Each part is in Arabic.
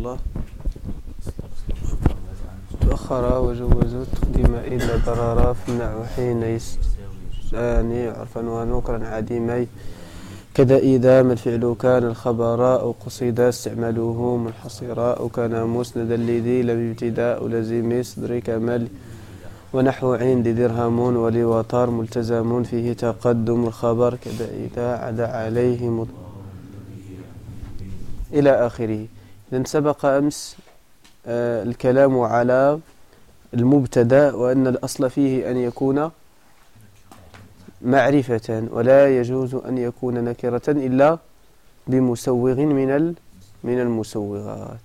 الله. تأخر وجوز التقديم إلا ضرر في النحو حين يستثني عرفا ونكرا عديمي كذا إذا ما الفعل كان الخبر أو قصد استعماله منحصرا أو كان مسندا لذي لم ابتداء لزم صدر كمال ونحو عند درهم ولوطر ملتزم فيه تقدم الخبر كذا إذا عدا عليه إلى آخره. إذن سبق أمس الكلام على المبتدأ وأن الأصل فيه أن يكون معرفة ولا يجوز أن يكون نكرة إلا بمسوغ من المسوغات.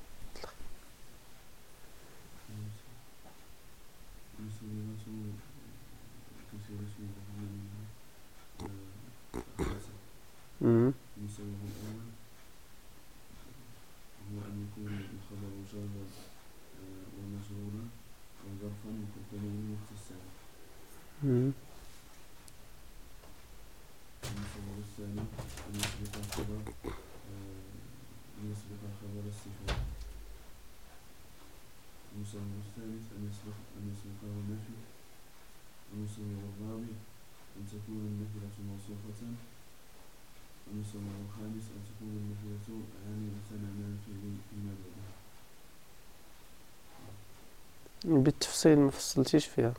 بالتفصيل ما فصلتيش فيها.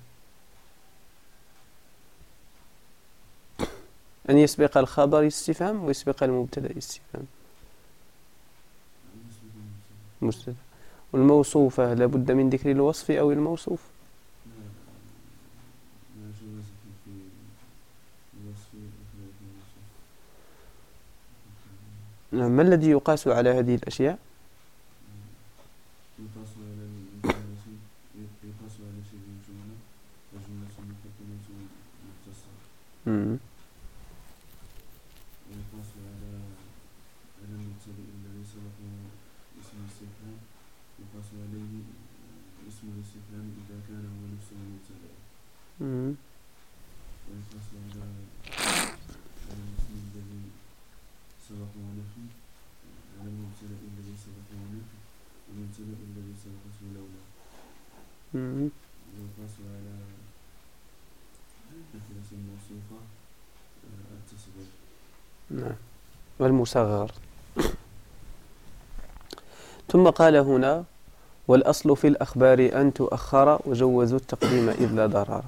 أن يسبق الخبر استفهام ويسبق المبتدأ استفهام مبتدأ. والموصوفة لابد من ذكر الوصف أو الموصوف. ما الذي يقاس على هذه الأشياء؟ نعم. والمصغر. ثم قال هنا والأصل في الأخبار أن تؤخر وجوزوا التقديم إذ لا ضرر.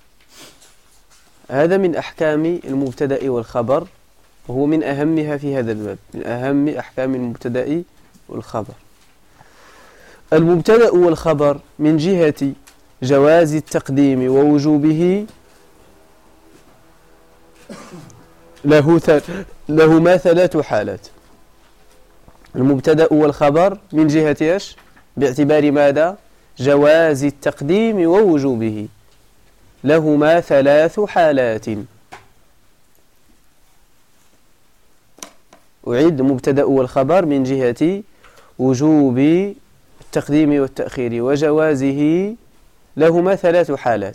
هذا من أحكام المبتدأ والخبر وهو من أهمها في هذا الباب، من أهم أحكام المبتدأ والخبر. المبتدأ والخبر من جهة جواز التقديم ووجوبه لهما ثلاث حالات. المبتدأ والخبر من جهة إيش؟ باعتبار ماذا؟ جواز التقديم ووجوبه لهما ثلاث حالات. أعيد: المبتدأ والخبر من جهة وجوب التقديم والتأخير وجوازه لهما ثلاث حالات.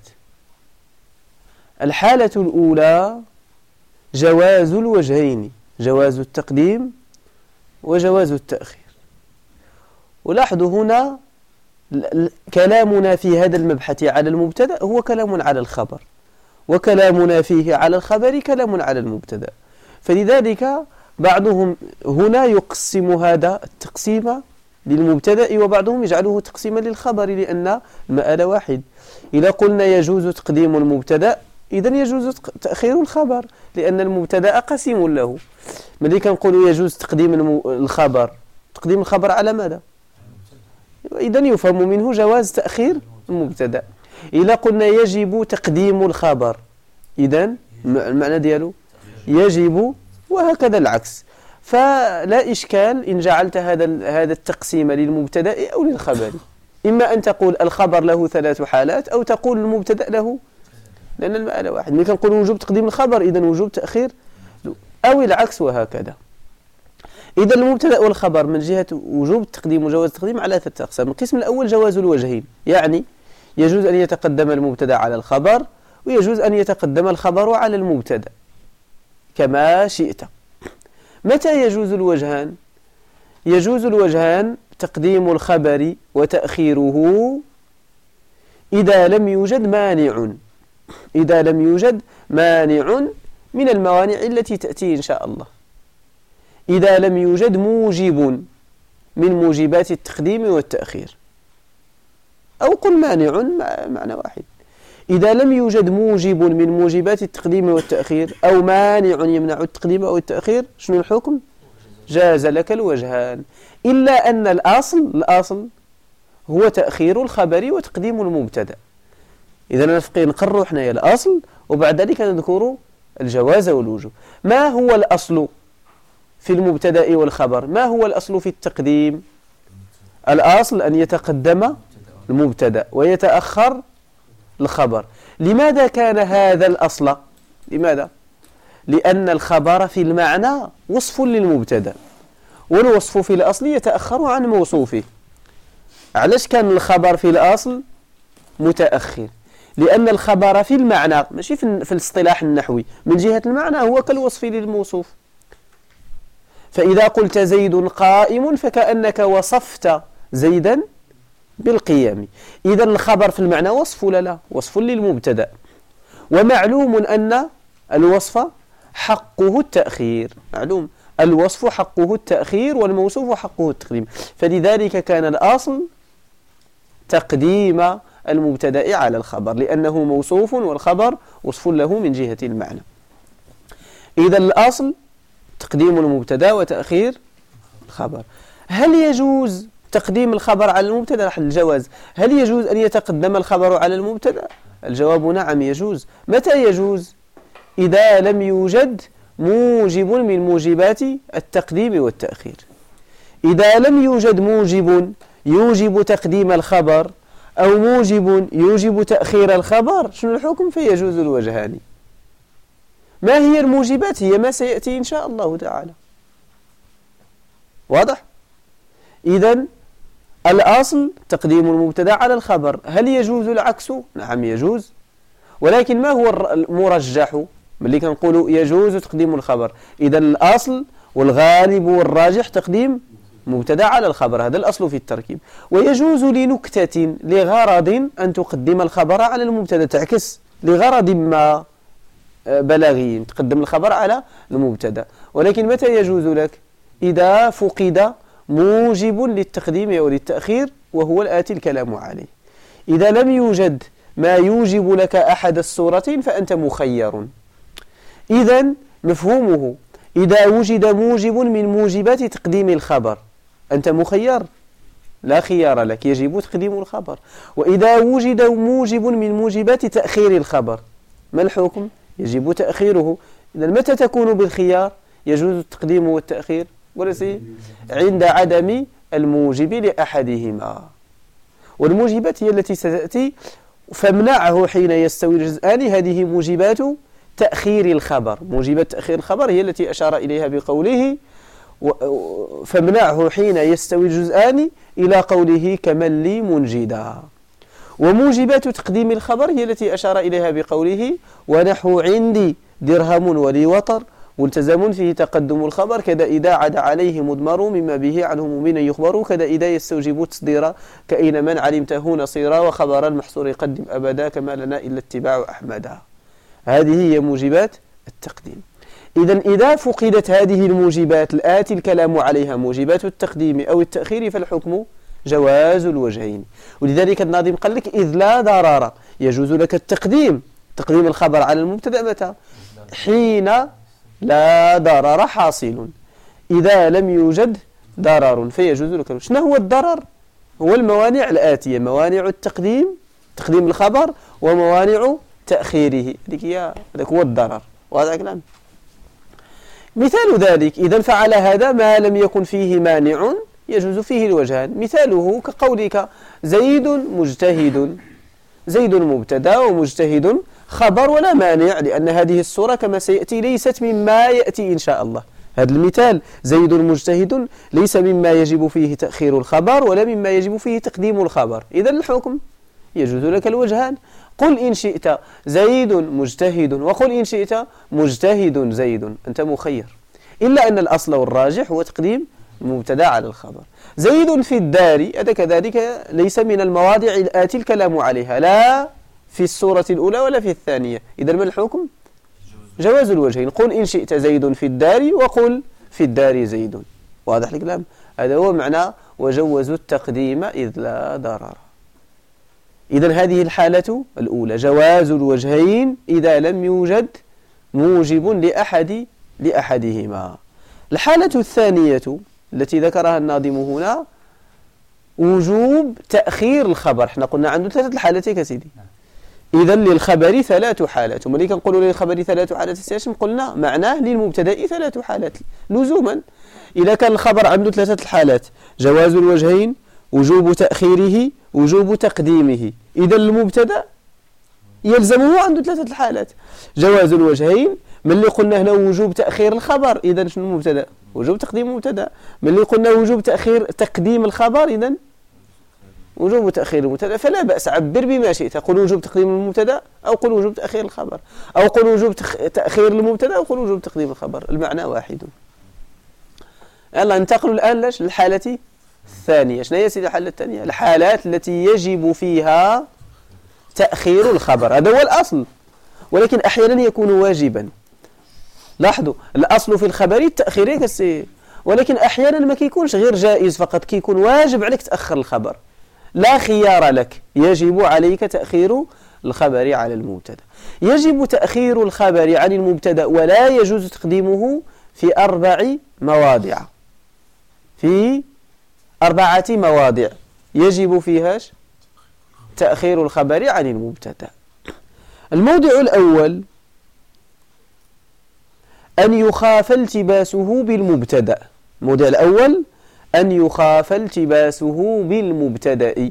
الحالة الأولى جواز الوجهين، جواز التقديم وجواز التأخير. ولاحظوا هنا كلامنا في هذا المبحث على المبتدأ هو كلام على الخبر، وكلامنا فيه على الخبر كلام على المبتدأ. فلذلك بعضهم هنا يقسم هذا التقسيم للمبتدأ وبعضهم يجعله تقسيما للخبر، لأن المآل واحد. إذا قلنا يجوز تقديم المبتدأ إذن يجوز تأخير الخبر، لأن المبتدأ قسيم له. ملي كنقولوا يجوز تقديم الخبر، تقديم الخبر على ماذا؟ إذن يفهم منه جواز تأخير المبتدأ. إذا قلنا يجب تقديم الخبر إذن المعنى دياله يجب، وهكذا العكس. فلا إشكال إن جعلت هذا التقسيم للمبتدأ أو للخبر. إما أن تقول الخبر له ثلاث حالات أو تقول المبتدأ له، لأن المعنى واحد. ملي كنقول وجوب تقديم الخبر إذن وجوب تأخير، أو العكس وهكذا. إذا المبتدأ والخبر من جهة وجوب التقديم وجواز التقديم على ثلاثة أقسام. القسم الأول جواز الوجهين، يعني يجوز أن يتقدم المبتدأ على الخبر ويجوز أن يتقدم الخبر على المبتدأ كما شئت. متى يجوز الوجهان؟ يجوز الوجهان تقديم الخبر وتأخيره إذا لم يوجد مانع، إذا لم يوجد مانع من الموانع التي تأتي إن شاء الله، إذا لم يوجد موجب من موجبات التقديم والتأخير، أو قل مانع معنى واحد. إذا لم يوجد موجب من موجبات التقديم والتأخير أو مانع يمنع التقديم أو التأخير، شنو الحكم؟ جاز لك الوجهان، إلا أن الأصل هو تأخير الخبر وتقديم المبتدأ. إذا نفقي نقروا حنايا الأصل وبعد ذلك نذكر الجواز والوجوب. ما هو الأصل في المبتدأ والخبر؟ ما هو الأصل في التقديم؟ الأصل أن يتقدم المبتدأ ويتأخر الخبر. لماذا كان هذا الأصل؟ لماذا؟ لأن الخبر في المعنى وصف للمبتدأ، والوصف في الأصل يتأخر عن موصوفه. علاش كان الخبر في الأصل متأخر؟ لأن الخبر في المعنى ماشي في الاصطلاح النحوي، من جهة المعنى هو كالوصف للموصوف. فإذا قلت زيد قائم فكأنك وصفت زيدا بالقيام. إذا الخبر في المعنى وصف ولا لا؟ وصف للمبتدأ، ومعلوم أن الوصف حقه التأخير، معلوم الوصف حقه التأخير والموصوف حقه التقديم. فلذلك كان الأصل تقديم المبتدأ على الخبر، لأنه موصوف والخبر وصف له من جهة المعنى. إذا الأصل تقديم المبتدأ وتأخير الخبر. هل يجوز تقديم الخبر على المبتدأ؟ الجواز. هل يجوز أن يتقدم الخبر على المبتدأ؟ الجواب نعم يجوز. متى يجوز؟ إذا لم يوجد موجب من موجبات التقديم والتأخير. إذا لم يوجد موجب يوجب تقديم الخبر أو موجب يوجب تأخير الخبر، شنو الحكم؟ فيجوز الوجهان. ما هي الموجبات؟ هي ما سيأتي إن شاء الله تعالى. واضح؟ إذن الأصل تقديم المبتدأ على الخبر. هل يجوز العكس؟ نعم يجوز، ولكن ما هو المرجح؟ ملي كنقولوا يجوز تقديم الخبر، إذا الأصل والغالب والراجح تقديم مبتدأ على الخبر، هذا الأصل في التركيب. ويجوز لنكتة لغرض أن تقدم الخبر على المبتدأ، تعكس لغرض ما بلاغي تقدم الخبر على المبتدأ. ولكن متى يجوز لك؟ إذا فقد موجب للتقديم أو للتأخير، وهو الآتي الكلام عليه. إذا لم يوجد ما يوجب لك أحد الصورتين فأنت مخير. إذا مفهومه إذا وجد موجب من موجبات تقديم الخبر أنت مخير، لا خيار لك، يجب تقديم الخبر. وإذا وجد موجب من موجبات تأخير الخبر، ما الحكم؟ يجب تأخيره. إذا متى تكون بالخيار؟ يجوز التقديم والتأخير عند عدم الموجب لأحدهما. والموجبات هي التي ستأتي، فامنعه حين يستوي الجزءان. هذه موجبات تأخير الخبر. موجبات تأخير الخبر هي التي أشار إليها بقوله فامنعه حين يستوي الجزءان إلى قوله كمن لي منجدا. وموجبات تقديم الخبر هي التي أشار إليها بقوله ونحو عندي درهم ولي وطر ملتزم فيه تقدم الخبر كذا إذا عدا عليه مضمر مما به عنه مؤمنا يخبر كذا إذا يستوجب تصديرا كأين من علمته نصيرا وخبر المحصور قدم أبدا كما لنا إلا اتباع أحمدا. هذه هي موجبات التقديم. إذا فقدت هذه الموجبات الآتي الكلام عليها موجبات التقديم أو التأخير فالحكم جواز الوجهين. ولذلك الناظم قال لك إذ لا ضرر يجوز لك تقديم الخبر على المبتدأ متى؟ حين لا ضرر حاصل، إذا لم يوجد ضرر فيجوز لك. شنو هو الضرر؟ هو الموانع الآتية: موانع التقديم تقديم الخبر، وموانع تأخيره. هذاك هو الضرر. وهذا كلام مثال ذلك. إذا فعل هذا ما لم يكن فيه مانع يجوز فيه الوجهان. مثاله كقولك زيد مجتهد. زيد مبتدا ومجتهد خبر ولا مانع، لأن هذه الصورة كما سيأتي ليست مما يأتي إن شاء الله. هذا المثال زيد مجتهد ليس مما يجب فيه تأخير الخبر ولا مما يجب فيه تقديم الخبر. إذا الحكم يجوز لك الوجهان. قل إن شئت زيد مجتهد وقل إن شئت مجتهد زيد، أنت مخير. إلا أن الأصل والراجح هو تقديم المبتدا على الخبر. زيد في الدار، هذا كذلك ليس من المواضع الآتي الكلام عليها، لا في السورة الأولى ولا في الثانية. إذا ما الحكم؟ جواز الوجهين. قل إن شئت زيد في الدار، وقل في الدار زيد. واضح الكلام؟ هذا هو معنى وجوزوا التقديم إذ لا ضرر. إذن هذه الحالة الأولى، جواز الوجهين إذا لم يوجد موجب لأحدهما. الحالة الثانية التي ذكرها الناظم هنا وجوب تأخير الخبر. احنا قلنا عنده ثلاثة حالات يا سيدي. إذن للخبر ثلاث حالات. وملي كنقولوا للخبر ثلاث حالات استشم قلنا معناه للمبتدأ ثلاث حالات لزوما. إذا كان الخبر عنده ثلاثة الحالات، جواز الوجهين، وجوب تأخيره، وجوب تقديمه، إذا المبتدأ يلزمه عنده ثلاثة الحالات. جواز الوجهين من اللي قلنا هنا وجوب تأخير الخبر، إذا شنو المبتدأ؟ وجوب تقديم المبتدأ. من اللي قلنا وجوب تقديم الخبر، إذا وجوب تأخير المبتدأ. فلا بأس، عبر بما شئت، قل وجوب تقديم المبتدأ أو قل وجوب تأخير الخبر، أو قل وجوب تأخير المبتدأ أو قل وجوب تقديم الخبر، المعنى واحد. يلا ننتقل الآن للحالة الثانية. شنو هي سيدي الحالة الثانية؟ الحالات التي يجب فيها تأخير الخبر. هذا هو الأصل، ولكن أحيانا يكون واجبا. لاحظوا، الأصل في الخبر التأخير كسي، ولكن أحيانا ما كيكونش غير جائز فقط، كيكون واجب عليك تأخر الخبر، لا خيار لك، يجب عليك تأخير الخبر على المبتدأ. يجب تأخير الخبر عن المبتدأ ولا يجوز تقديمه في 4 مواضع. في 4 مواضع يجب فيها تأخير الخبر عن المبتدأ. الموضع الأول أن يخاف التباسه بالمبتدأ. الموضع الأول أن يخاف التباسه بالمبتدأ.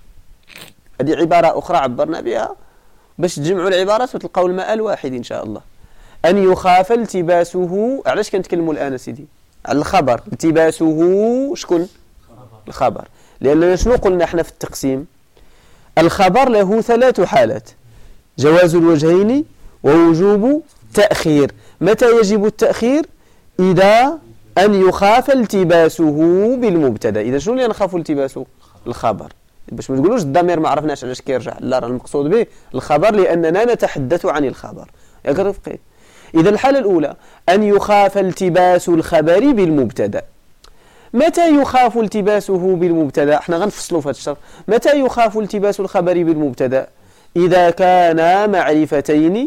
هذه عبارة أخرى عبرنا بها باش تجمعوا العبارات وتلقوا المآل واحد إن شاء الله. أن يخاف التباسه، علاش كنتكلموا الآن سيدي؟ على الخبر. التباسه شكون؟ الخبر. لأننا شنو قلنا احنا في التقسيم؟ الخبر له 3 حالات، جواز الوجهين ووجوب تأخير. متى يجب التأخير؟ إذا أن يخاف التباسه بالمبتدأ. إذا شنو اللي نخاف التباسه؟ الخبر. باش ما تقولوش الضمير ما عرفناش علاش كيرجع، لا راه المقصود به الخبر لأننا نتحدث عن الخبر. ياك رفقي؟ إذا الحالة الأولى أن يخاف التباس الخبر بالمبتدأ. متى يخاف التباسه بالمبتدأ؟ احنا غنفصلوا في هذا الشرط. متى يخاف التباس الخبر بالمبتدأ؟ إذا كان معرفتين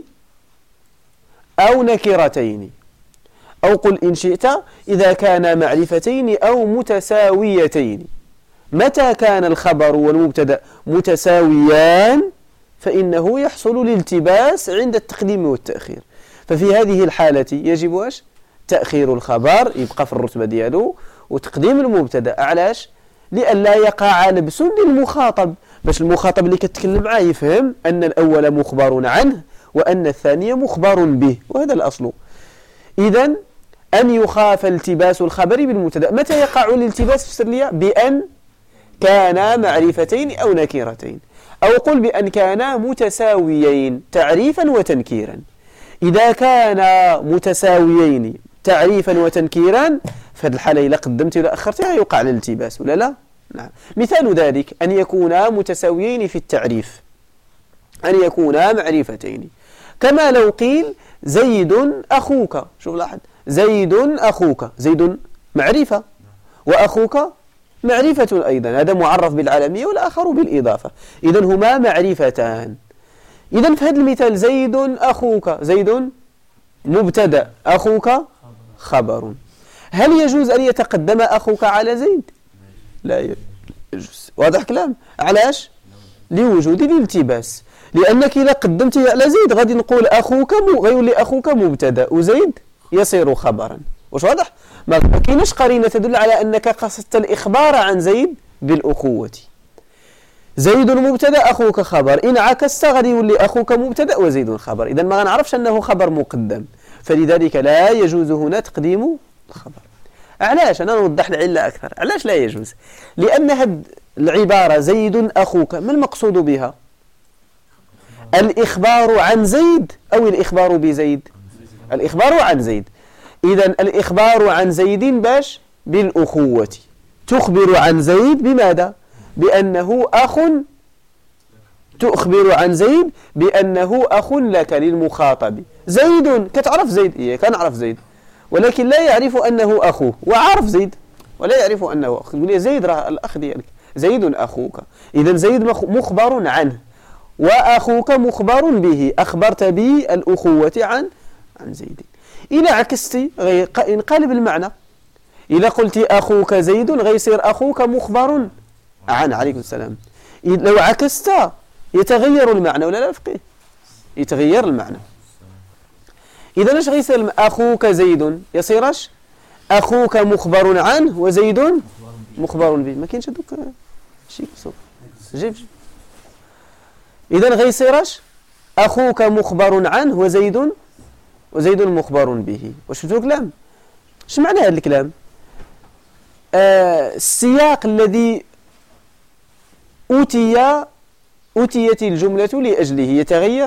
أو نكرتين، أو قل إن شئت إذا كان معرفتين أو متساويتين. متى كان الخبر والمبتدأ متساويان فإنه يحصل الالتباس عند التقديم والتأخير. ففي هذه الحالة يجب ايش؟ تأخير الخبر يبقى في الرتبة ديالو، وتقديم المبتدأ. علاش؟ لئلا يقع لبس للمخاطب، باش المخاطب اللي كتكلم معاه يفهم أن الأول مخبر عنه وأن الثاني مخبر به، وهذا الأصل. إذن أن يخاف التباس الخبر بالمبتدأ. متى يقع الالتباس؟ فسر لي. بأن كان معرفتين أو نكرتين، أو قل بأن كانا متساويين تعريفا وتنكيرا. إذا كان متساويين تعريفا وتنكيرا فهذه الحالة إذا قدمت ولا أخرتها يوقع الالتباس ولا لا؟ نعم. مثال ذلك أن يكونا متساويين في التعريف، أن يكونا معرفتين، كما لو قيل زيد أخوك. شوف لاحظ، زيد أخوك، زيد معرفة وأخوك معرفة أيضا، هذا معرف بالعالمية والآخر بالإضافة، إذن هما معرفتان. إذن في هذا المثال زيد أخوك، زيد مبتدأ، أخوك خبر. هل يجوز أن يتقدم أخوك على زيد؟ لا يجوز. واضح كلام؟ علاش؟ لوجود الالتباس، لأنك إذا قدمت على زيد غادي نقول أخوك غيولي أخوك مبتدأ وزيد يصير خبرا. واش واضح؟ ما كاينش قرينة تدل على أنك قصدت الإخبار عن زيد بالأخوة. زيد مبتدأ أخوك خبر، إن عكست غادي يولي أخوك مبتدأ وزيد خبر، إذن ما غنعرفش أنه خبر مقدم، فلذلك لا يجوز هنا تقديم الخبر. علاش؟ أنا نوضح العلة أكثر. علاش لا يجوز؟ لأن هذه العبارة زيد أخوك ما المقصود بها؟ الإخبار عن زيد أو الإخبار بزيد؟ الإخبار عن زيد. إذن الإخبار عن زيد باش بالأخوة، تخبر عن زيد بماذا؟ بأنه أخ، تخبر عن زيد بأنه أخ لك للمخاطب. زيد كتعرف زيد، إيه كنعرف زيد، ولكن لا يعرف أنه أخوه، وعارف زيد ولا يعرف أنه أخ. تقول لي زيد راه الأخ ديالك، زيد أخوك، إذا زيد مخبر عنه وأخوك مخبر به، أخبرت به الأخوة عن زيد. إذا عكستي ينقلب المعنى، إذا قلت أخوك زيد غيصير أخوك مخبر عن. عليكم السلام. لو عكست يتغير المعنى ولا لا فقيه؟ يتغير المعنى. إذا اش غيصير؟ أخوك زيد يصيرش أخوك مخبر عنه وزيد مخبر به. ما كاينش هذوك شي كسوف جيب. إذا غيصيرش أخوك مخبر عنه وزيد مخبر به. واش فهمتوا الكلام؟ اش معنى هذا الكلام؟ السياق الذي أتيت الجملة لأجله يتغير،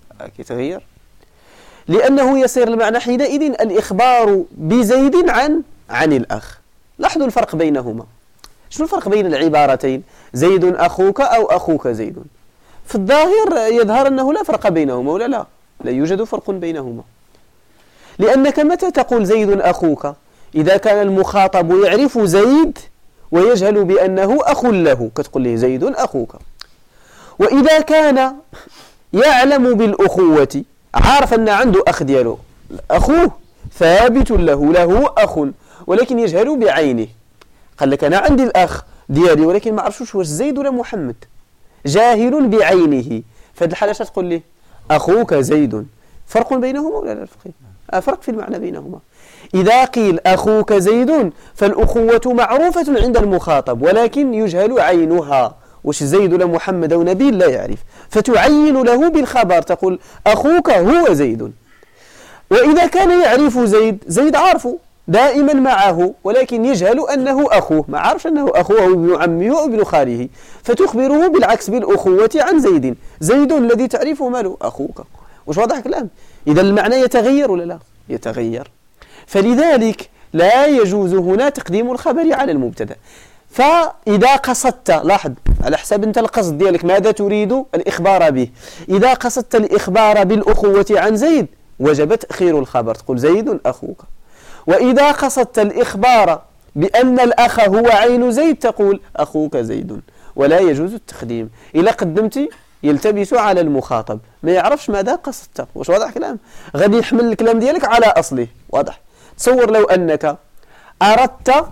لأنه يصير المعنى حينئذ الإخبار بزيد عن الأخ. لاحظوا الفرق بينهما. شنو الفرق بين العبارتين؟ زيد أخوك أو أخوك زيد. في الظاهر يظهر أنه لا فرق بينهما، ولا لا يوجد فرق بينهما، لأنك متى تقول زيد أخوك؟ إذا كان المخاطب يعرف زيد ويجهل بأنه أخ له، كتقول له زيد أخوك. وإذا كان يعلم بالأخوة، عارف أن عنده أخ دياله، أخوه ثابت له أخ، ولكن يجهل بعينه. قال لك أنا عندي الأخ ديالي ولكن ما عرفش واش زيد ولا محمد، جاهل بعينه. فهذه الحالة تقول لي أخوك زيد. فرق بينهما ولا لا الفقيه؟ فرق في المعنى بينهما. إذا قيل أخوك زيد فالأخوة معروفة عند المخاطب ولكن يجهل عينها، واش زيد ولا محمد أو نبيل لا يعرف، فتعين له بالخبر تقول أخوك هو زيد. وإذا كان يعرف زيد عارفه دائما معه ولكن يجهل أنه أخوه، ما عارفش أنه أخوه ابن عمه وابن خاله، فتخبره بالعكس بالأخوة عن زيد الذي تعرفه ماله أخوك. وش واضح الكلام؟ إذا المعنى يتغير ولا لا؟ يتغير. فلذلك لا يجوز هنا تقديم الخبر على المبتدا. فإذا قصدت، لاحظ على حسب أنت القصد ديالك ماذا تريد الإخبار به. إذا قصدت الإخبار بالأخوة عن زيد وجب تأخير الخبر، تقول زيد أخوك. وإذا قصدت الإخبار بأن الأخ هو عين زيد تقول أخوك زيد، ولا يجوز التقديم. إذا قدمت يلتبس على المخاطب، ما يعرفش ماذا قصدت. واش واضح كلام؟ غادي يحمل الكلام ديالك على أصله. واضح؟ تصور لو أنك أردت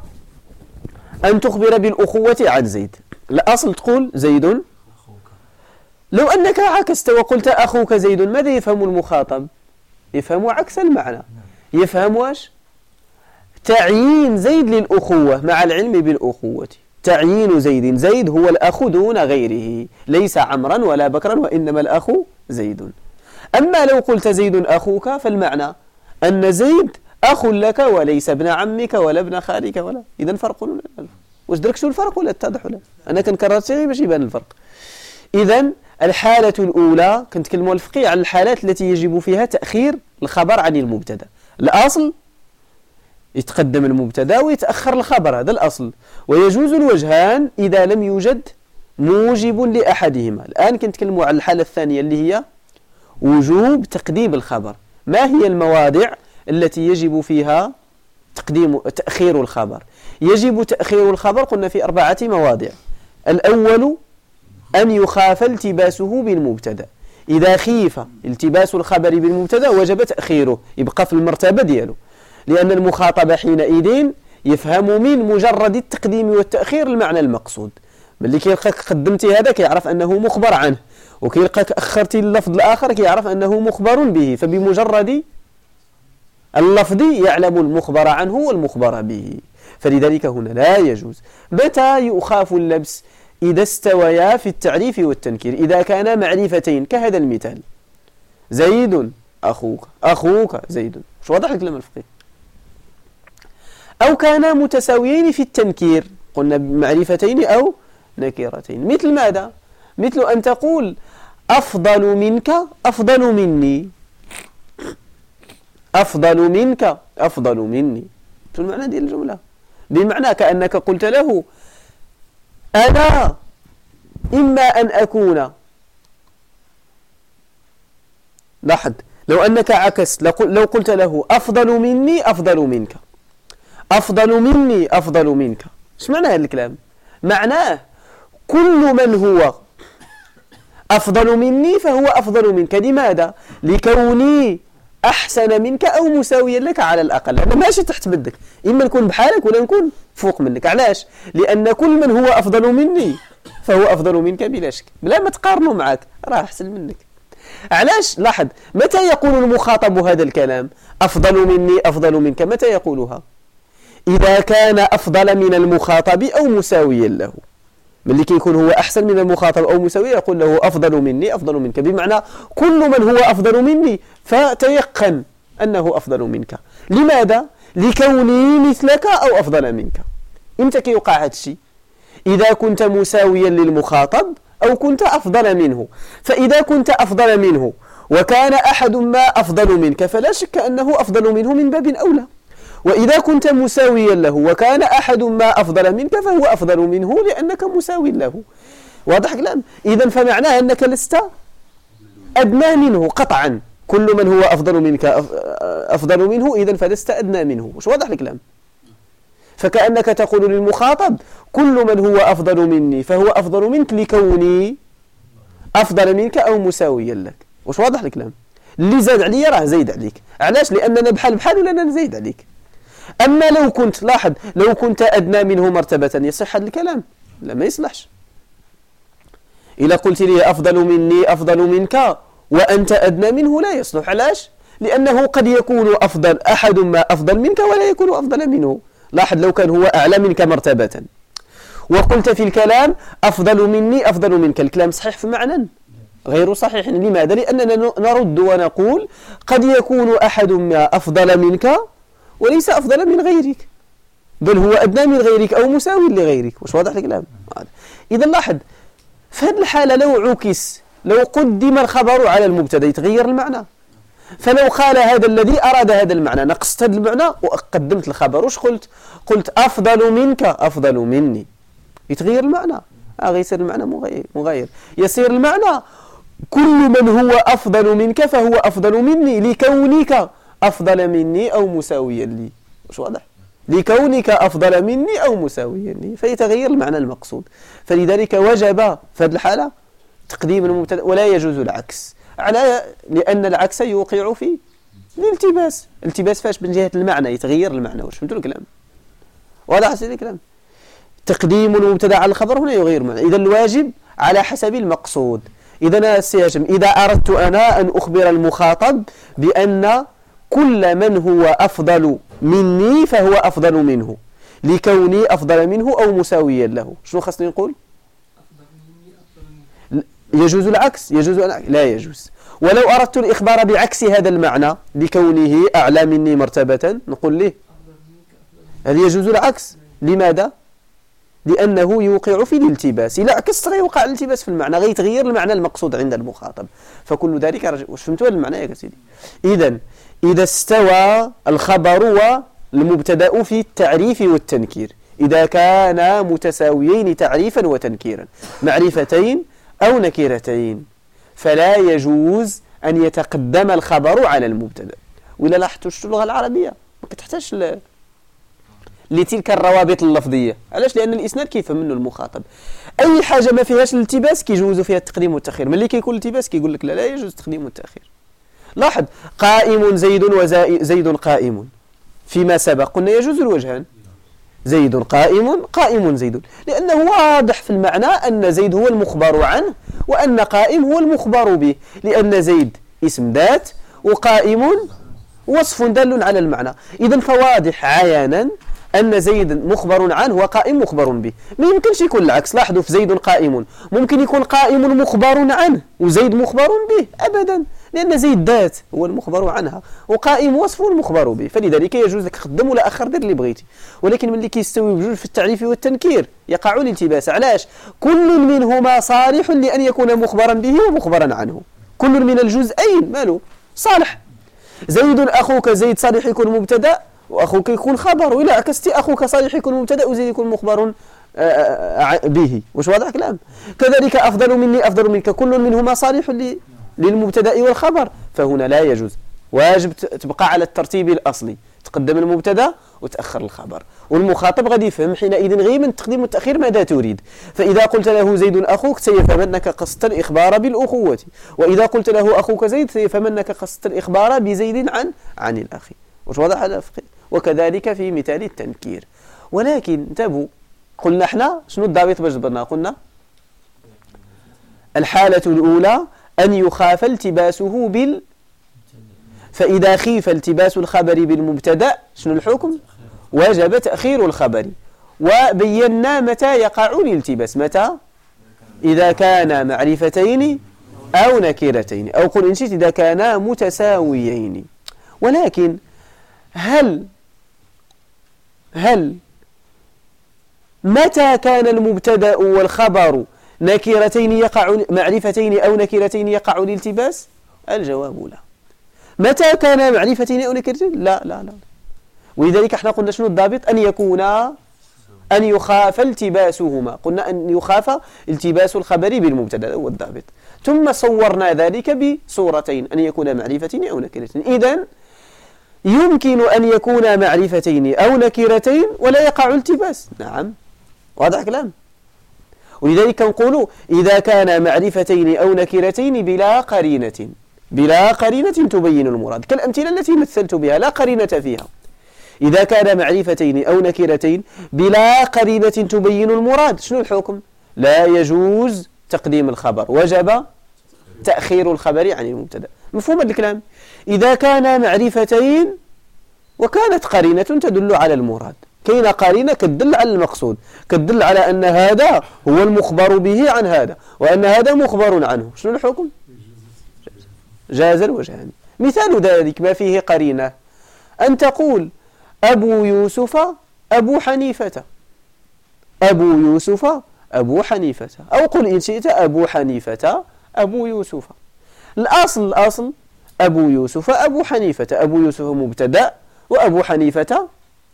أن تخبر بالأخوة عن زيد، الأصل تقول زيد. لو أنك عكست وقلت أخوك زيد، ماذا يفهم المخاطب؟ يفهم عكس المعنى. يفهم واش؟ تعيين زيد للأخوة مع العلم بالأخوة. تعيين زيد هو الأخ دون غيره، ليس عمرا ولا بكرا وإنما الأخ زيد. أما لو قلت زيد أخوك فالمعنى أن زيد أخ لك وليس ابن عمك ولا ابن خالك ولا. إذن فرق ولا لا؟ واش درك شو الفرق ولا اتضح ولا؟ أنا كنكرر صيغي باش يبان الفرق. إذن الحالة الأولى كنتكلموا الفقيه على الحالات التي يجب فيها تأخير الخبر عن المبتدا. الأصل يتقدم المبتدا ويتأخر الخبر، هذا الأصل. ويجوز الوجهان إذا لم يوجد موجب لأحدهما. الآن كنتكلموا على الحالة الثانية اللي هي وجوب تقديم الخبر. ما هي المواضع التي يجب فيها تأخير الخبر؟ يجب تأخير الخبر قلنا في 4 مواضع. الأول أن يخاف التباسه بالمبتدا. إذا خيف التباس الخبر بالمبتدا وجب تأخيره، يبقى في المرتبة دياله، لأن المخاطب حينئذ يفهم من مجرد التقديم والتأخير المعنى المقصود. ملي كيلقاك قدمتي هذا كيعرف أنه مخبر عنه، وكيلقاك أخرتي اللفظ الآخر كيعرف أنه مخبر به، فبمجرد اللفظ يعلم المخبر عنه والمخبر به. فلذلك هنا لا يجوز. متى يخاف اللبس؟ إذا استويا في التعريف والتنكير، إذا كانا معرفتين كهذا المثال زيد أخوك زيد. شو واضح الكلام الفقهي؟ أو كانا متساويين في التنكير، قلنا معرفتين أو نكرتين. مثل ماذا؟ مثل أن تقول أفضل منك أفضل مني، أفضل منك أفضل مني. شو المعنى ديال الجملة؟ بمعنى كأنك قلت له أنا إما أن أكون، لاحظ لو أنك عكست، لو قلت له أفضل مني أفضل منك، أفضل مني أفضل منك، إيش معنى هذا الكلام؟ معناه كل من هو أفضل مني فهو أفضل منك. لماذا؟ لكوني أحسن منك أو مساويا لك على الأقل. أنا ماشي تحت بدك، إما نكون بحالك ولا نكون فوق منك. علاش؟ لأن كل من هو أفضل مني فهو أفضل منك بلا شك، بلا ما تقارنوا معك راه أحسن منك. علاش؟ لاحظ متى يقول المخاطب هذا الكلام أفضل مني أفضل منك؟ متى يقولها؟ إذا كان أفضل من المخاطب أو مساويا له. ملي كيكون هو أحسن من المخاطب أو مساوي يقول له أفضل مني أفضل منك، بمعنى كل من هو أفضل مني فتيقن أنه أفضل منك. لماذا؟ لكوني مثلك أو أفضل منك. إمتى كيوقع هذا الشيء؟ إذا كنت مساويا للمخاطب أو كنت أفضل منه. فإذا كنت أفضل منه وكان أحد ما أفضل منك فلا شك أنه أفضل منه من باب أولى. وإذا كنت مساويا له وكان أحد ما أفضل منك فهو أفضل منه لأنك مساوي له. واضح كلام؟ إذن فمعناه أنك لست أدنى منه قطعا. كل من هو أفضل منك أفضل منه، إذن فلست أدنى منه. وش واضح الكلام؟ فكأنك تقول للمخاطب كل من هو أفضل مني فهو أفضل منك لكوني أفضل منك أو مساويا لك. وش واضح الكلام؟ اللي زاد علي راه زايد عليك. علاش؟ لأننا بحال بحال ولا أنا نزيد عليك. أما لو كنت، لاحظ، لو كنت أدنى منه مرتبة يصح هذا الكلام؟ لا، ما يصلحش. إذا قلت لي أفضل مني أفضل منك وأنت أدنى منه لا يصلح. علاش؟ لأنه قد يكون أفضل أحد ما أفضل منك ولا يكون أفضل منه. لاحظ لو كان هو أعلى منك مرتبة وقلت في الكلام أفضل مني أفضل منك، الكلام صحيح في معنى غير صحيح. لماذا؟ لأننا نرد ونقول قد يكون أحد ما أفضل منك وليس أفضل من غيرك، بل هو أدنى من غيرك أو مساوي لغيرك. وش واضح الكلام؟ إذا لاحظ في هذه الحالة لو عكس، لو قدم الخبر على المبتدا يتغير المعنى. فلو قال هذا الذي أراد هذا المعنى نقصت هذا المعنى وقدمت الخبر. وش قلت؟ قلت أفضل منك أفضل مني، يتغير المعنى. غيصير المعنى مغير. يصير المعنى كل من هو أفضل منك فهو أفضل مني لكونك أفضل مني أو مساويا لي. وش واضح؟ لكونك أفضل مني أو مساويا لي، فيتغير المعنى المقصود. فلذلك وجب في هذه الحالة تقديم المبتدأ ولا يجوز العكس، لأن العكس يوقع في الالتباس. التباس فاش؟ من جهة المعنى، يتغير المعنى. وش فهمتوا الكلام؟ واضح هذا الكلام؟ تقديم المبتدأ على الخبر هنا يغير المعنى. إذا الواجب على حسب المقصود. إذا السياجم إذا أردت أنا أن أخبر المخاطب بأن كل من هو أفضل مني فهو أفضل منه لكوني أفضل منه أو مساويا له، شنو خاصني نقول؟ يجوز العكس؟ يجوز لا يجوز. ولو أردت الإخبار بعكس هذا المعنى لكونه أعلى مني مرتبة نقول له هل يجوز العكس؟ لماذا؟ لأنه يوقع في الالتباس. إلا عكست غيوقع الالتباس في المعنى، غيتغير المعنى المقصود عند المخاطب. فكل ذلك واش فهمتوا هذا المعنى يا سيدي؟ إذا استوى الخبر والمبتدأ في التعريف والتنكير، إذا كانا متساويين تعريفا وتنكيرا، معرفتين أو نكرتين، فلا يجوز أن يتقدم الخبر على المبتدأ. وإلا لاحظتوا اللغة العربية ما كتحتاجش لتلك الروابط اللفظية. علاش؟ لأن الإسناد كيفهم منه المخاطب. أي حاجة ما فيهاش الالتباس كيجوزوا فيها التقديم والتأخير. ملي كيكون الالتباس كيقول لك لا يجوز التقديم والتأخير. لاحظ قائم زيد وزيد قائم فيما سبق قلنا يجوز الوجهان، زيد قائم زيد، لأنه واضح في المعنى أن زيد هو المخبر عنه وأن قائم هو المخبر به، لأن زيد اسم ذات وقائم وصف دال على المعنى. إذن فواضح عيانا أن زيد مخبر عنه وقائم مخبر به. ما يمكنش يكون العكس. لاحظوا في زيد قائم ممكن يكون قائم مخبر عنه وزيد مخبر به أبدا، لأن زيد ذات هو المخبر عنها وقائم وصف المخبر به. فلذلك يجوز لك قدم ولا أخر دير اللي بغيتي. ولكن ملي كيستوي بجوج في التعريف والتنكير يقع الالتباس. علاش؟ كل منهما صالح لأن يكون مخبرا به ومخبرا عنه. كل من الجزئين ماله صالح. زيد أخوك زيد صالح يكون مبتدأ وأخوك يكون خبر، وإلا عكستي أخوك صالح يكون مبتدأ وزيد يكون مخبر به. واش واضح كلام؟ كذلك أفضل مني أفضل منك كل منهما صالح للمبتدأ والخبر، فهنا لا يجوز، واجب تبقى على الترتيب الأصلي، تقدم المبتدأ وتأخر الخبر، والمخاطب غادي يفهم حينئذ غير من التقديم والتأخير ماذا تريد. فإذا قلت له زيد أخوك سيفهم أنك قصدت الإخبار بالأخوة، وإذا قلت له أخوك زيد سيفهم أنك قصدت الإخبار بزيد عن الأخ. واش واضح هذا؟ وكذلك في مثال التنكير. ولكن انتبهوا، قلنا احنا شنو الضابط باش جبرنا؟ قلنا الحالة الأولى أن يخاف التباسه فإذا خيف التباس الخبر بالمبتدأ شنو الحكم؟ وجب تأخير الخبر. وبينا متى يقع الالتباس، متى؟ إذا كان معرفتين أو نكرتين، أو قل إن شئت إذا كانا متساويين. ولكن هل متى كان المبتدأ والخبر نكرتين يقع معرفتين أو نكرتين يقع الالتباس؟ الجواب لا. متى كان معرفتين أو نكرتين؟ لا. ولذلك احنا قلنا شنو الضابط؟ أن يخاف التباسهما، قلنا أن يخاف التباس الخبر بالمبتدأ هو الضابط. ثم صورنا ذلك بصورتين، أن يكون معرفتين أو نكرتين. إذن يمكن أن يكون معرفتين أو نكرتين ولا يقع التباس. نعم، واضح كلام. ولذلك نقول إذا كان معرفتين أو نكرتين بلا قرينة تبين المراد، كالأمثلة التي مثلت بها لا قرينة فيها. إذا كان معرفتين أو نكرتين بلا قرينة تبين المراد شنو الحكم؟ لا يجوز تقديم الخبر، وجب تأخير الخبر عن المبتدأ. مفهوم هذا الكلام؟ إذا كان معرفتين وكانت قرينة تدل على المراد، كاين قرينة كتدل على المقصود، كتدل على أن هذا هو المخبر به عن هذا، وأن هذا مخبر عنه، شنو الحكم؟ جاز الوجهان. مثال ذلك ما فيه قرينة أن تقول أبو يوسف أبو حنيفة، أبو يوسف أبو حنيفة، أو قل إن شئت أبو حنيفة أبو يوسف. الأصل أبو يوسف أبو حنيفة، أبو يوسف مبتدأ، وأبو حنيفة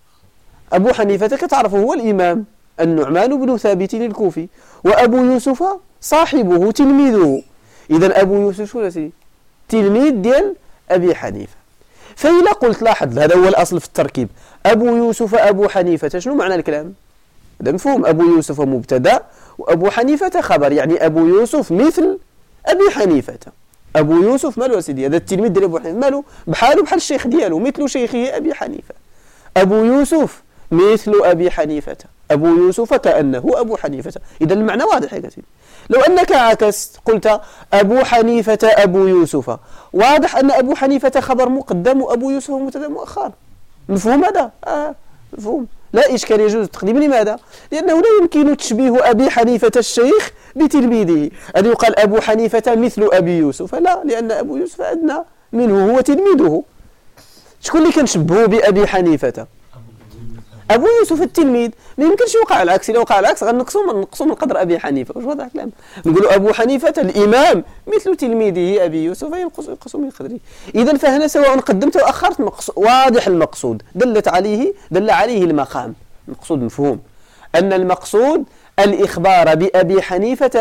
كتعرفه هو الإمام النعمان بن ثابت الكوفي، وأبو يوسف صاحبه تلميذه. إذن أبو يوسف شو تلميذ ديال أبي حنيفة. فإذا قلت لاحظ هذا هو الأصل في التركيب، أبو يوسف أبو حنيفة، شنو معنى الكلام؟ هذا مفهوم، أبو يوسف مبتدأ وأبو حنيفة خبر، يعني أبو يوسف مثل أبي حنيفة. أبو يوسف مالو سيدي، هذا التلميذ ديال أبو حنيفة مالو بحاله بحال الشيخ ديالو، مثل شيخه أبي حنيفة. أبو يوسف مثل أبي حنيفة، أبو يوسف كأنه أبو حنيفة. إذا المعنى واضح يا سيدي. لو أنك عكست قلت أبو حنيفة أبو يوسف، واضح أن أبو حنيفة خبر مقدم وأبو يوسف مبتدأ مؤخر. مفهوم هذا؟ مفهوم. لا إشكال، يجوز التقديم. لماذا؟ لأنه لا يمكن تشبيه أبي حنيفة الشيخ بتلميذه، أن يقال أبو حنيفة مثل أبي يوسف، لا، لأن أبو يوسف أدنى منه، هو تلميذه. شكون اللي كنشبهه بأبي حنيفة؟ أبو يوسف التلميذ. ما يمكنش يوقع العكس، إذا وقع العكس غنقصوا من قدر أبي حنيفة. واش هذا الكلام؟ نقولوا أبو حنيفة الإمام مثل تلميذه أبي يوسف ينقص من قدره. إذا فهنا سواء قدمت أو أخرت واضح المقصود، دل عليه المقام. المقصود مفهوم، أن المقصود الإخبار بأبي حنيفة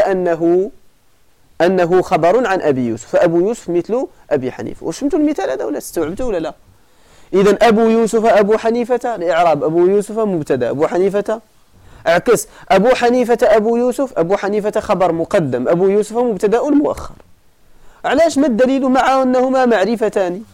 أنه خبر عن أبي يوسف، فأبو يوسف مثل أبي حنيفة. واش فهمتوا المثال هذا ولا استوعبتوا ولا لا؟ إذن أبو يوسف أبو حنيفة، الإعراب أبو يوسف مبتدأ، أبو حنيفة اعكس، أبو حنيفة أبو يوسف، أبو حنيفة خبر مقدم، أبو يوسف مبتدأ مؤخر. علاش؟ ما الدليل مع أنهما معرفتان؟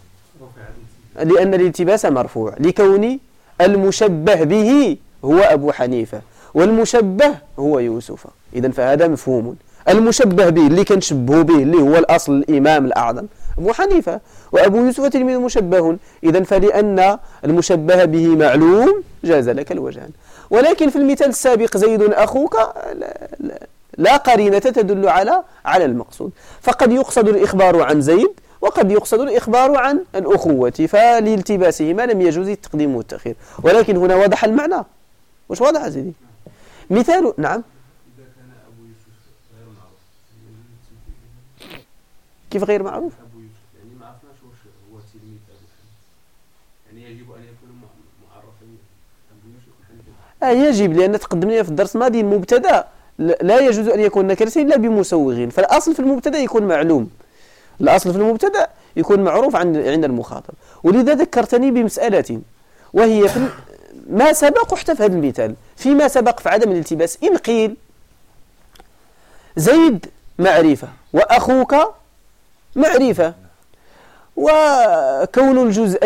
لأن الالتباس مرفوع، لكون المشبه به هو أبو حنيفة والمشبه هو يوسف. إذن فهذا مفهوم. المشبه به اللي كنشبه به اللي هو الأصل الإمام الأعظم أبو حنيفة، وأبو يوسف تلميذ مشبه. إذن فلأن المشبه به معلوم جاز لك الوجهان. ولكن في المثال السابق زيد أخوك لا قرينة تدل على المقصود، فقد يقصد الإخبار عن زيد وقد يقصد الإخبار عن الأخوة، فلالتباسهما لم يجوز التقديم والتأخير. ولكن هنا وضح المعنى. وش واضح يا سيدي؟ مثال. نعم. كيف غير معروف؟ أبو يوسف يعني ما عرفناش واش هو تلميذ أبو حنيفة، يعني يجب أن يكون يجب، لأن تقدم لنا في الدرس الماضي المبتدا لا يجوز أن يكون نكرة إلا بمسوغ، فالأصل في المبتدا يكون معلوم، الأصل في المبتدا يكون معروف عند المخاطب. ولذا ذكرتني بمسألة وهي في ما سبق، وحتى في هذا المثال فيما سبق في عدم الالتباس، إن قيل زيد معرفة وأخوك معرفة، وكون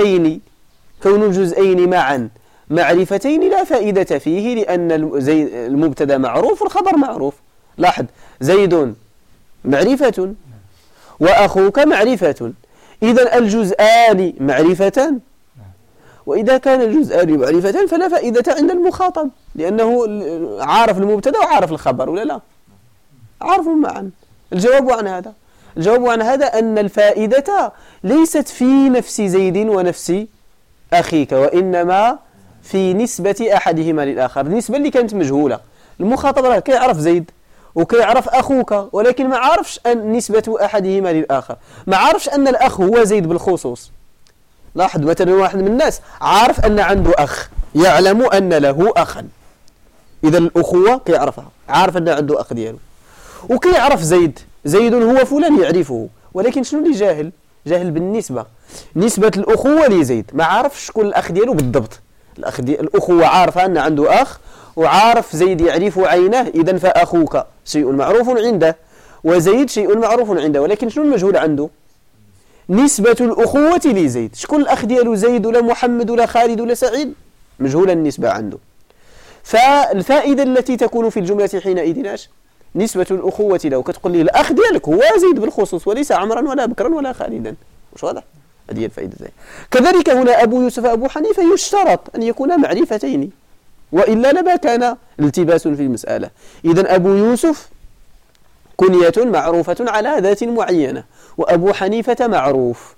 الجزئين معا معرفتين لا فائدة فيه، لأن المبتدا معروف والخبر معروف. لاحظ، زيد معرفة وأخوك معرفة، إذا الجزءان معرفة، وإذا كان الجزءان معرفة فلا فائدة عند المخاطب، لأنه عارف المبتدا وعارف الخبر، ولا لا؟ عارفهم معا. الجواب عن هذا أن الفائدة ليست في نفس زيد ونفس أخيك، وإنما في نسبة أحدهما للآخر، النسبة اللي كانت مجهولة. المخاطب راه كيعرف زيد وكيعرف أخوك، ولكن ما عارفش أن نسبة أحدهما للآخر، ما عارفش أن الأخ هو زيد بالخصوص. لاحظ مثلا واحد من الناس عارف أن عنده أخ، يعلم أن له أخا، إذا الأخوة كيعرفها، عارف أن عنده أخ دياله. وكيعرف زيد هو فلان يعرفه، ولكن شنو اللي جاهل بالنسبة، نسبة الأخوة لزيد، ما عارفش شكون الأخ دياله بالضبط. الأخوة عارفة أن عنده أخ، وعارف زيد يعرف عينه، إذن فأخوك شيء معروف عنده وزيد شيء معروف عنده، ولكن شنو المجهول عنده؟ نسبة الأخوة لزيد. شكون الأخ ديالو؟ زيد ولا محمد ولا خالد ولا سعيد؟ مجهول النسبة عنده. فالفائدة التي تكون في الجملة حينئذ نسبة الأخوة له، كتقول لي الأخ ديالك هو زيد بالخصوص وليس عمرا ولا بكرا ولا خالدا. واش واضح؟ هذه الفائدة زي. كذلك هنا أبو يوسف أبو حنيفة يشترط أن يكونا معرفتين، وإلا لما كان التباس في المسألة. إذن أبو يوسف كنية معروفة على ذات معينة، وأبو حنيفة معروف،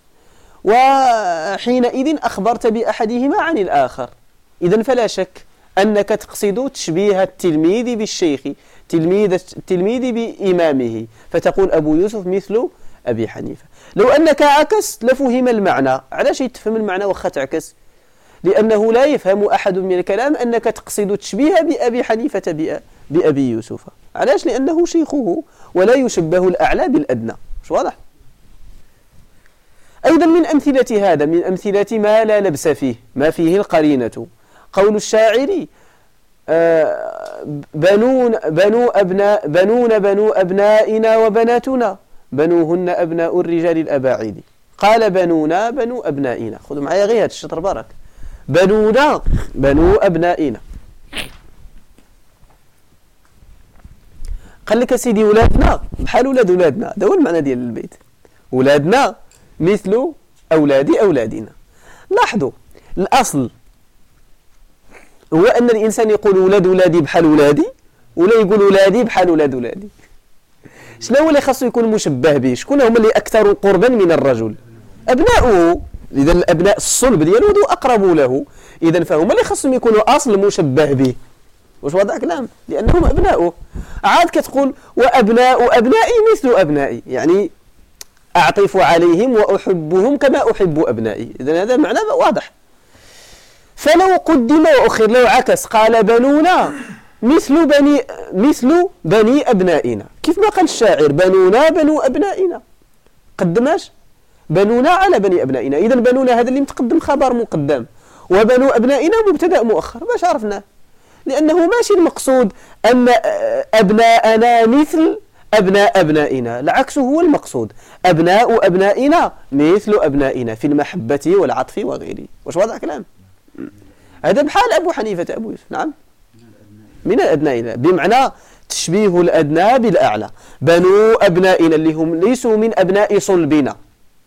وحينئذ أخبرت بأحدهما عن الآخر، إذن فلا شك أنك تقصد تشبيه التلميذ بالشيخ، التلميذ بإمامه، فتقول أبو يوسف مثل أبي حنيفة. لو أنك عكست لفهم المعنى. علاش يتفهم المعنى وخا تعكس؟ لأنه لا يفهم أحد من الكلام أنك تقصد تشبيه بأبي حنيفة بأبي يوسف. علاش؟ لأنه شيخه ولا يشبه الأعلى بالأدنى. مش واضح؟ أيضا من أمثلة هذا، من أمثلة ما لا لبس فيه، ما فيه القرينة، قول الشاعر بنون بنو أبنائنا وبناتنا بنوهن أبناء الرجال الأباعد. قال بنونا بنو أبنائنا، خذوا معايا غير هذا الشطر بارك. بنونا بنو أبنائنا، قال لك سيدي ولادنا بحال ولاد ولادنا، هذا هو المعنى ديال البيت، ولادنا مثل أولاد أولادنا. لاحظوا الأصل هو أن الإنسان يقول ولاد ولادي بحال ولادي، ولا يقول ولادي بحال ولاد ولادي. شنو هو اللي خاصو يكون مشبه به؟ شكون هما اللي أكثر قربا من الرجل؟ أبناؤه. إذا الأبناء الصلب ديالو ذو أقرب له، إذا فهما اللي خاصهم يكونوا أصل مشبه به. واش واضح كلام؟ لأنهم أبناؤه. عاد كتقول وأبناء أبنائي مثل أبنائي، يعني أعطف عليهم وأحبهم كما أحب أبنائي. إذا هذا معنى واضح. فلو قدم وأخر، لو عكس قال بنونا مثل بني أبنائنا، كيف ما قال الشاعر بنونا بنو أبنائنا، قدماش بنونا على بني أبنائنا. إذن بنونا هذا اللي متقدم خبر مقدم، وبنو أبنائنا مبتدأ مؤخر. باش عرفنا؟ لأنه ماشي المقصود أن أبناءنا مثل أبناء أبنائنا، العكس هو المقصود، أبناء أبنائنا مثل أبنائنا في المحبة والعطف وغيره. واش واضح كلام؟ هذا بحال أبو حنيفة أبو يوسف. نعم، من الأدنى، بمعنى تشبيه الأدنى بالأعلى. بنو أبنائنا اللي هم ليسوا من أبناء صلبنا،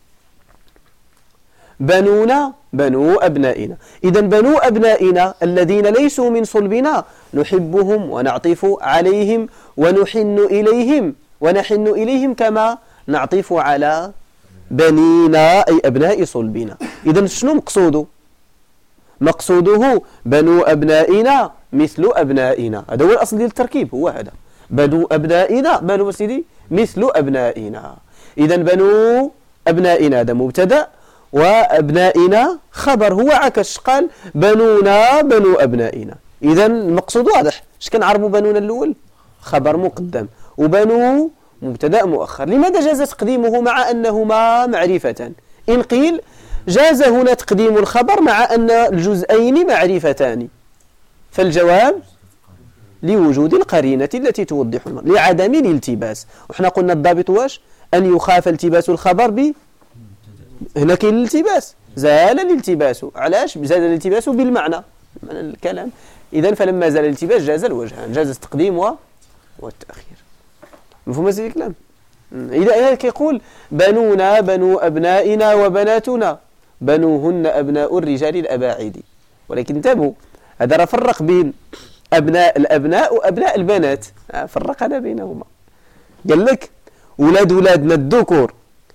بنونا بنو أبنائنا. إذن بنو أبنائنا الذين ليسوا من صلبنا نحبهم ونعطف عليهم ونحن إليهم كما نعطف على بنينا أي أبناء صلبنا. إذن شنو مقصوده؟ مقصوده بنو أبنائنا مثل أبنائنا، هذا هو الأصل ديال التركيب، هو هذا بنو أبنائنا بنو سيدي مثل أبنائنا. إذن بنو أبنائنا هذا مبتدأ، وأبنائنا خبر، هو عكس قال بنونا بنو أبنائنا. إذا المقصود واضح. اش كنعربوا بنون الأول؟ خبر مقدم، وبنو مبتدأ مؤخر. لماذا جاز تقديمه مع أنهما معرفتان؟ إن قيل جاز هنا تقديم الخبر مع أن الجزئين معرفتان، فالجواب لوجود القرينة التي توضح المعنى، لعدم الالتباس. وحنا قلنا الضابط واش؟ أن يخاف التباس الخبر هنا كاين الالتباس، زال الالتباس. علاش؟ زال الالتباس بالمعنى، معنى الكلام. إذن فلما زال الالتباس جاز الوجهان، جاز التقديم والتأخير. مفهوم هذا الكلام؟ إذا كيقول بنونا بنو أبنائنا وبناتنا، بنوهن أبناء الرجال الأباعد. ولكن انتبهوا، هذا راه فرق بين أبناء الأبناء وأبناء البنات، فرق هذا بينهما. قال لك ولادنا الذكور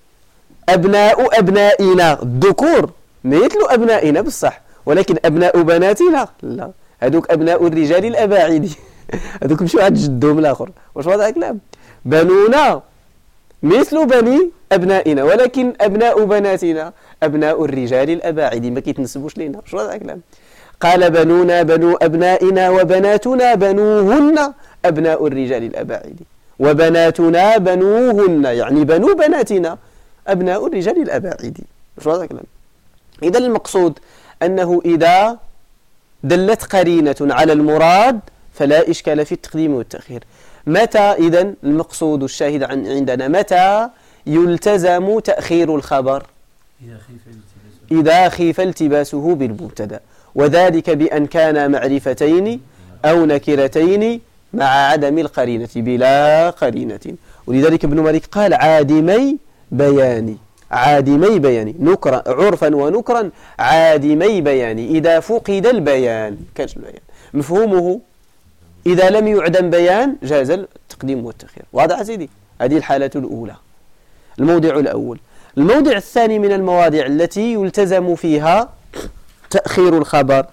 أبناء أبنائنا الذكور مثل أبنائنا بصح، ولكن أبناء بناتنا لا، هذوك أبناء الرجال الأباعد هذوك مشوا عند جدهم الآخر. واش واضح الكلام؟ بنونا مثل بني أبنائنا، ولكن أبناء بناتنا أبناء الرجال الأباعد، ما كيتنسبوش لينا. واش واضح الكلام؟ قال بنونا بنو أبنائنا وبناتنا بنوهن أبناء الرجال الأباعد، وبناتنا بنوهن يعني بنو بناتنا أبناء الرجال الأباعد. واش واضح الكلام؟ إذا المقصود أنه إذا دلت قرينة على المراد فلا إشكال في التقديم والتأخير. متى إذن المقصود الشاهد عندنا متى يلتزم تأخير الخبر؟ إذا خيف التباسه بالمبتدأ، وذلك بأن كان معرفتين أو نكرتين مع عدم القرينة بلا قرينة. ولذلك ابن مالك قال عادمي بيان، عادمي بيان نكرا عرفا ونكرا عادمي بيان إذا فقد البيان كاش البيان. مفهومه إذا لم يعدم بيان جاز التقديم والتأخير. واضح سيدي؟ هذه الحالة الأولى، الموضع الأول. الموضع الثاني من المواضع التي يلتزم فيها تأخير الخبر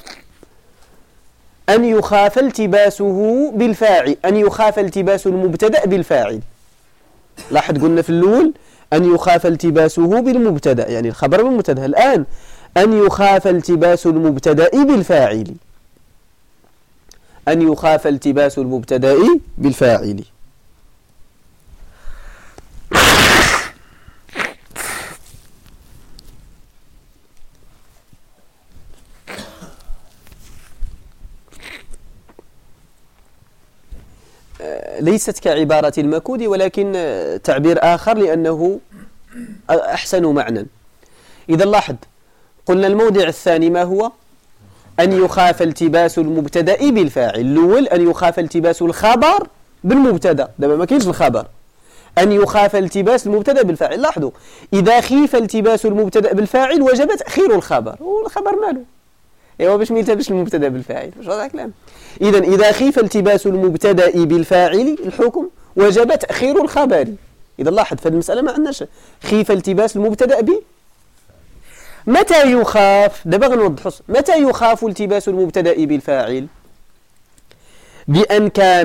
أن يخاف التباسه بالفاعل، أن يخاف التباس المبتدأ بالفاعل. لاحظ قلنا في الأول أن يخاف التباسه بالمبتدأ يعني الخبر بالمبتدأ، الآن أن يخاف التباس المبتدأ بالفاعل، أن يخاف التباس المبتدأ بالفاعل. ليست كعبارة المكود ولكن تعبير آخر لأنه أحسن معنى. إذا لاحظ قلنا الموضع الثاني ما هو؟ أن يخاف التباس المبتدأ بالفاعل. الأول أن يخاف التباس الخبر بالمبتدأ، دابا ما كاينش الخبر، أن يخاف التباس المبتدأ بالفاعل. لاحظوا إذا خيف التباس المبتدأ بالفاعل وجب تأخير الخبر، والخبر ماله؟ ايوا باش ما يلتبس المبتدا بالفاعل. واش هذا الكلام؟ اذا خيف التباس المبتدا بالفاعل الحكم وجب تاخير الخبر. اذا لاحظ في المساله ما عندناش خيف التباس المبتدا متى يخاف؟ دابا غنوضحوا متى يخاف التباس المبتدا بالفاعل؟ بأن كان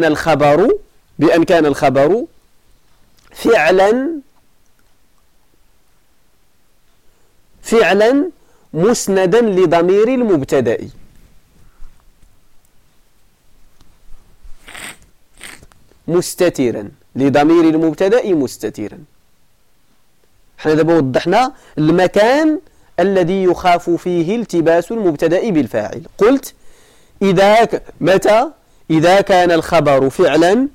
الخبر فعلا مسندا لضمير المبتدأ. مستترا لضمير المبتدأ مستترا. احنا دابا وضحنا المكان الذي يخاف فيه التباس المبتدأ بالفاعل. قلت إذا كان الخبر فعلا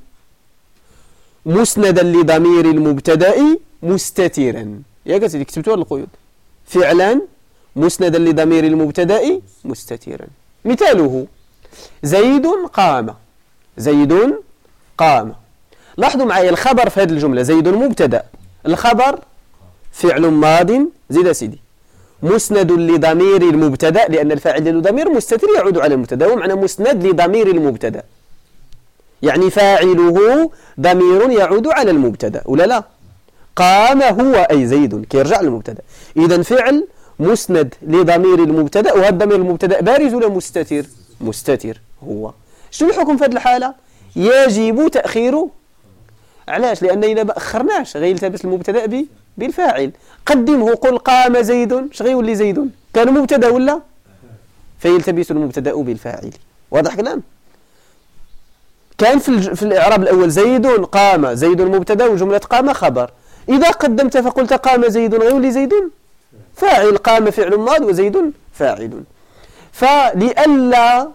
مسندا لضمير المبتدأ مستترا. ياك سيدي كتبتوها القيود. فعلا مسندا لضمير المبتدأ مستترا. مثاله زيد قام. لاحظوا معايا الخبر في هذه الجملة زيد مبتدأ، الخبر فعل ماض زيد سيدي مسند لضمير المبتدأ لأن الفاعل له ضمير مستتر يعود على المبتدأ، ومعنى مسند لضمير المبتدأ يعني فاعله ضمير يعود على المبتدأ ولا لا؟ قام هو أي زيد كيرجع للمبتدأ. إذن فعل مسند لضمير المبتدأ، وهذا الضمير المبتدأ بارز ولا مستتر؟ مستتر هو. شنو الحكم في هذه الحالة؟ يجب تأخيره. علاش؟ لأن إذا ما أخرناش غيلتبس المبتدأ بالفاعل. قدمه قل قام زيد، اش غيولي زيد؟ كان مبتدأ ولا؟ فيلتبس المبتدأ بالفاعل. واضح كلام؟ كان في الإعراب الأول زيد قام، زيد مبتدا وجملة قام خبر. إذا قدمت فقلت قام زيد غير لزيد فاعل، قام فعل ماض وزيد فاعل. فلئلا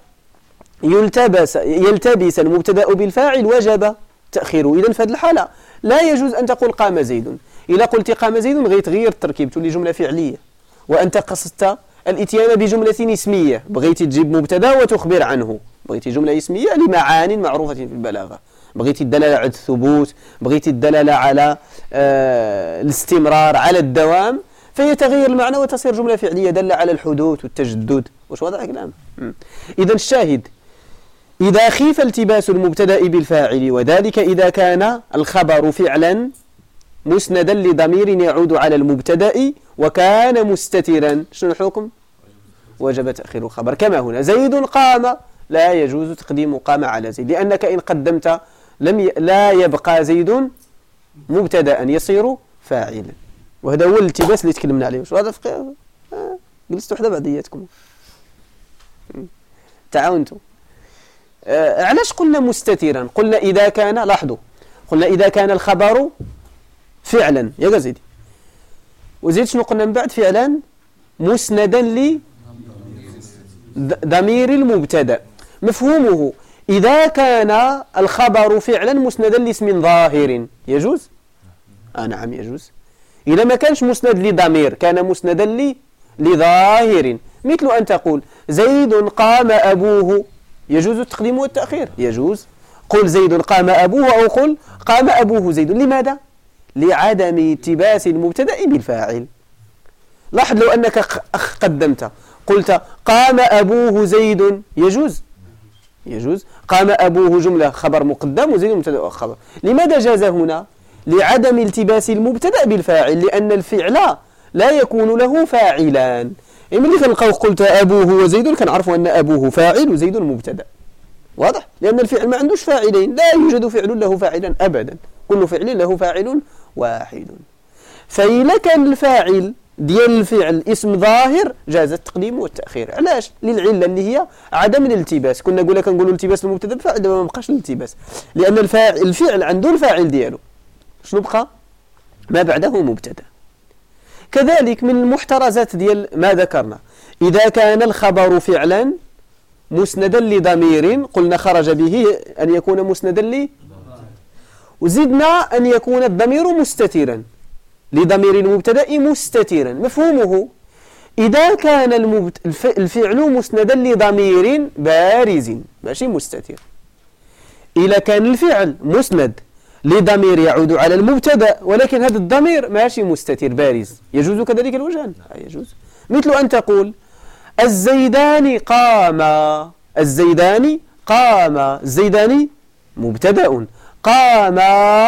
يلتبس المبتدا بالفاعل وجب تأخيره. إذن في هذه الحالة لا يجوز أن تقول قام زيد. إذا قلت قام زيد غير تغير التركيب تولي جملة فعلية، وأنت قصدت الاتيان بجملة اسمية، بغيتي تجيب مبتدا وتخبر عنه، بغيتي جملة اسمية لمعان معروفة في البلاغة، بغيتي الدلالة على الثبوت، بغيتي الدلالة على الاستمرار، على الدوام، فهي تغير المعنى وتصير جملة فعلية دالة على الحدوث والتجدد. واش واضح الكلام؟ إذا الشاهد إذا خيف التباس المبتدأ بالفاعل، وذلك إذا كان الخبر فعلا مسندا لضمير يعود على المبتدأ وكان مستترا، شنو الحكم؟ وجب تأخير الخبر. كما هنا زيد قام، لا يجوز تقديم قام على زيد، لأنك إن قدمت لا يبقى زيد مبتدأ، يصير فاعلا. وهذا هو الالتباس اللي تكلمنا عليه. وهذا فقه جلستوا حدا بعضياتكم تعاونتوا. علاش قلنا مستترا؟ قلنا إذا كان، لاحظوا، قلنا إذا كان الخبر فعلا يا غزيدي، وزيد شنو قلنا من بعد؟ فعلا مسندا لضمير المبتدا. مفهومه إذا كان الخبر فعلا مسندا لاسم ظاهر يجوز؟ نعم يجوز. إذا ما كانش مسند لضمير، كان مسندا لظاهر، مثل أن تقول زيد قام أبوه، يجوز التقديم والتأخير؟ يجوز. قل زيد قام أبوه أو قل قام أبوه زيد. لماذا؟ لعدم التباس المبتدأ بالفاعل. لاحظ لو أنك قدمت قلت قام أبوه زيد، يجوز؟ يجوز. قام أبوه جملة خبر مقدم وزيد مبتدأ خبر. لماذا جاز هنا؟ لعدم التباس المبتدأ بالفاعل، لأن الفعل لا يكون له فاعلان. ملي كنلقاو قلت أبوه وزيد كنعرفوا أن أبوه فاعل وزيد مبتدأ. واضح؟ لأن الفعل ما عندوش فاعلين، لا يوجد فعل له فاعلا أبدا، كل فعل له فاعل واحد. فإذا كان الفاعل ديال الفعل اسم ظاهر جاز التقديم والتأخير. علاش؟ للعلة اللي هي عدم الالتباس. كنا نقولوا التباس المبتدأ بالفاعل، دابا ما بقاش الالتباس، لأن الفعل عنده الفاعل ديالو، شنو بقى؟ ما بعده مبتدأ. كذلك من المحترزات ديال ما ذكرنا، إذا كان الخبر فعلا مسندا لضمير، قلنا خرج به أن يكون مسندا وزدنا أن يكون الضمير مستترا لضمير المبتدأ مستترا. مفهومه إذا كان الفعل مسندا لضمير بارز ماشي مستتر. إذا كان الفعل مسند لضمير يعود على المبتدأ ولكن هذا الضمير ماشي مستتر بارز، يجوز كذلك الوجهان؟ يجوز. مثل أن تقول الزيدان قام، الزيدان قام، الزيدان مبتدأ، قام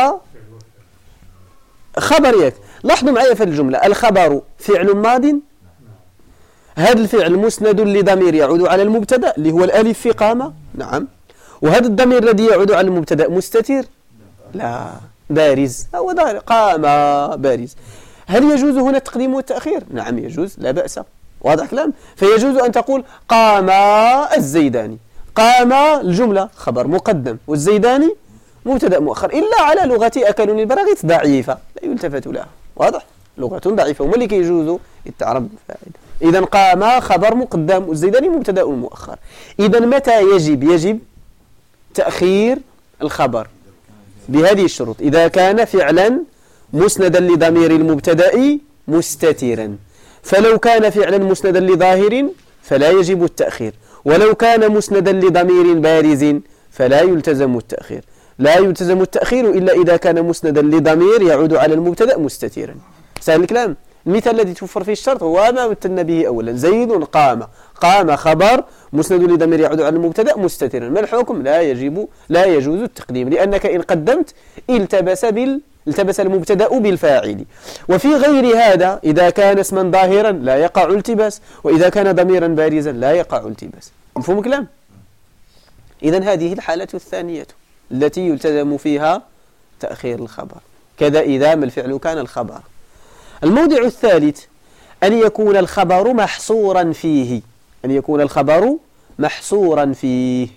خبر ياك. لاحظوا معايا في الجملة، الخبر فعل ماض، هذا الفعل مسند لضمير يعود على المبتدأ اللي هو الألف في قام، نعم، وهذا الضمير الذي يعود على المبتدأ مستتر؟ لا، بارز، هو ظاهر، قام بارز. هل يجوز هنا التقديم والتأخير؟ نعم يجوز، لا بأس. واضح كلام؟ فيجوز أن تقول قام الزيداني، قام الجملة خبر مقدم والزيداني مبتدأ مؤخر، إلا على لغة أكلون البراغيث ضعيفة لا يلتفت لها. واضح؟ لغة ضعيفة، وما اللي كيجوزوا التعرب فاعل. إذا قام خبر مقدم والزيداني مبتدأ مؤخر. إذا متى يجب تأخير الخبر؟ بهذه الشروط: إذا كان فعلا مسندا لضمير المبتدأ مستترا، فلو كان فعلا مسندا لظاهر فلا يجب التأخير، ولو كان مسندا لضمير بارز فلا يلتزم التأخير. لا يلتزم التأخير إلا إذا كان مسندا لضمير يعود على المبتدأ مستترا. سهل الكلام. المثال الذي توفر فيه الشرط هو ما مثلنا به أولا: زيد قام، قام خبر مسند لضمير يعود على المبتدأ مستترا. ما الحكم؟ لا يجوز التقديم، لأنك إن قدمت التبس المبتدأ بالفاعل. وفي غير هذا إذا كان اسما ظاهرا لا يقع التباس، وإذا كان ضميرا بارزا لا يقع التباس. مفهوم الكلام؟ إذن هذه الحالة الثانية التي يلتزم فيها تأخير الخبر. كذا إذا ما الفعل كان الخبر. الموضع الثالث أن يكون الخبر محصورا فيه، أن يكون الخبر محصورا فيه.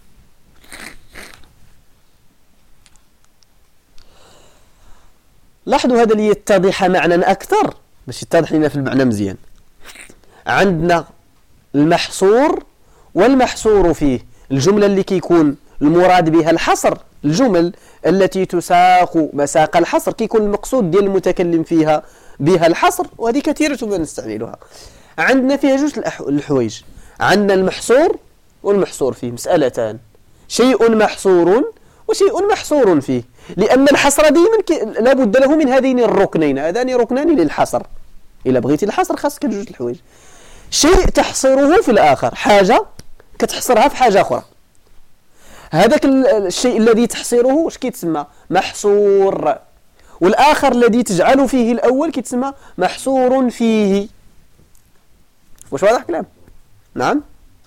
لاحظوا هذا ليتضح معنى أكثر باش يتضح لنا في المعنى مزيان. عندنا المحصور والمحصور فيه، الجملة اللي كيكون المراد بها الحصر، الجمل التي تساق مساق الحصر كيكون المقصود ديال المتكلم فيها بها الحصر، وهذه كثيرة ما نستعملها. عندنا فيها جوج الحوايج، عندنا المحصور والمحصور فيه، مسألتان، شيء محصور وشيء محصور فيه، لأن الحصر دائما لا بد له من هذين الركنين، هذان ركنان للحصر. إلا بغيتي الحصر خاصك جوج الحوايج، شيء تحصره في الآخر، حاجة كتحصرها في حاجة أخرى، هذاك الشيء الذي تحصره واش كيتسمى محصور، والآخر الذي تجعل فيه الأول كيتسمى محصور فيه. واش واضح الكلام؟ نعم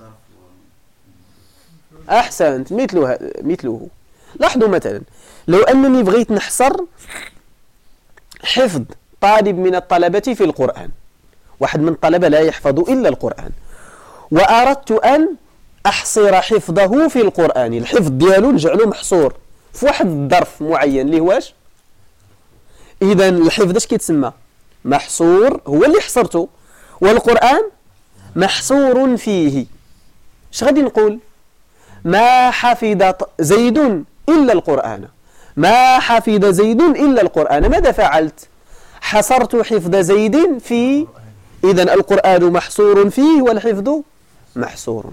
أحسنت، مثله. لاحظوا مثلا لو أنني بغيت نحصر حفظ طالب من الطلبة في القرآن، واحد من الطلبة لا يحفظ إلا القرآن، وأردت أن أحصر حفظه في القرآن، الحفظ ديالو نجعله محصور في واحد الظرف معين اللي هواش، إذا الحفظ اش كيتسمى؟ محصور، هو اللي حصرته، والقرآن محصور فيه. اش غادي نقول؟ ما حفظ زيد إلا القرآن، ما حفظ زيد إلا القرآن. ماذا فعلت؟ حصرت حفظ زيد في، إذا القرآن محصور فيه والحفظ محصور.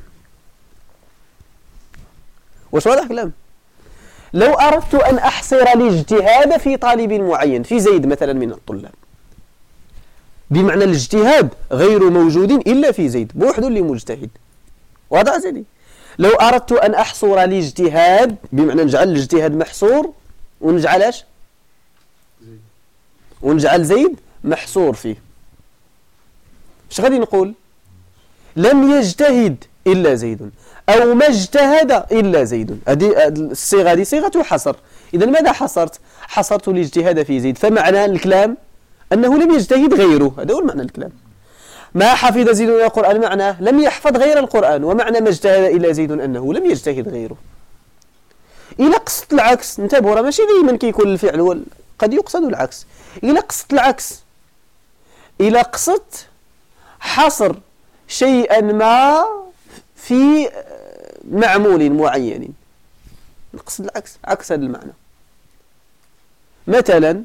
واش واضح الكلام؟ لو أردت أن أحصر الاجتهاد في طالب معين، في زيد مثلا من الطلاب، بمعنى الاجتهاد غير موجود إلا في زيد، بوحده اللي مجتهد. واضح سيدي؟ لو أردت أن أحصر الاجتهاد بمعنى نجعل الاجتهاد محصور ونجعل ونجعل زيد محصور فيه، ايش غادي نقول؟ لم يجتهد إلا زيد، أو ما اجتهد إلا زيد. هذه الصيغة دي صيغة حصر. إذا ماذا حصرت؟ حصرت الاجتهاد في زيد، فمعنى الكلام أنه لم يجتهد غيره، هذا هو المعنى الكلام. ما حفظ زيد إلا القرآن معناه لم يحفظ غير القرآن، ومعنى ما اجتهد إلا زيد أنه لم يجتهد غيره. إلا قصدت العكس، انتبهوا راه ماشي دائما كيكون الفعل قد يقصد العكس. إلا قصدت العكس، إلا قصدت حصر شيئا ما في معمول معين، نقصد العكس، عكس هذا المعنى. مثلا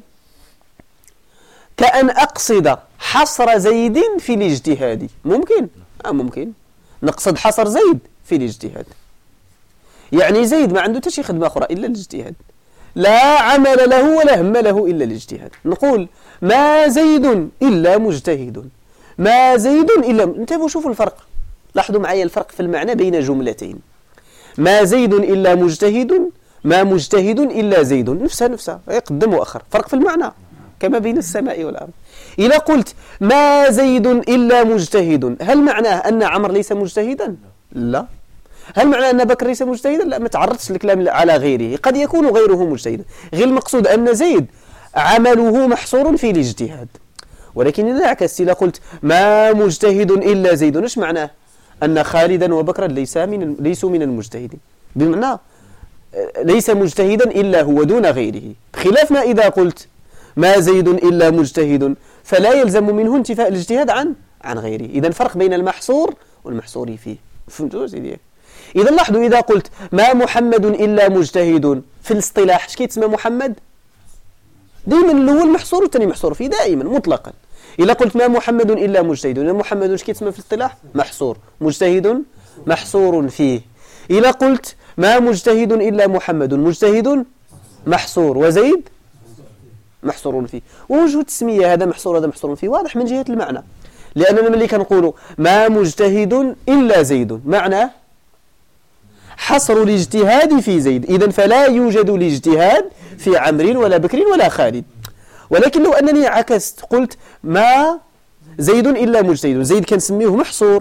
كأن أقصد حصر زيد في الاجتهاد، ممكن؟ ممكن نقصد حصر زيد في الاجتهاد، يعني زيد ما عنده شي خدمة أخرى إلا الاجتهاد، لا عمل له ولا هم له إلا الاجتهاد. نقول ما زيد إلا مجتهد، ما زيد إلا، انتبهوا شوفوا الفرق، لاحظوا معي الفرق في المعنى بين جملتين، ما زيد إلا مجتهد، ما مجتهد إلا زيد، نفسها يقدم وأخر، فرق في المعنى كما بين السماء والأرض. إذا قلت ما زيد إلا مجتهد، هل معناه أن عمر ليس مجتهدا؟ لا. هل معناه أن بكر ليس مجتهدا؟ لا، ما تعرضتش الكلام على غيره، قد يكون غيره مجتهدا، غير المقصود أن زيد عمله محصور في الاجتهاد. ولكن إذا عكست، إذا قلت ما مجتهد إلا زيد، ايش معناه؟ أن خالدا وبكرا ليسوا من المجتهدين، بمعنى ليس مجتهدا إلا هو دون غيره، خلاف ما إذا قلت ما زيد إلا مجتهد، فلا يلزم منه انتفاء الاجتهاد عن غيره. إذا فرق بين المحصور والمحصور فيه. فهمتوا سيدي؟ إذا لاحظوا إذا قلت ما محمد إلا مجتهد، في الاصطلاح اش كيتسمى محمد؟ دائما الأول محصور والثاني محصور فيه دائما مطلقا. إذا قلت ما محمد إلا مجتهد، محمد اش كيتسمى في الاصطلاح؟ محصور، مجتهد محصور فيه. إذا قلت ما مجتهد إلا محمد، مجتهد محصور وزيد محصور فيه. ووجه التسمية هذا محصور هذا محصور فيه واضح من جهة المعنى، لأننا ملي كنقولوا ما مجتهد إلا زيد معناه حصر الاجتهاد في زيد، إذن فلا يوجد الاجتهاد في عمرو ولا بكر ولا خالد. ولكن لو أنني عكست قلت ما زيد إلا مجتهد، زيد كنسميه محصور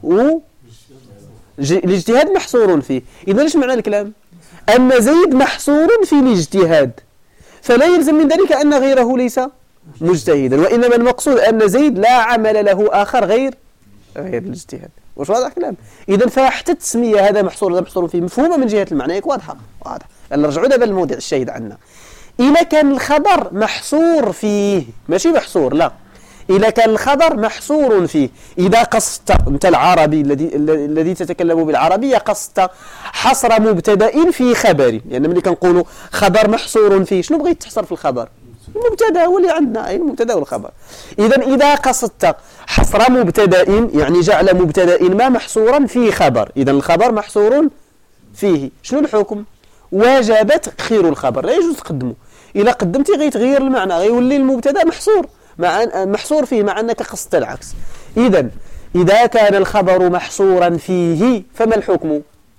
والاجتهاد محصور فيه، إذن ايش معنى الكلام؟ أن زيد محصور في الاجتهاد، فلا يلزم من ذلك أن غيره ليس مجتهدا، وإنما المقصود أن زيد لا عمل له آخر غير الاجتهاد. واش واضح الكلام؟ إذا فحتى التسمية هذا محصور هذا محصور فيه مفهومة من جهة المعنى، ياك واضحة واضح. نرجعوا دابا للموضع الشاهد عندنا. إذا كان الخبر محصور فيه ماشي محصور لا، إذا كان الخبر محصور فيه، إذا قصدت أنت العربي الذي تتكلم بالعربية قصدت حصر مبتدأ في خبر، يعني ملي كنقولوا خبر محصور فيه شنو بغيت تحصر في الخبر؟ المبتدأ هو اللي عندنا، أي المبتدأ والخبر. إذا قصدت حصر مبتدأ يعني جعل مبتدأ ما محصورا في خبر، إذا الخبر محصور فيه، شنو الحكم؟ وجب تأخير الخبر، لا يجوز تقدمه. إذا قدمتي غيتغير المعنى، غيولي المبتدأ محصور فيه مع أنك قصدت العكس. إذا كان الخبر محصورا فيه فما الحكم؟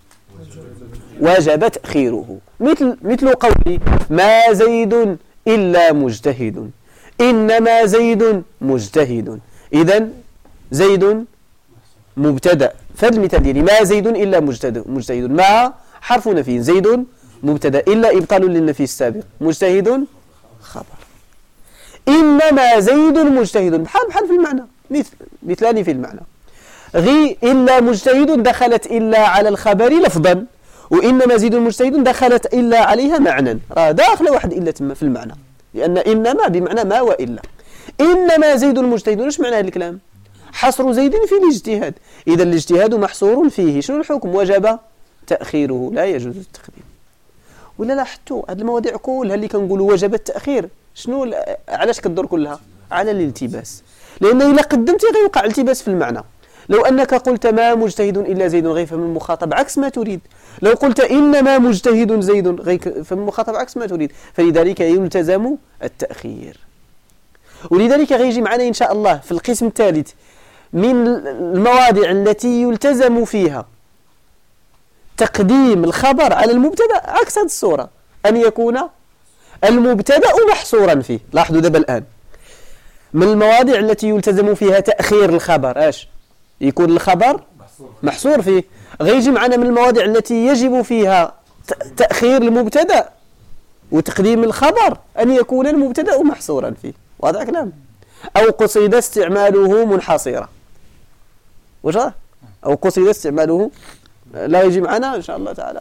وجب تأخيره. مثل قولي ما زيد إلا مجتهد، إنما زيد مجتهد. إذن زيد مبتدأ، فهذا المثال ديالي ما زيد إلا مجتهد، ما حرف نفي، زيد مبتدأ إلا إبطال للنفي السابق، مجتهد خبر. إنما زيد مجتهد بحال في المعنى، مثلان في المعنى. إلا مجتهد دخلت إلا على الخبر لفظا، وإنما زيد مجتهد دخلت إلا عليها معنى، راه داخله واحد إلا تم في المعنى، لأن إنما بمعنى ما وإلا. إنما زيد مجتهد، واش معنى هذا الكلام؟ حصر زيد في الاجتهاد، إذا الاجتهاد محصور فيه، شنو الحكم؟ وجب تأخيره، لا يجوز التقديم. ولا لاحظتوا هذه المواضيع كلها اللي كنقولوا وجب التأخير شنو علاش كدور كلها؟ على الالتباس، لأن إذا قدمتي غيوقع التباس في المعنى. لو أنك قلت ما مجتهد إلا زيد غيفهم المخاطب عكس ما تريد، لو قلت إنما مجتهد زيد غيفهم المخاطب عكس ما تريد، فلذلك يلتزم التأخير. ولذلك غيجي معنا إن شاء الله في القسم الثالث من المواضع التي يلتزم فيها تقديم الخبر على المبتدأ عكس هذه الصورة، أن يكون المبتدأ محصورا فيه. لاحظوا دابا الآن من المواضع التي يلتزم فيها تأخير الخبر يكون الخبر محصور فيه. غيجي معنا من المواضع التي يجب فيها تأخير المبتدأ وتقديم الخبر أن يكون المبتدأ محصورا فيه. واضح كلام؟ أو قصد استعماله منحصرا، وجه أو قصد استعماله لا يجي معنا إن شاء الله تعالى.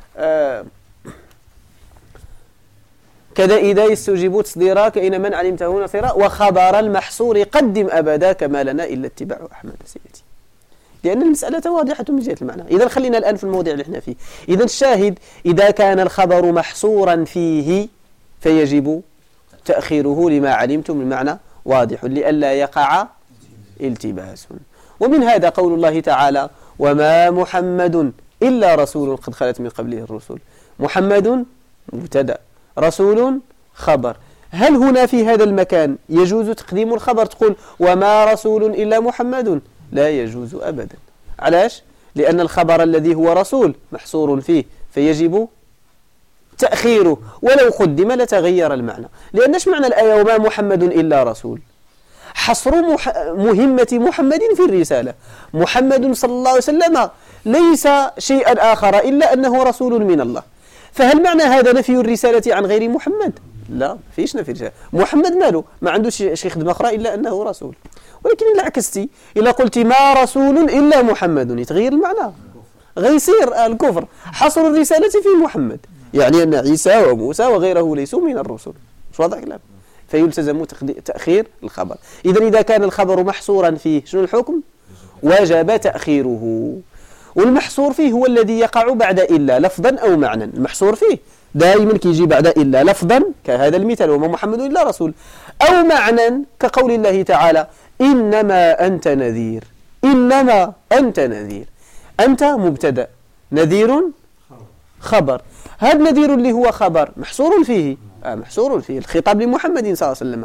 كذا إذا يستوجب تصديرا كأن من علمته نصيرا، وخبر المحصور قدم أبدا كما لنا إلا اتباع أحمد سيأتي، لأن المسألة واضحة من جهة المعنى. إذا خلينا الآن في الموضع اللي احنا فيه. إذا الشاهد إذا كان الخبر محصورا فيه فيجب تأخيره لما علمتم المعنى واضح لئلا يقع التباس. ومن هذا قول الله تعالى وما محمد إلا رسول قد خلت من قبله الرسل. محمد مبتدأ، رسول خبر. هل هنا في هذا المكان يجوز تقديم الخبر تقول وما رسول إلا محمد؟ لا يجوز أبدا. علاش؟ لأن الخبر الذي هو رسول محصور فيه فيجب تأخيره، ولو قدم لتغير المعنى. لأن ايش معنى الآية وما محمد إلا رسول؟ حصر مهمة محمد في الرسالة. محمد صلى الله عليه وسلم ليس شيئا آخر إلا أنه رسول من الله. فهل معنى هذا نفي الرسالة عن غير محمد؟ لا، فيش نفي الرسالة. محمد ماله ما عنده شي خدمة أخرى إلا أنه رسول. ولكن إلا عكستي، إلا قلت ما رسول إلا محمد يتغير المعنى، غيصير الكفر. حصر الرسالة في محمد يعني أن عيسى وموسى وغيره ليسوا من الرسل. مش واضح الكلام؟ فيلتزم تأخير الخبر. إذا كان الخبر محصورا فيه شنو الحكم؟ وجب تأخيره. والمحصور فيه هو الذي يقع بعد إلا لفظا أو معنى. المحصور فيه دائما كيجي بعد إلا لفظا كهذا المثال وما محمد إلا رسول، أو معنى كقول الله تعالى إنما أنت نذير. إنما أنت نذير، أنت مبتدأ، نذير خبر. هذا نذير اللي هو خبر محصور فيه محصور فيه الخطاب لمحمد صلى الله عليه وسلم.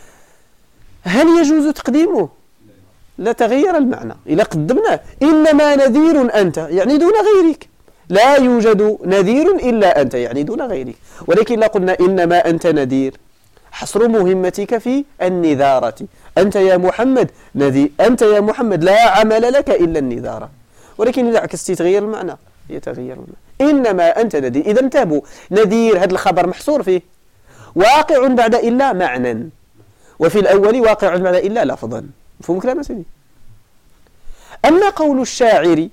هل يجوز تقديمه؟ لا، تغير المعنى. إذا قدمناه إنما نذير أنت يعني دون غيرك، لا يوجد نذير إلا أنت يعني دون غيرك. ولكن لا قلنا إنما أنت نذير، حصر مهمتك في النذارة. أنت يا محمد نذير، أنت يا محمد لا عمل لك إلا النذارة. ولكن إذا عكست تغير المعنى، يتغير المعنى. إنما أنت نذير. إذا انتبهوا، نذير هذا الخبر محصور فيه واقع بعد إلا معنى، وفي الأول واقع بعد إلا لفظا. مفهوم كلام سيدي؟ أما قول الشاعر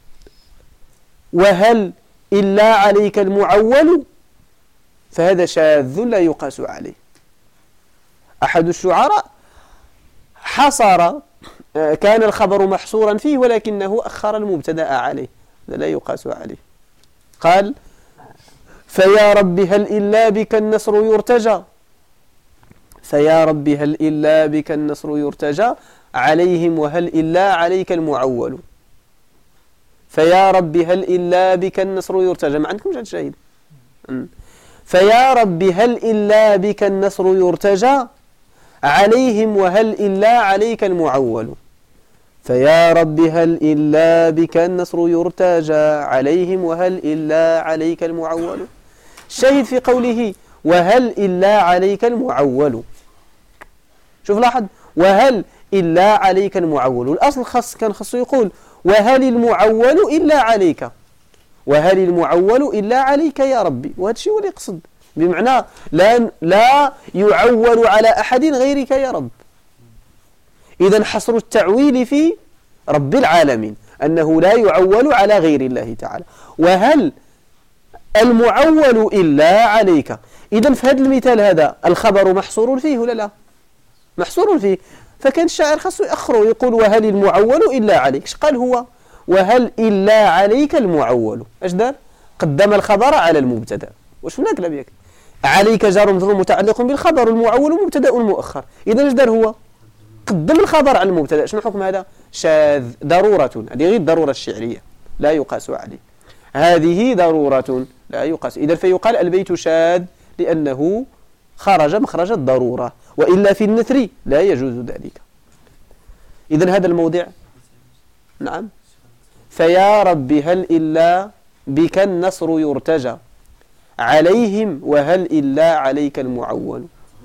وهل إلا عليك المعول فهذا شاذ لا يقاس عليه. أحد الشعراء حصر كان الخبر محصورا فيه ولكنه أخر المبتدأ عليه، هذا لا يقاس عليه. قال فيا رب هل إلا بك النصر يرتجى، فيا رب هل إلا بك النصر يرتجى عليهم وهل إلا عليك المعول. فيا رب هل إلا بك النصر يرتجى، ما عندكم جد شاهد. فيا رب هل إلا بك النصر يرتجى عليهم وهل إلا عليك المعول. فيا رب هل إلا بك النصر يرتجى عليهم وهل إلا عليك المعول. الشاهد في قوله وهل إلا عليك المعول، شوف لاحظ وهل إلا عليك المعول، الأصل كان خصه يقول وهل المعول إلا عليك، وهل المعول إلا عليك يا ربي، وهذا الشيء هو اللي يقصد، بمعنى لا يعول على أحد غيرك يا رب. إذن حصر التعويل في رب العالمين أنه لا يعول على غير الله تعالى. وهل المعول إلا عليك، إذن في هذا المثال هذا الخبر محصور فيه ولا لا؟ محصور فيه، فكان الشاعر خاصه يأخره يقول وهل المعول إلا عليك. ايش قال هو؟ وهل إلا عليك المعول. ايش دار؟ قدم الخبر على المبتدا. واش هناك لم يكن عليك جار مجرور متعلق بالخبر، المعول مبتدا مؤخر. إذا ايش دار هو؟ قدم الخبر على المبتدا. شنو حكم هذا؟ شاذ، ضرورة، هذه غير الضرورة الشعرية لا يقاس عليه، هذه ضرورة لا يقاس. إذا فيقال البيت شاذ لأنه خرج مخرج الضرورة، وإلا في النثر لا يجوز ذلك. إذن هذا الموضع نعم فيا رب هل إلا بك النصر يرتجى عليهم وهل إلا عليك المعول.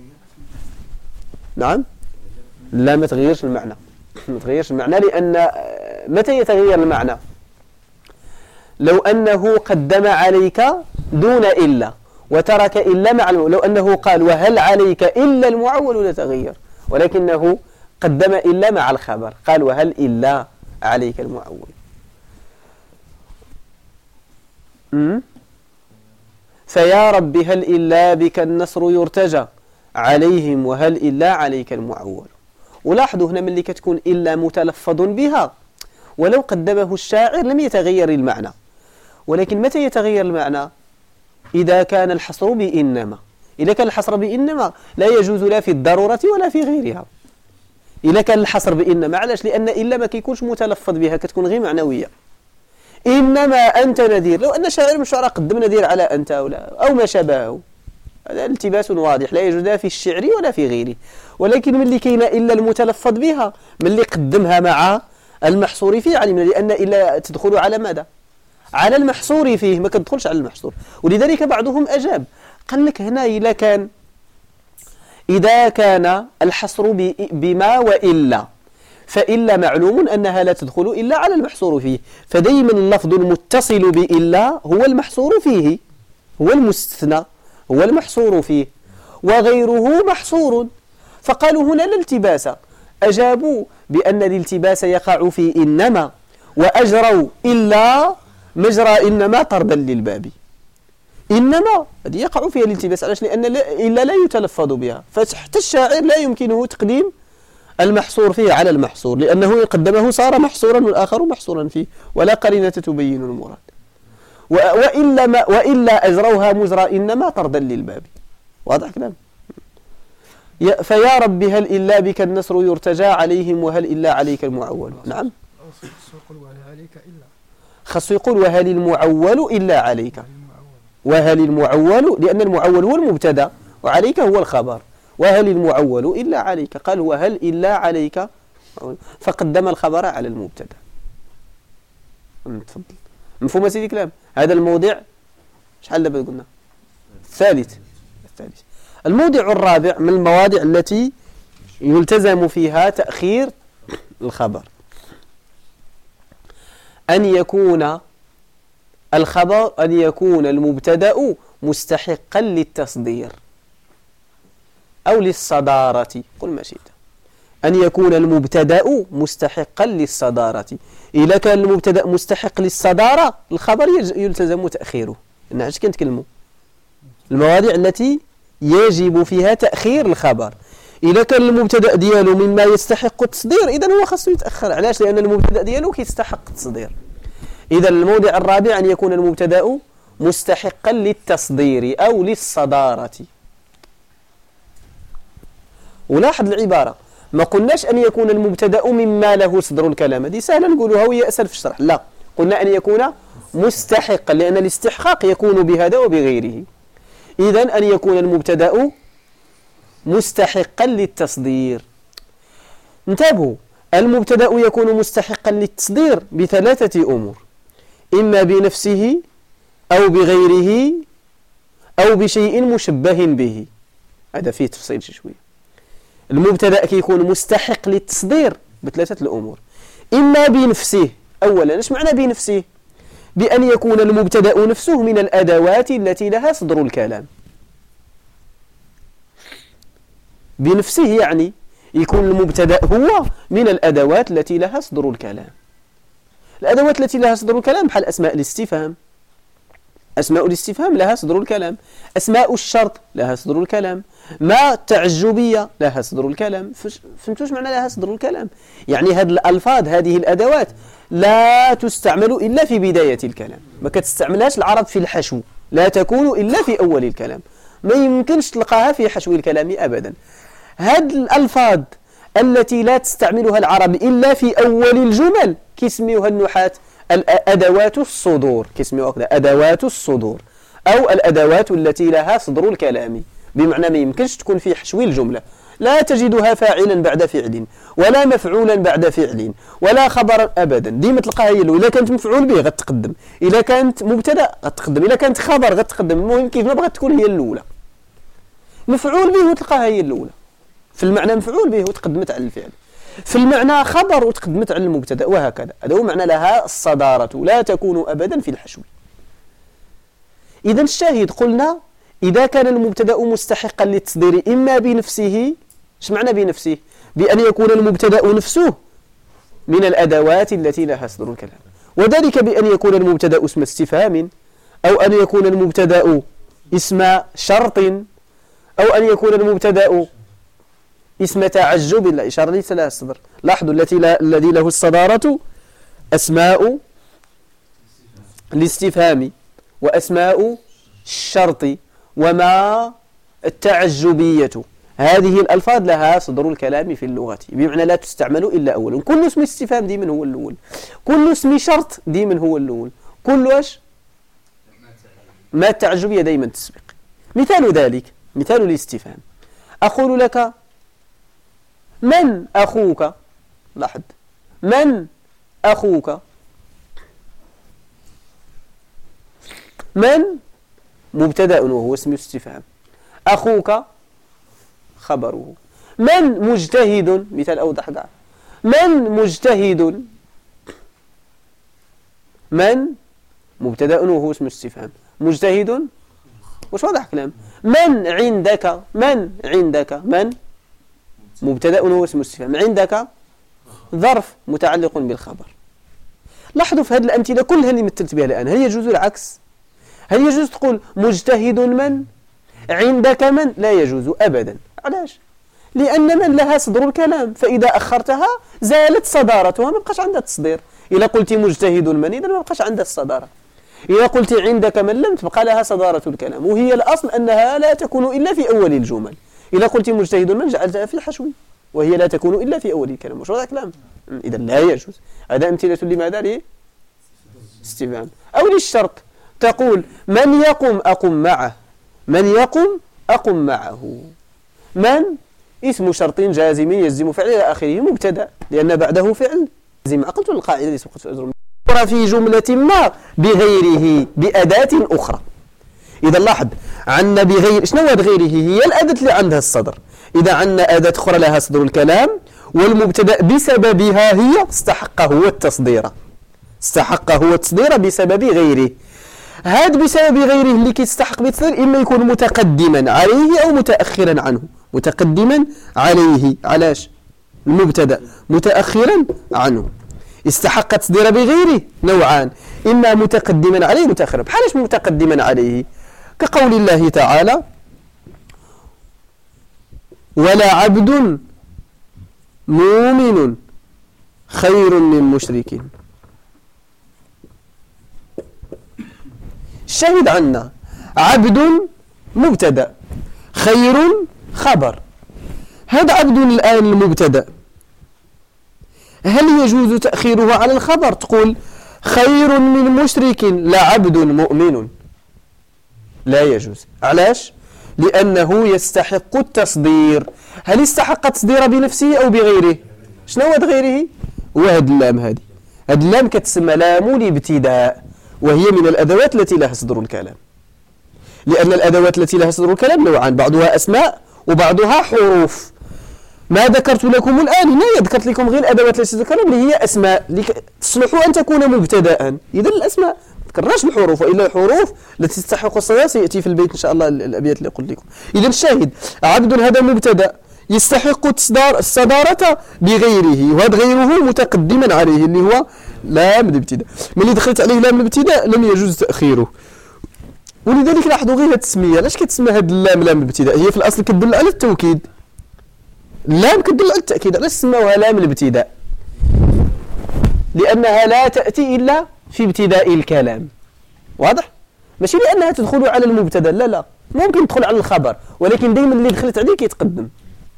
نعم لا ما تغيرش المعنى، ما تغيرش المعنى، لأن متى يتغير المعنى؟ لو أنه قدم عليك دون إلا وترك إلا مع لو أنه قال وهل عليك إلا المعول لتغير، ولكنه قدم إلا مع الخبر، قال وهل إلا عليك المعول. فيا رب هل إلا بك النصر يرتجى عليهم وهل إلا عليك المعول. ولاحظوا هنا ملي كتكون إلا متلفظ بها ولو قدمه الشاعر لم يتغير المعنى، ولكن متى يتغير المعنى؟ إذا كان الحصر بإنما. إذا كان الحصر بإنما لا يجوز لا في الضرورة ولا في غيرها. إذا كان الحصر بإنما، علاش؟ لأن إلا ما كيكونش متلفظ بها، كتكون غير معنوية. إنما أنت نذير، لو أن شاعر من الشعراء قدم نذير على أنت أو ما شابهه، هذا التباس واضح لا يجوز لا في الشعر ولا في غيره. ولكن من اللي كاين إلا المتلفظ بها، من اللي قدمها مع المحصور فيه علمنا، لأن إلا تدخل على ماذا؟ على المحصور فيه، ما كتدخلش على المحصور. ولذلك بعضهم أجاب قال لك هنا إذا كان الحصر بما وإلا، فإلا معلوم أنها لا تدخل إلا على المحصور فيه، فدائما اللفظ المتصل بإلا هو المحصور فيه، هو المستثنى، هو المحصور فيه، وغيره محصور. فقالوا هنا لا التباس، أجابوا بأن الالتباس يقع في إنما، وأجروا إلا مجرى إنما طردا للباب. إنما هذه يقع فيها الالتباس، علاش؟ لأن إلا لا يتلفظ بها، فحتى الشاعر لا يمكنه تقديم المحصور فيه على المحصور، لأنه إن قدمه صار محصورا والآخر محصورا فيه، ولا قرينة تبين المراد. وإلا أجروها مجرى إنما طردا للباب. واضح كلام؟ فيا رب هل إلا بك النصر يرتجى عليهم وهل إلا عليك المعول. نعم خص يقول وهل المعول إلا عليك، وهل المعول، لأن المعول هو المبتدا وعليك هو الخبر، وهل المعول إلا عليك، قال وهل إلا عليك، فقدم الخبر على المبتدا. تفضل. مفهوم سيدي كلام؟ هذا الموضع شحال دابا قلنا؟ الثالث. الموضع الرابع من المواضع التي يلتزم فيها تأخير الخبر أن يكون المبتدأ مستحقا للتصدير أو للصدارة، قل ما شئت. أن يكون المبتدأ مستحقا للصدارة. إذا كان المبتدأ مستحق للصدارة الخبر يلتزم تأخيره. علاش كنتكلموا المواضيع التي يجب فيها تأخير الخبر. إذا كان المبتدأ ديالو مما يستحق التصدير إذن هو خاصه يتأخر. علاش؟ لأن المبتدأ ديالو كيستحق التصدير. إذا الموضع الرابع أن يكون المبتدأ مستحقا للتصدير أو للصدارة. ولاحظ العبارة، ما قلناش أن يكون المبتدأ مما له صدر الكلام، هذه سهلة نقولها وهي أسهل في الشرح. لا، قلنا أن يكون مستحقا، لأن الاستحقاق يكون بهذا وبغيره. إذن أن يكون المبتدأ مستحقا للتصدير. انتبهوا، المبتدأ يكون مستحقا للتصدير بثلاثة أمور: إما بنفسه أو بغيره أو بشيء مشبه به. هذا فيه تفصيل شوية. المبتدأ كيكون مستحق للتصدير بثلاثة الأمور: إما بنفسه. أولا، ايش معنى بنفسه؟ بأن يكون المبتدأ نفسه من الأدوات التي لها صدر الكلام. بنفسه يعني يكون المبتدأ هو من الأدوات التي لها صدر الكلام. الأدوات التي لها صدر الكلام بحال أسماء الاستفهام. أسماء الاستفهام لها صدر الكلام، أسماء الشرط لها صدر الكلام، ما التعجبية لها صدر الكلام. فهمتوش معنى لها صدر الكلام؟ يعني هذه الألفاظ، هذه الأدوات لا تستعمل إلا في بداية الكلام، ما كتستعملهاش العرب في الحشو، لا تكون إلا في أول الكلام، ما يمكنش تلقاها في حشو الكلام أبدا. هذه الألفاظ التي لا تستعملها العرب إلا في أول الجمل كيسميوها النحاة الأدوات الصدور، كيسميوها كذا أدوات الصدور، أو الأدوات التي لها صدر الكلام، بمعنى ما يمكنش تكون في حشو الجملة، لا تجدها فاعلا بعد فعل، ولا مفعولا بعد فعل، ولا خبرا أبدا. ديما تلقاها هي الأولى. إذا كانت مفعول به غتقدم، إذا كانت مبتدأ غتقدم، إذا كانت خبر غتقدم. المهم كيف ما بغات تكون هي الأولى. مفعول به وتلقاها هي الأولى. في المعنى مفعول به وتقدمت على الفعل، في المعنى خبر وتقدمت على المبتدأ، وهكذا. هذا هو معنى لها الصدارة، لا تكون أبدا في الحشو. إذا الشاهد قلنا إذا كان المبتدأ مستحقا للتصدير إما بنفسه. ايش معنى بنفسه؟ بأن يكون المبتدأ نفسه من الأدوات التي لها صدر الكلام، وذلك بأن يكون المبتدأ اسم استفهام، أو أن يكون المبتدأ اسم شرط، أو أن يكون المبتدأ اسم تعجب. لا، إشارة ليس لها الصدر. لاحظوا الذي له الصدارة أسماء الاستفهام، وأسماء الشرط، وما التعجبية. هذه الألفاظ لها صدر الكلام في اللغة، بمعنى لا تستعمل إلا أولا. كل اسم استفهام ديما هو الأول، كل اسم شرط ديما هو الأول، كل ايش؟ ما التعجبية ديما تسبق. مثال ذلك، مثال الاستفهام: أقول لك من أخوك؟ لاحظ، من أخوك؟ من مبتدأ وهو اسم استفهام، أخوك خبره. من مجتهد؟ مثال أوضح دع. من مجتهد؟ من مبتدأ وهو اسم استفهام، مجتهد وش واضح كلام. من عندك؟ من عندك؟ من مبتدأ وهو اسم استفهام، عندك ظرف متعلق بالخبر. لاحظوا في هذه الأمثلة كلها اللي مثلت بها الآن، هل يجوز العكس؟ هل يجوز تقول مجتهد من عندك من؟ لا يجوز أبدا. علاش؟ لأن من لها صدر الكلام، فإذا أخرتها زالت صدارتها، ما بقاش عندها تصدير. إذا قلت مجتهد من إذا ما بقاش عندها الصدارة. إذا قلت عندك من لم تبقى لها صدارة الكلام، وهي الأصل أنها لا تكون إلا في أول الجمل. إذا قلت مجتهد من جعلتها في الحشو، وهي لا تكون إلا في أول الكلام. وش هذا كلام؟ إذا لا يجوز. هذا أمثلة لماذا؟ للاستفهام. أو للشرط، تقول من يقم أقم معه، من يقم أقم معه. من اسم شرط جازم يجزم فعل إلى آخره، مبتدأ لأن بعده فعل لازم. عقلت القاعدة اللي سبقت في جملة ما بغيره بأداة أخرى. إذا لاحظ عندنا بغير، شنو هو بغيره؟ هي الأداة اللي عندها الصدر. إذا عندنا أداة أخرى لها صدر الكلام، والمبتدأ بسببها هي استحق هو التصدير، استحق هو التصدير بسبب غيره. هذا بسبب غيره اللي كيستحق بالتصدير إما يكون متقدما عليه أو متأخرا عنه. متقدما عليه، علاش؟ المبتدأ متأخرا عنه. استحق تصدير بغيره نوعان، إما متقدما عليه متأخرا. بحالش متقدما عليه؟ كقول الله تعالى: ولا عبد مؤمن خير من مشرك. الشاهد عنا عبد مبتدأ، خير خبر. هذا عبد الآن المبتدأ، هل يجوز تأخيره على الخبر؟ تقول خير من مشرك لا عبد مؤمن. لا يجوز. علاش؟ لأنه يستحق التصدير. هل استحق التصدير بنفسه أو بغيره؟ شنو هو غيره؟ وهذه اللام، هذه اللام كتسمى لام الابتداء، وهي من الأدوات التي لها صدر الكلام. لأن الأدوات التي لها صدر الكلام نوعان، بعضها أسماء وبعضها حروف. ما ذكرت لكم الآن هنا ذكرت لكم غير الأدوات التي ذكرنا اللي هي أسماء تصلح أن تكون مبتدأ. إذا الأسماء ذكرناش الحروف، وإلا الحروف التي تستحق الصدارة سيأتي في البيت إن شاء الله الأبيات اللي قلت لكم. إذا الشاهد عبد هذا مبتدأ يستحق الصدارة بغيره، وهذا غيره متقدما عليه اللي هو لام الابتداء. من اللي دخلت عليه لام الابتداء لم يجوز تأخيره. ولذلك لاحظوا غير التسمية، لاش كتسمى هذه اللام لام الابتداء؟ هي في الأصل كتدل على التوكيد، اللام كتدل على التأكيد. علاش سموها لام الابتداء؟ لأنها لا تأتي إلا في ابتداء الكلام. واضح؟ ماشي لأنها تدخل على المبتدا، لا ممكن تدخل على الخبر، ولكن دائما اللي دخلت عليه كيتقدم.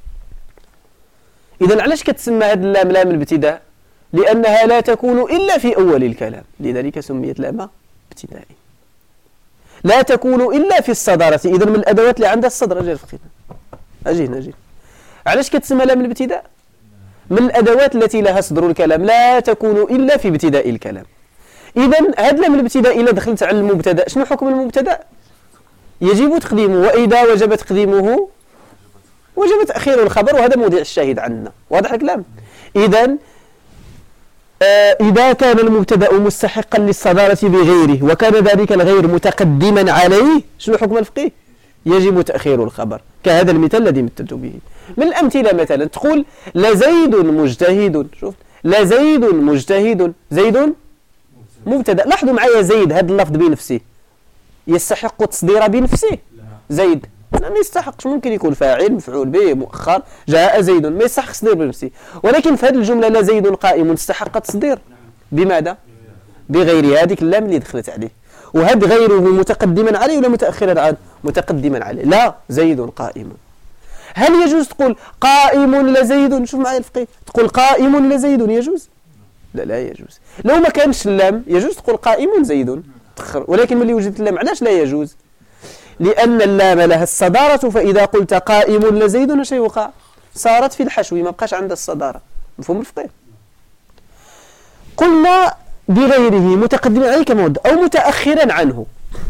إذا علاش كتسمى هذه اللام لام الابتداء؟ لأنها لا تكون إلا في أول الكلام، لذلك سميت لام ابتدائي. لا تكون إلا في الصدارة. إذا من الأدوات اللي عندها الصدر. أجينا علاش كتسمى لام الابتداء؟ من الأدوات التي لها صدر الكلام، لا تكون إلا في ابتداء الكلام. إذا هذا لام الابتداء إلا دخلت على المبتدأ، شنو حكم المبتدأ؟ يجب تقديمه، وإذا وجب تقديمه وجب تأخير الخبر، وهذا موضع الشاهد عندنا. واضح الكلام؟ إذا كان المبتدأ مستحقا للصدارة بغيره وكان ذلك الغير متقدما عليه، شنو حكم الفقيه؟ يجب تأخير الخبر، كهذا المثال الذي مثلت به. من الأمثلة مثلا تقول لزيد مجتهد. شوف، لزيد مجتهد، زيد مبتدأ. لاحظوا معايا زيد هذا اللفظ بنفسه يستحق التصدير بنفسه؟ زيد ما يستحقش، ممكن يكون فاعل مفعول به مؤخر، جاء زيد، ما يستحق التصدير بنفسه. ولكن في هذه الجملة لا زيد قائم استحق التصدير بماذا؟ بغير هذيك اللام اللي دخلت عليه. وهذا غيره متقدما عليه ولا متأخرا عنه؟ متقدما عليه. لا، زيد قائم. هل يجوز تقول قائم لزيد؟ شوف معي الفقيه، تقول قائم لزيد يجوز؟ لا يجوز. لو ما كانش اللام يجوز تقول قائم زيد، ولكن ملي وجدت اللام علاش لا يجوز؟ لأن اللام لها الصدارة، فإذا قلت قائم لزيد اش يوقع؟ صارت في الحشو، ما بقاش عندها الصدارة. مفهوم الفقيه؟ قلنا بغيره متقدما عليه كمود أو متأخرا عنه.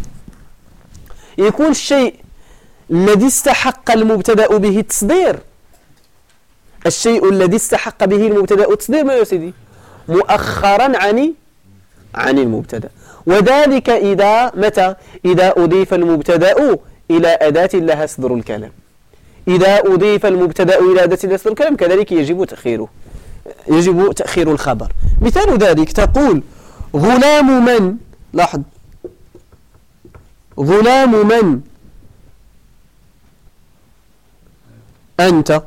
يكون الشيء الذي استحق المبتدأ به التصدير، الشيء الذي استحق به المبتدأ التصدير ما يسيدي؟ مؤخرا عن المبتدأ. وذلك متى؟ إذا أضيف المبتدأ إلى أداة لها صدر الكلام. إذا أضيف المبتدأ إلى أداة لها صدر الكلام كذلك يجب تأخير الخبر. مثال ذلك تقول غلام من، لاحظ، غلام من أنت.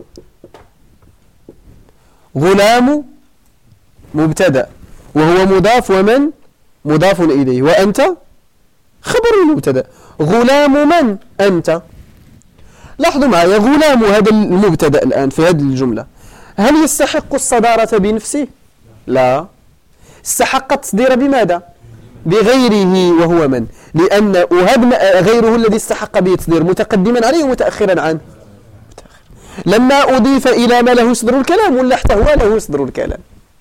غلام مبتدأ وهو مضاف، ومن مضاف إليه، وأنت خبر المبتدأ. غلام من أنت. لاحظوا معي، غلام هذا المبتدأ الآن في هذه الجملة هل يستحق الصدارة بنفسه؟ لا، استحق التصدير بماذا؟ بغيره وهو من، لأن غيره الذي استحق به التصدير متقدما عليه ومتأخرا عنه. لما أضيف إلى ما له صدر الكلام ولا احتوى له صدر الكلام.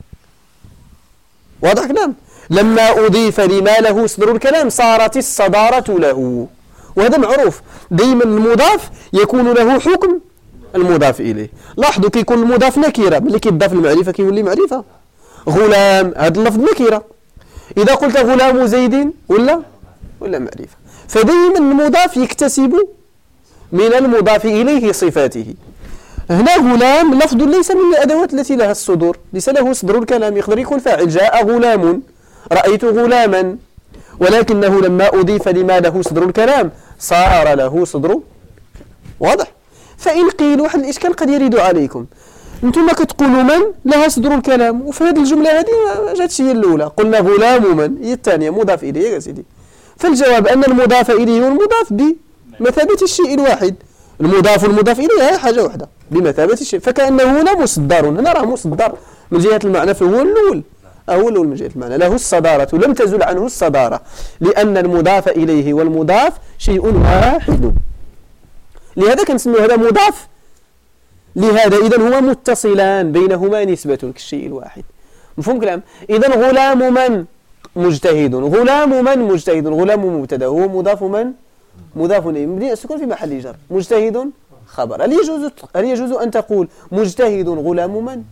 واضح كلام؟ لما أضيف لما له صدر الكلام صارت الصدارة له، وهذا معروف. دائما المضاف يكون له حكم المضاف إليه. لاحظوا كيكون المضاف نكرة، ملي كيضاف المعرفة كيولي معرفة. غلام هذا اللفظ نكرة، إذا قلت غلام زيد ولا معرفة. فدائما المضاف يكتسب من المضاف إليه صفاته. هنا غلام لفظ ليس من الأدوات التي لها الصدور، ليس له صدر الكلام، يقدر يكون فاعل. جاء غلام، رأيت غلاما، ولكنه لما أضيف لما له صدر الكلام صار له صدر. واضح؟ فإن قيل واحد الإشكال قد يرد عليكم، أنتم كتقولوا من لها صدر الكلام، وفي هذه الجملة هذه ما جاتش هي الأولى، قلنا غلام من، هي الثانية مضاف إليه يا سيدي. فالجواب أن المضاف إليه والمضاف بمثابة الشيء الواحد، المضاف والمضاف إليه هي حاجة واحدة بمثابة الشيء، فكأنه هنا مصدر، هنا راه مصدر من جهة المعنى، فهو الأول أول من جهة المعنى، له الصدارة، لم تزل عنه الصدارة، لأن المضاف إليه والمضاف شيء واحد، لهذا كنسمي هذا مضاف لهذا، إذن هما متصلان بينهما نسبة كالشيء الواحد. مفهوم كلام؟ إذن غلام من مجتهد، غلام من مجتهد، غلام مبتدا، هو مضاف من مضاف إليه، مبني السكون في محل جر، مجتهد خبر. هل يجوز أن تقول مجتهد غلام من؟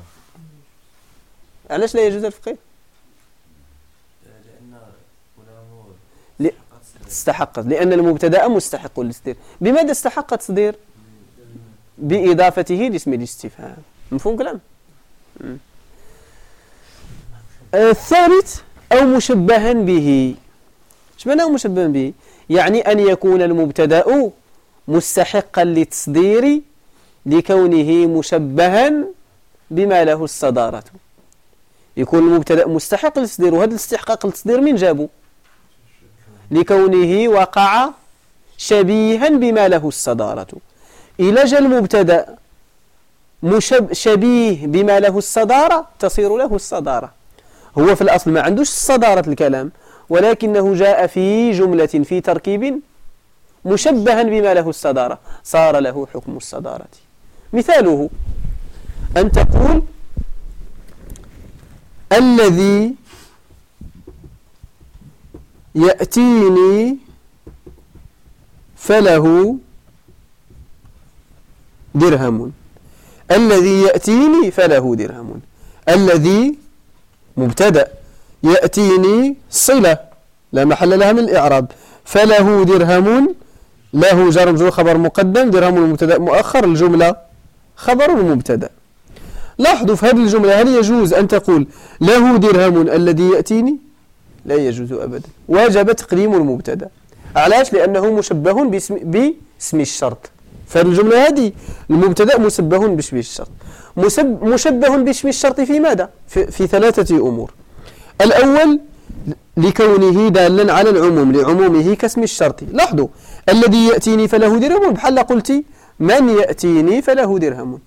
علاش لا يجوز الفقيه؟ لأن استحقت، لأن المبتدا مستحق للتصدير. بماذا استحق التصدير؟ بإضافته لاسم الاستفهام. مفهوم كلام؟ الثالث أو مشبها به. ايش معنى مشبها به؟ يعني أن يكون المبتدا مستحقا للتصدير لكونه مشبها بما له الصدارة. يكون المبتدا مستحق للتصدير، وهذا الاستحقاق للتصدير من جابه؟ لكونه وقع شبيها بما له الصدارة. إذا جاء المبتدا شبيه بما له الصدارة تصير له الصدارة. هو في الأصل ما عندوش صدارة الكلام، ولكنه جاء في جملة في تركيب مشبها بما له الصدارة، صار له حكم الصدارة. مثاله أن تقول الذي يأتيني فله درهم، الذي يأتيني فله درهم. الذي مبتدأ، يأتيني صلة لا محل لها من الإعراب، فله درهم، له جار مجرور خبر مقدم، درهم المبتدأ مؤخر، الجملة خبر المبتدأ. لاحظوا في هذه الجملة هل يجوز أن تقول له درهم الذي يأتيني؟ لا يجوز أبدا، واجب تقديم المبتدأ. علاش؟ لأنه مشبه باسم الشرط. فهذه الجملة هذه المبتدأ مشبه باسم الشرط. مشبه باسم الشرط في ماذا؟ في ثلاثة أمور. الأول لكونه دالا على العموم، لعمومه كاسم الشرط. لاحظوا الذي يأتيني فله درهم، بحال قلت من يأتيني فله درهم.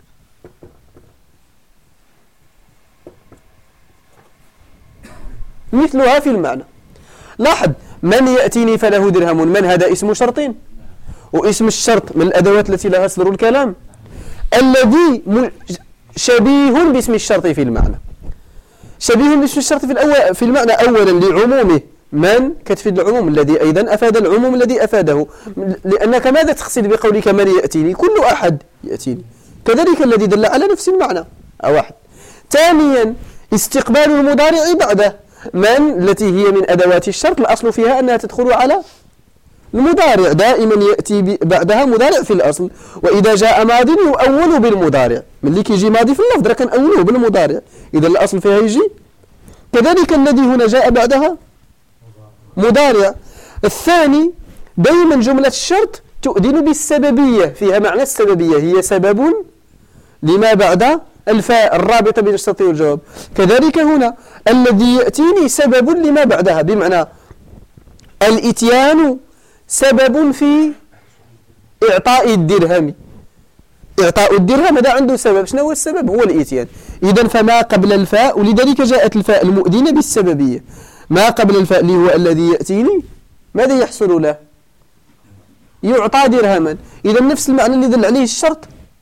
مثلها في المعنى. لاحظ من يأتيني فله درهم، من هذا اسم شرط، واسم الشرط من الأدوات التي لها صدر الكلام، الذي شبيه باسم الشرط في المعنى. شبيه باسم الشرط في المعنى أولا لعمومه، من كتفيد العموم الذي أيضا أفاد العموم الذي أفاده، لأنك ماذا تقصد بقولك من يأتيني؟ كل أحد يأتيني، كذلك الذي دل على نفس المعنى واحد. ثانيا استقبال المضارع بعده، من التي هي من أدوات الشرط الأصل فيها أنها تدخل على المضارع، دائما يأتي بعدها مضارع في الأصل، وإذا جاء ماضي يؤول بالمضارع، من اللي كيجي ماضي في اللفظ لكن أوله بالمضارع، إذا الأصل فيها يجي. كذلك الذي هنا جاء بعدها مضارع. الثاني دائما جملة الشرط تؤذن بالسببية، فيها معنى السببية، هي سبب لما بعد الفاء الرابطة بين الشرط والجواب. كذلك هنا الذي يأتيني سبب لما بعدها، بمعنى الإتيان سبب في إعطاء الدرهم. إعطاء الدرهم هذا عنده سبب، شنو هو السبب؟ هو الإتيان. إذن فما قبل الفاء، ولذلك جاءت الفاء المؤذنة بالسببية، ما قبل الفاء اللي هو الذي يأتيني ماذا يحصل له؟ يعطى درهما. إذن نفس المعنى اللي دل عليه الشرط،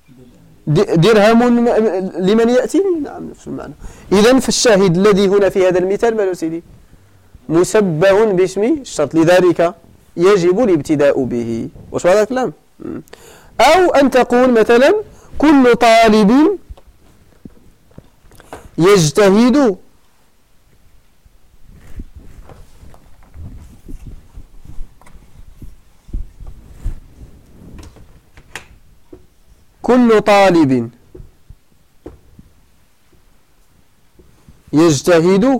درهم لمن يأتيني، نعم نفس المعنى. إذن فالشاهد الذي هنا في هذا المثال ما سيدي مسبه باسم الشرط، لذلك يجب الابتداء به. وش هذا الكلام؟ أو أن تقول مثلا كل طالب يجتهد كل طالب يجتهد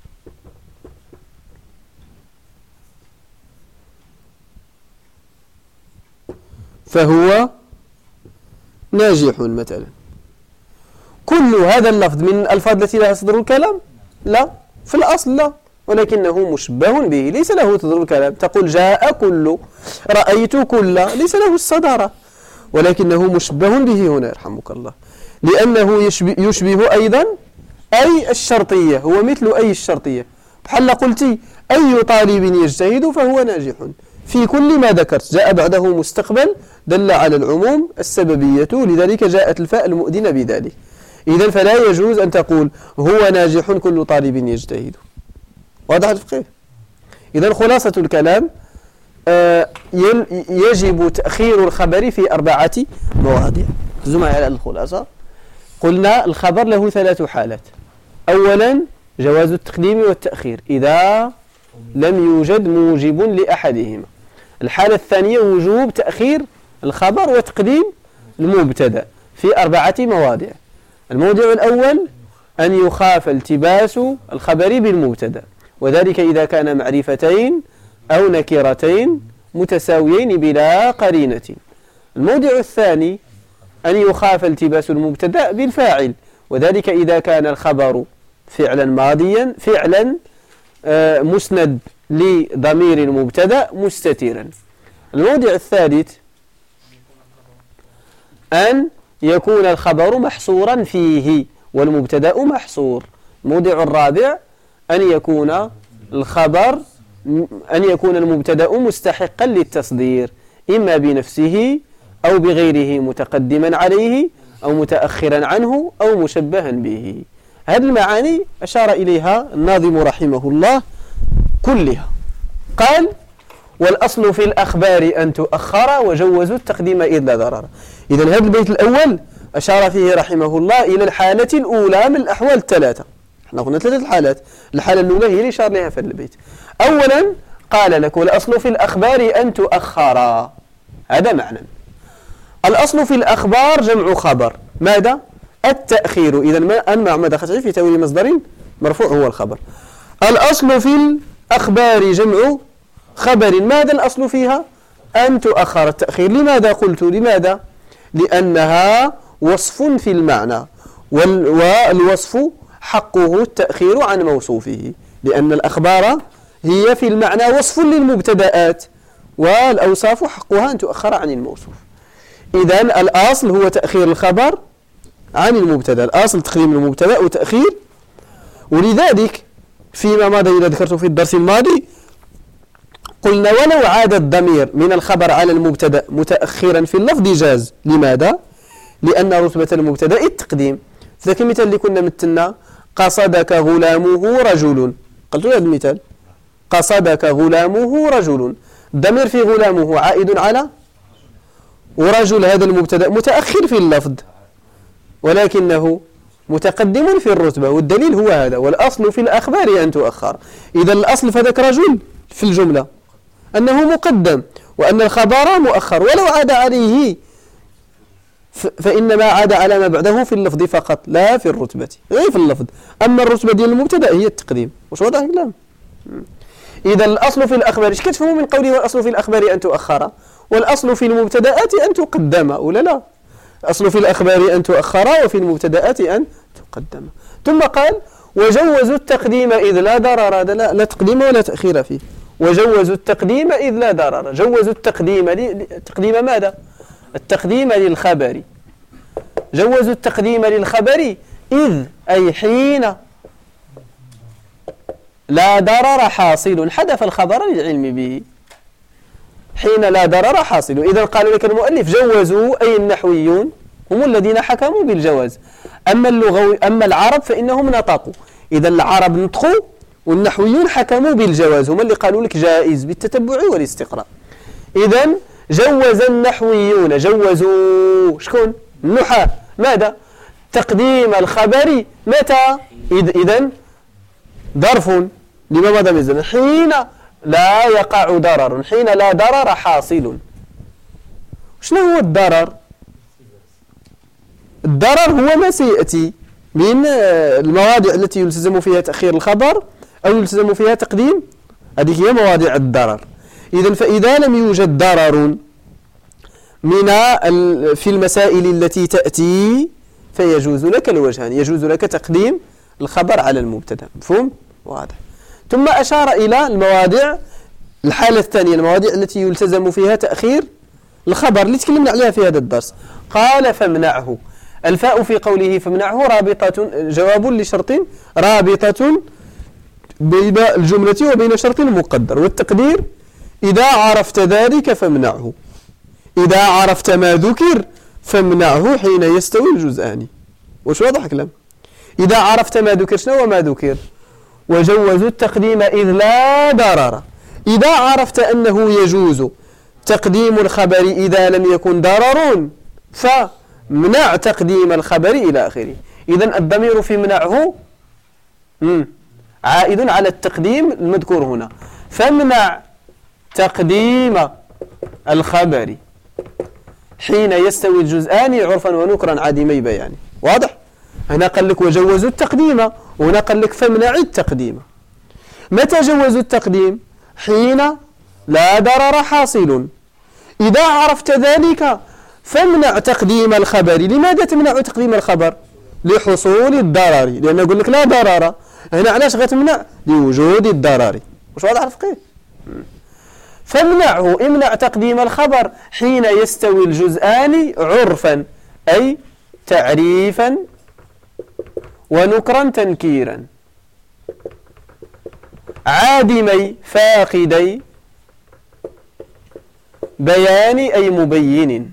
فهو ناجح مثلا. كل هذا اللفظ من الألفاظ التي لها صدر الكلام؟ لا، في الأصل لا، ولكنه مشبه به، ليس له صدر الكلام. تقول جاء كل، رأيت كل، ليس له الصدارة، ولكنه مشبه به هنا يرحمك الله، لأنه يشبه أيضا أي الشرطية، هو مثل أي الشرطية. بحال قلت أي طالب يجتهد فهو ناجح، في كل ما ذكرت جاء بعده مستقبل دل على العموم السببية، لذلك جاءت الفاء المؤذنة بذلك. إذن فلا يجوز أن تقول هو ناجح كل طالب يجتهد. واضح الفقه؟ إذن خلاصة الكلام يجب تأخير الخبر في 4 مواضع. زم على الخلاصة. قلنا الخبر له 3 حالات. أولا جواز التقديم والتأخير إذا لم يوجد موجب لأحدهما. الحالة الثانية وجوب تأخير الخبر وتقديم المبتدأ في 4 مواضع. الموضع الأول أن يخاف التباس الخبر بالمبتدأ، وذلك إذا كان معرفتين أو نكرتين متساويين بلا قرينة. الموضع الثاني أن يخاف التباس المبتدأ بالفاعل، وذلك إذا كان الخبر فعلا ماضيا، فعلا مسند لضمير المبتدأ مستترا. الموضع الثالث أن يكون الخبر محصورا فيه والمبتدأ محصور. الموضع الرابع أن يكون المبتدأ مستحقا للتصدير، إما بنفسه أو بغيره متقدما عليه أو متأخرا عنه أو مشبها به. هذه المعاني أشار إليها الناظم رحمه الله كلها. قال والأصل في الأخبار أن تؤخر وجوزوا التقديم إذ لا ضرر. إذن هذا البيت الأول أشار فيه رحمه الله إلى الحالة الأولى من الأحوال الثلاثة. احنا قلنا 3 حالات، الحالة الأولى هي اللي أشار لها في البيت. أولا قال لك والأصل في الأخبار أن تؤخر، هذا معنى. الأصل في الأخبار جمع خبر، ماذا؟ التأخير. إذن ما دخلت في تأويل مصدر مرفوع هو الخبر. الأصل في الأخبار جمع خبر، ماذا الأصل فيها؟ أن تؤخر التأخير. لماذا قلت لماذا؟ لأنها وصف في المعنى، والوصف حقه التأخير عن موصوفه، لأن الأخبار هي في المعنى وصف للمبتدآت، والأوصاف حقها أن تؤخر عن الموصوف. إذن الأصل هو تأخير الخبر عن المبتدأ، الأصل تقديم المبتدأ وتأخير. ولذلك فيما مضى إذا ذكرت في الدرس الماضي قلنا ولو عاد الضمير من الخبر على المبتدأ متأخرا في اللفظ جاز. لماذا؟ لأن رتبة المبتدأ التقديم. ذاك المثال اللي كنا مثلنا قصدك غلامه رجل، قلت هذا المثال قصدك غلامه رجل، الضمير في غلامه عائد على ورجل، هذا المبتدأ متأخر في اللفظ ولكنه متقدم في الرتبة، والدليل هو هذا والأصل في الأخبار أن تؤخر. إذا الأصل فذاك رجل في الجملة أنه مقدم وأن الخبر مؤخر، ولو عاد عليه فإنما عاد على ما بعده في اللفظ فقط لا في الرتبة، غير في اللفظ. أما الرتبة ديال المبتدأ هي التقديم. واش واضح الكلام؟ إذا الأصل في الأخبار، ايش كتفهموا من قوله والأصل في الأخبار أن تؤخر؟ والأصل في المبتدآت أن تقدم ولا لا؟ الأصل في الأخبار أن تؤخر وفي المبتدآت أن تقدم. ثم قال وجوزوا التقديم إذ لا ضرر، لا تقديم ولا تأخير فيه. وجوزوا التقديم إذ لا ضرر، جوزوا التقديم تقديم ماذا؟ التقديم للخبر. جوزوا التقديم للخبر إذ أي حين لا ضرر حاصل، حذف الخبر للعلم به، حين لا ضرر حاصل. إذا قال لك المؤلف جوزوا أي النحويون هم الذين حكموا بالجواز، أما العرب فإنهم نطقوا. إذا العرب نطقوا والنحويون حكموا بالجواز، هم اللي قالوا لك جائز بالتتبع والاستقراء. إذا جوز النحويون، جوزوا شكون؟ النحاة، ماذا؟ تقديم الخبر متى؟ إذن ظرف لما ماذا مزن حين لا يقع ضرر، حين لا ضرر حاصل. شنو هو الضرر؟ الضرر هو ما سيأتي من المواضع التي يلتزم فيها تأخير الخبر أو يلتزم فيها تقديم، هذه هي مواضع الضرر. إذن فإذا لم يوجد ضرر في المسائل التي تأتي فيجوز لك الوجهان، يجوز لك تقديم الخبر على المبتدا. مفهوم؟ واضح. ثم أشار إلى المواضع، الحالة الثانية، المواضع التي يلتزم فيها تأخير الخبر اللي تكلمنا عليها في هذا الدرس. قال فامنعه. الفاء في قوله فامنعه رابطة، جواب لشرط رابطة بين الجملة وبين شرط مقدر، والتقدير إذا عرفت ذلك فامنعه، إذا عرفت ما ذكر فامنعه حين يستوي الجزءان. وش واضح كلام؟ إذا عرفت ما ذكر، شنو ما ذكر؟ وجوزوا التقديم إذ لا ضرر. إذا عرفت أنه يجوز تقديم الخبر إذا لم يكن ضرر فمنع تقديم الخبر إلى آخره. إذن الضمير في منعه عائد على التقديم المذكور هنا. فامنع تقديم الخبر حين يستوي الجزءان عرفا ونكرا عديمي بيان. واضح؟ هنا قال لك وجوزوا التقديم، وهنا قال لك فامنع التقديم. متى جوزوا التقديم؟ حين لا ضرر حاصل. إذا عرفت ذلك فامنع تقديم الخبر. لماذا تمنع تقديم الخبر؟ لحصول الضرر، لأن أقول لك لا ضرر. هنا علاش غتمنع؟ لوجود الضرر. واش واضح الفقيه؟ فامنعه، امنع تقديم الخبر حين يستوي الجزءان عرفا، أي تعريفا ونكرا تنكيرا، عادمي فاقدي بيان أي مبين.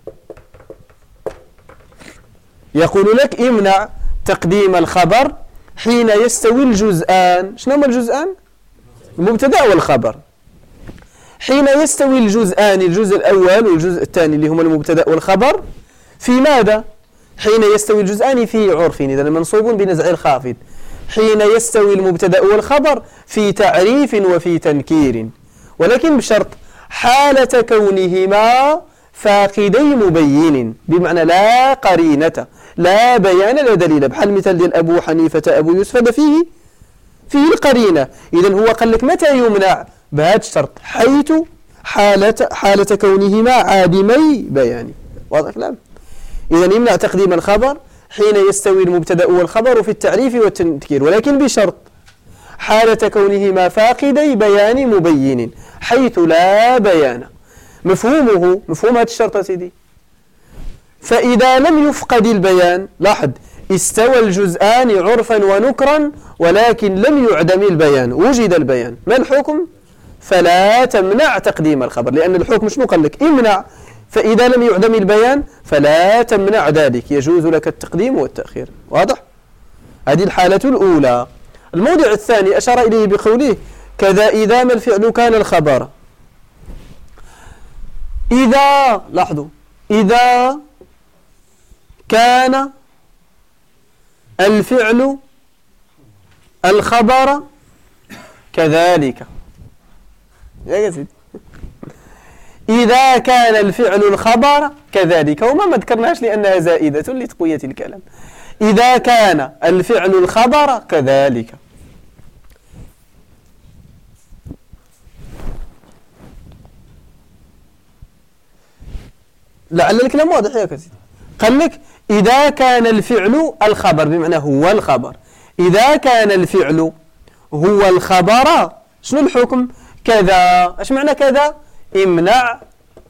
يقول لك امنع تقديم الخبر حين يستوي الجزءان. شنو هما الجزءان؟ المبتدأ والخبر. حين يستوي الجزءان، الجزء الأول والجزء الثاني اللي هما المبتدأ والخبر، في ماذا؟ حين يستوي الجزءان في عرف، إذا منصوب بنزع الخافض. حين يستوي المبتدأ والخبر في تعريف وفي تنكير، ولكن بشرط حالة كونهما فاقدي مبين، بمعنى لا قرينة، لا بيان لا دليل. بحال مثال ديال أبو حنيفة أبو يوسف، هذا فيه القرينة. إذن هو قال لك متى يمنع؟ بهذا الشرط، حيث حالة كونهما عادمي بيان. واضح الكلام؟ إذن يمنع تقديم الخبر حين يستوي المبتدأ والخبر في التعريف والتنكير، ولكن بشرط حالة كونهما فاقدي بيان مبين، حيث لا بيان. مفهوم هذا الشرط سيدي. فإذا لم يفقد البيان، لاحظ، استوى الجزءان عرفا ونكرا ولكن لم يعدم البيان، وجد البيان، ما الحكم؟ فلا تمنع تقديم الخبر، لأن الحكم شنو قال لك؟ امنع. فإذا لم يعدم البيان فلا تمنع ذلك، يجوز لك التقديم والتأخير. واضح؟ هذه الحالة الأولى. الموضع الثاني أشار إليه بقوله كذا إذا ما الفعل كان الخبر. إذا، لاحظوا، إذا كان الفعل الخبر كذلك. يا سيدي، إذا كان الفعل الخبر كذلك، وما ذكرناش لأنها زائدة لتقوية الكلام. إذا كان الفعل الخبر كذلك. لعل الكلام واضح يا سيدي. قال لك إذا كان الفعل الخبر، بمعنى هو الخبر. إذا كان الفعل هو الخبر، شنو الحكم؟ كذا. ايش معنى كذا؟ امنع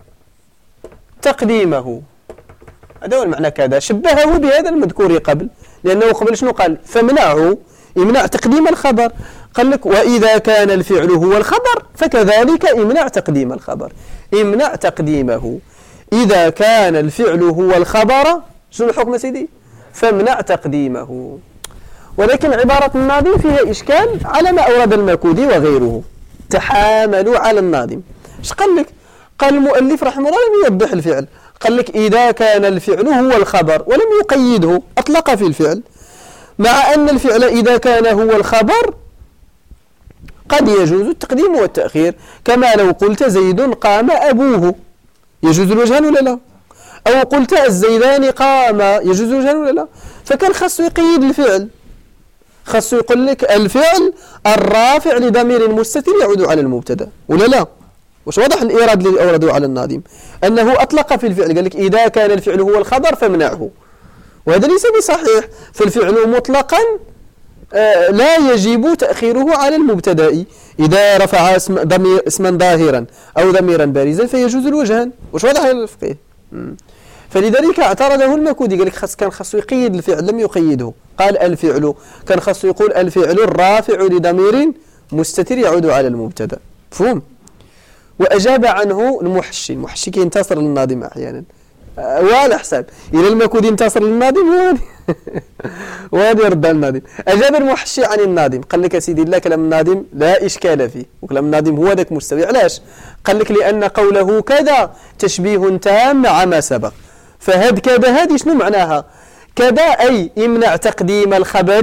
تقديمه. هذا هو المعنى كذا. شبهه بهذا المذكور قبل، لأنه قبل شنو قال؟ فمنعه، امنع تقديم الخبر. قال لك وإذا كان الفعل هو الخبر فكذلك امنع تقديم الخبر، امنع تقديمه. إذا كان الفعل هو الخبر، شنو الحكم سيدي؟ فامنع تقديمه. ولكن عبارة الناظم فيها إشكال على ما أورد الماكودي وغيره. تحاملوا على الناظم. ايش قال لك؟ قال المؤلف رحمه الله لم يوضح الفعل. قال لك إذا كان الفعل هو الخبر، ولم يقيده، أطلق في الفعل، مع أن الفعل إذا كان هو الخبر قد يجوز التقديم والتأخير، كما لو قلت زيد قام أبوه، يجوز الوجهان ولا لا؟ أو قلت الزيدان قام، يجوز الوجهان ولا لا؟ فكان خاصو يقيد الفعل، خاصو يقول لك الفعل الرافع لضمير مستتر يعود على المبتدا ولا لا؟ واش واضح الإيراد اللي أوردوا على الناظم أنه أطلق في الفعل، قال لك إذا كان الفعل هو الخبر فامنعه، وهذا ليس بصحيح. فالفعل مطلقا لا يجب تأخيره على المبتدا، إذا رفع اسما ظاهرا أو ضميرا بارزا فيجوز الوجهان. واش واضح على الفقيه؟ فلذلك اعترضه المكودي، قال لك كان خاصو يقيد الفعل، لم يقيده، قال الفعل، كان خاصو يقول الفعل الرافع لضمير مستتر يعود على المبتدا. مفهوم؟ وأجاب عنه المحشي. المحشي كينتصر للناظم أحيانا، وعلى حساب إلى المكودي انتصر للناظم وهذا يرد على الناظم. أجاب المحشي عن الناظم، قال لك سيدي لا، كلام الناظم لا إشكال فيه، وكلام الناظم هو ذاك مستوي. علاش؟ قال لك لأن قوله كذا تشبيه تام مع ما سبق. فهاد كذا هذه شنو معناها؟ كذا أي امنع تقديم الخبر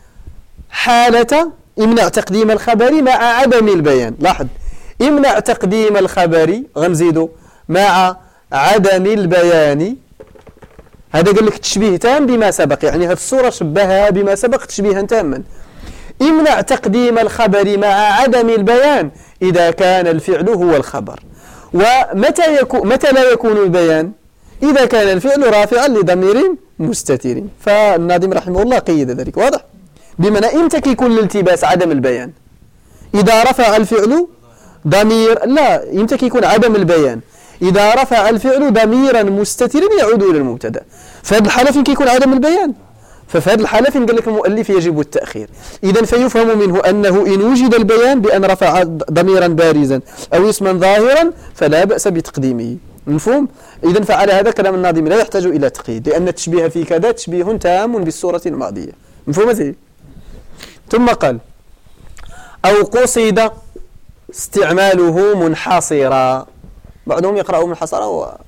حالة، امنع تقديم الخبر مع عدم البيان. لاحظ، امنع تقديم الخبر، غنزيدو مع عدم البيان، هذا قال لك تشبيه تام بما سبق، يعني هذه الصورة شبهها بما سبق تشبيها تاما. امنع تقديم الخبر مع عدم البيان إذا كان الفعل هو الخبر. متى لا يكون البيان؟ إذا كان الفعل رافعا لضمير مستتر. فالناظم رحمه الله قيد ذلك. واضح؟ بمعنى إمتى كيكون الالتباس عدم البيان؟ إذا رفع الفعل ضمير، لا، إمتى كيكون عدم البيان؟ إذا رفع الفعل ضميرا مستترا يعود إلى المبتدا. فهذا الحالة فين كيكون عدم البيان؟ ففي هذه الحالة فين قال لك المؤلف يجب التأخير. إذا فيفهم منه أنه إن وجد البيان بأن رفع ضميرا بارزا أو اسما ظاهرا فلا بأس بتقديمه. مفهوم؟ إذا فعلى هذا كلام الناظم لا يحتاج إلى تقييد، لأن التشبيه في كذا تشبيه تام بالصورة الماضية. مفهوم زي؟ ثم قال أو قصد استعماله منحصرا، بعضهم يقرأه منحصرا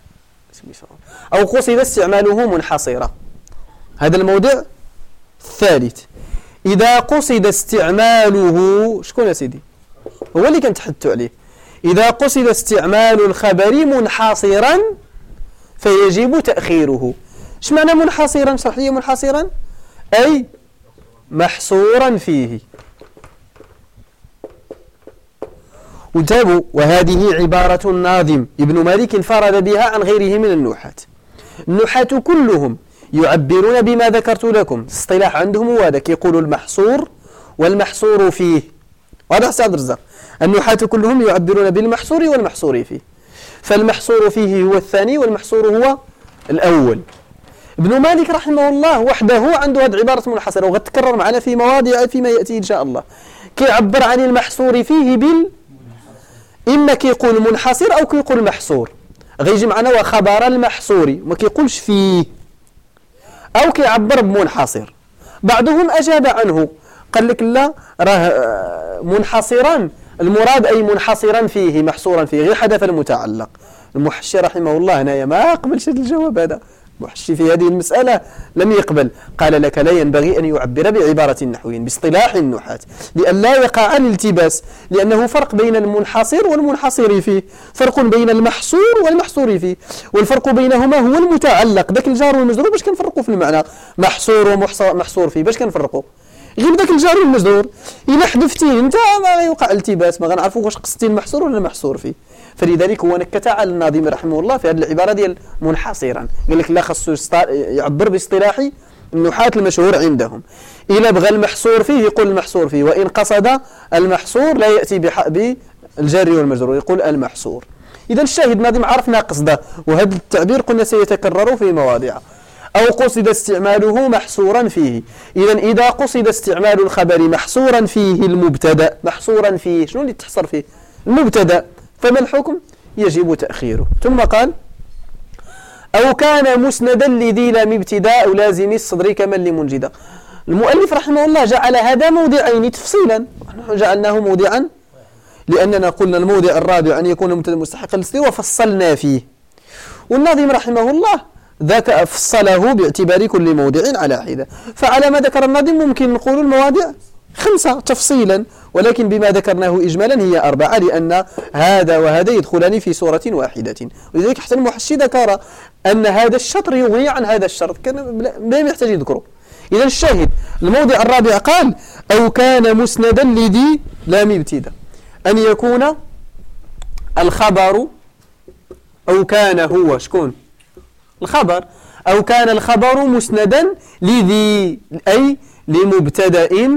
أو قصد استعماله منحصرا. هذا الموضع الثالث. إذا قصد استعماله، شكون يا سيدي؟ هو اللي كان تحدثوا عليه. إذا قصد استعمال الخبر منحصرا فيجب تأخيره. ايش معنى منحصرا؟ شرح لي منحصرا، أي محصورا فيه. وانتبهوا، وهذه عبارة الناظم ابن مالك انفرد بها عن غيره من النحاة. النحاة كلهم يعبرون بما ذكرت لكم، اصطلاح عندهم هو هذا، يقولوا المحصور والمحصور فيه. وهذا أستاذ رزاق، النحاة كلهم يعبرون بالمحصور والمحصور فيه. فالمحصور فيه هو الثاني والمحصور هو الأول. ابن مالك رحمه الله وحده عنده هذه عبارة منحصرة، وغتكرر معنا في مواضع فيما يأتي إن شاء الله. كيعبر عن المحصور فيه إما كيقول منحصر أو كيقول محصور، غيجي معنا وخبر المحصور، ما كيقولش فيه، أو كيعبر بمنحصر. بعضهم أجاب عنه قال لك لا، راه منحصرا المراد أي منحصرا فيه محصورا فيه، غير حدث المتعلق. المحشي رحمه الله هنايا ما قبلش هذا الجواب، هذا المحشي في هذه المسألة لم يقبل، قال لك لا ينبغي أن يعبر بعبارة النحويين باصطلاح النحاة لأن لا يقع الالتباس، لأنه فرق بين المنحصر والمنحصر فيه، فرق بين المحصور والمحصور فيه، والفرق بينهما هو المتعلق. ذاك الجار والمجرور باش كنفرقوا في المعنى، محصور ومحصور فيه باش كنفرقوا؟ غير ذاك الجار والمجرور إلا حذفتيه انت ما يوقع التباس، ما غنعرفوا واش قصتي المحصور ولا المحصور فيه. فلذلك هو نكت على الناظم رحمه الله في هذه العبارة ديال منحصرا، قال لك لا، خصو يعبر باصطلاح النحاة المشهور عندهم. إلا بغى المحصور فيه يقول المحصور فيه، وإن قصد المحصور لا يأتي بالجار والمجرور، يقول المحصور. إذا الشاهد الناظم عرفنا قصده، وهذا التعبير قلنا سيتكرر في مواضع. أو قصد استعماله محصورا فيه. إذا قصد استعمال الخبر محصورا فيه المبتدأ، محصورا فيه شنو اللي تحصر فيه؟ المبتدأ، فما الحكم؟ يجب تأخيره. ثم قال أو كان مسندا لذي لام ابتداء أو لازم الصدر كمن لمنجدا. المؤلف رحمه الله جعل هذا موضعين تفصيلا، ونحن جعلناه موضعا لأننا قلنا الموضع الرابع أن يكون مبتدأ مستحقا للصدر وفصلنا فيه. والناظم رحمه الله ذاك فصله باعتبار كل موضع على حدة. فعلى ما ذكر الناظم ممكن نقول المواضع 5 تفصيلا، ولكن بما ذكرناه إجمالا هي 4 لأن هذا وهذا يدخلان في صورة واحدة. ولذلك حتى المحشي ذكر أن هذا الشطر يغني عن هذا الشرط، كان لا يحتاج يذكره. إذا الشاهد الموضع الرابع قال أو كان مسندا لذي لام ابتداء، أن يكون الخبر أو كان هو شكون الخبر، أو كان الخبر مسندا لذي أي لمبتدأ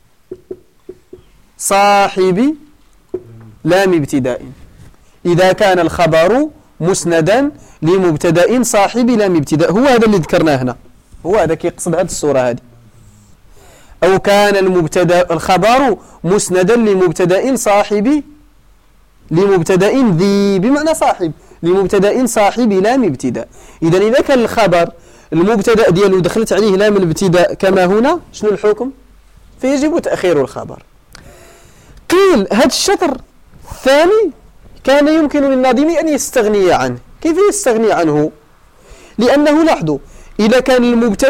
صاحب لام ابتداء. إذا كان الخبر مسندا لمبتدأ صاحب لام ابتداء، هو هذا اللي ذكرناه هنا، هو هذا كيقصد هذه الصورة هذه. أو كان المبتدأ الخبر مسندا لمبتدأ صاحب لمبتدأ ذي بمعنى صاحب لمبتدأ صاحب لام ابتداء. إذا إذا كان الخبر المبتدأ ديالو دخلت عليه لام الابتداء كما هنا، شنو الحكم؟ فيجب تأخير الخبر. قيل هذا الشطر الثاني كان يمكن للناظم أن يستغني عنه. كيف يستغني عنه؟ لأنه لاحظوا إذا كان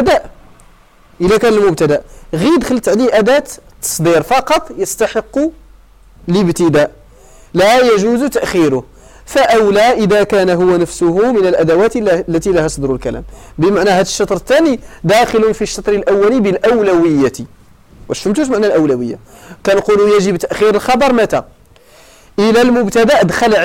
المبتدأ غير دخلت عليه أداة تصدير فقط يستحق الابتداء لا يجوز تأخيره، فأولى إذا كان هو نفسه من الأدوات التي لها صدر الكلام. بمعنى هذا الشطر الثاني داخل في الشطر الأولي بالأولوية. واش فهمتوش معنى الأولوية؟ كنقولوا يجب تأخير الخبر متى؟ إلى المبتدأ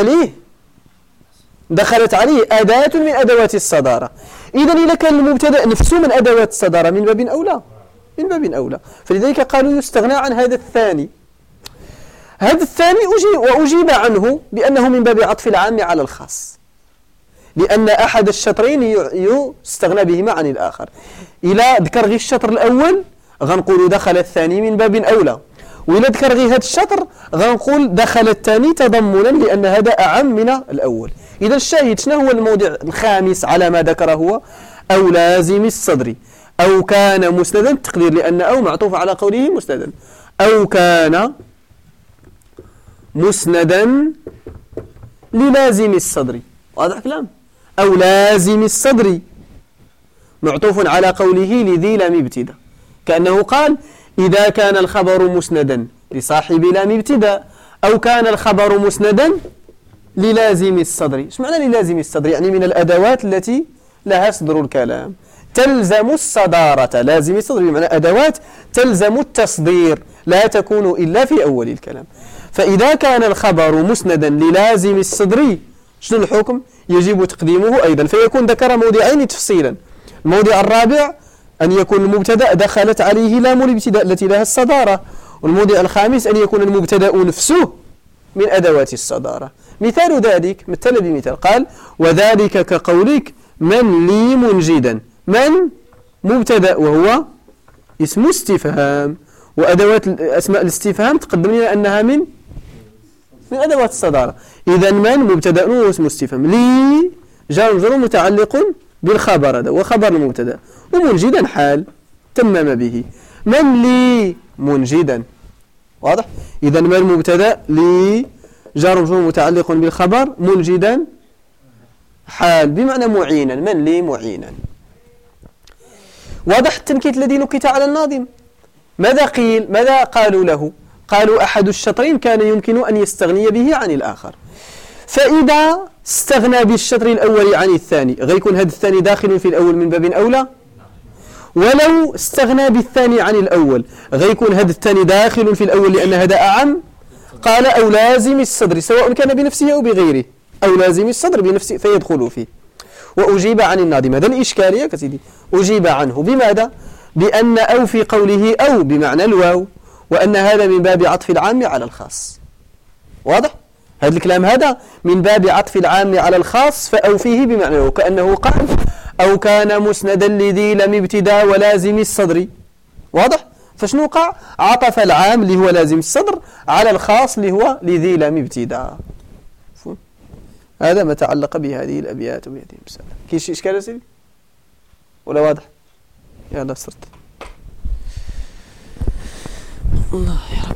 دخلت عليه أداة من أدوات الصدارة. إذا إذا كان المبتدأ نفسه من أدوات الصدارة من باب أولى، فلذلك قالوا يستغنى عن هذا الثاني. هذا الثاني وأجيب عنه بأنه من باب عطف العام على الخاص، لأن أحد الشطرين يستغنى بهما عن الآخر. إلى ذكر غير الشطر الأول غنقول دخل الثاني من باب أولى، وإلى ذكر غير هذا الشطر غنقول دخل الثاني تضمنا لأن هذا أعم من الأول. إذا الشاهد شنو هو الموضع الخامس على ما ذكره هو أو لازم الصدر، أو كان مسندا التقدير لأن أو معطوف على قوله مسندا، أو كان مسندا للازم الصدر. واضح كلام؟ أو لازم الصدر معطوف على قوله لذي لام ابتداء، كأنه قال إذا كان الخبر مسندا لصاحب لام ابتداء أو كان الخبر مسندا للازم الصدر. ايش معنى للازم الصدر؟ يعني من الأدوات التي لها صدر الكلام، تلزم الصدارة. لازم الصدر بمعنى أدوات تلزم التصدير لا تكون إلا في أول الكلام. فإذا كان الخبر مسندا للازم الصدر شنو الحكم؟ يجب تقديمه أيضا، فيكون ذكر موضعين تفصيلا. الموضع الرابع أن يكون المبتدأ دخلت عليه لام الابتداء التي لها الصدارة، والموضع الخامس أن يكون المبتدأ نفسه من أدوات الصدارة. مثال ذلك مثل بمثال قال وذلك كقولك من لي منجدا. من مبتدأ وهو اسم استفهام، وأدوات أسماء الاستفهام تقدم لنا أنها من أدوات الصدارة. إذا من مبتدأ واسم استفهام، لي جار مجرور متعلق بالخبر هذا وخبر المبتدأ، ومنجدا حال تمم به. من لي منجدا. واضح؟ إذا من مبتدأ لي جار مجرور متعلق بالخبر منجدا حال بمعنى معينا. من لي معينا. واضح التنكيت الذي نكت على الناظم. ماذا قالوا له؟ قالوا أحد الشطرين كان يمكن أن يستغني به عن الآخر، فإذا استغنى بالشطر الأول عن الثاني غيكون هذا الثاني داخل في الأول من باب أولى، ولو استغنى بالثاني عن الأول غيكون هذا الثاني داخل في الأول لأن هذا أعم. قال أو لازم الصدر سواء كان بنفسه أو بغيره، أو لازم الصدر بنفسه فيدخل فيه. وأجيب عن الناظم هذا الإشكالية كسيدي أجيب عنه بماذا؟ بأن أو في قوله أو بمعنى الواو، وأن هذا من باب عطف العام على الخاص. واضح؟ هذا الكلام هذا من باب عطف العام على الخاص، فأو فيه بمعنى الواو، كأنه قال أو كان مسندا لذي لم ابتداء ولازم الصدر. واضح؟ فشنو وقع؟ عطف العام اللي هو لازم الصدر على الخاص اللي هو لذي لم ابتداء. هذا ما تعلق بهذه الأبيات وبهذه المسألة. كاين شي إشكال يا سيدي؟ ولا واضح؟ يلا صرت. الله يا رب.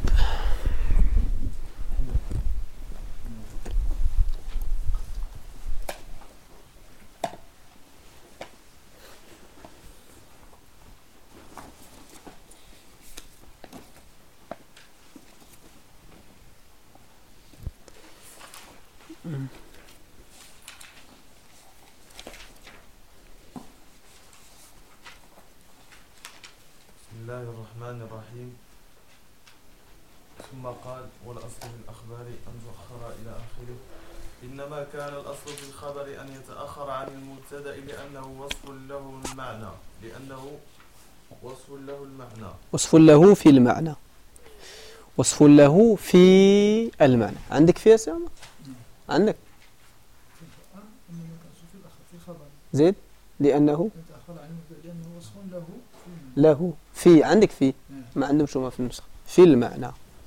الرحمن الرحيم. ثم قال والأصل في الأخبار أن تؤخر إلى آخره. إنما كان الأصل في الخبر أن يتأخر عن المبتدأ لأنه وصف له المعنى وصف له في المعنى. وصف له في المعنى. عندك فيها سامة؟ عندك زيد لأنه وصف له في عندك في ما عندهم شو ما في النسخة في المعنى.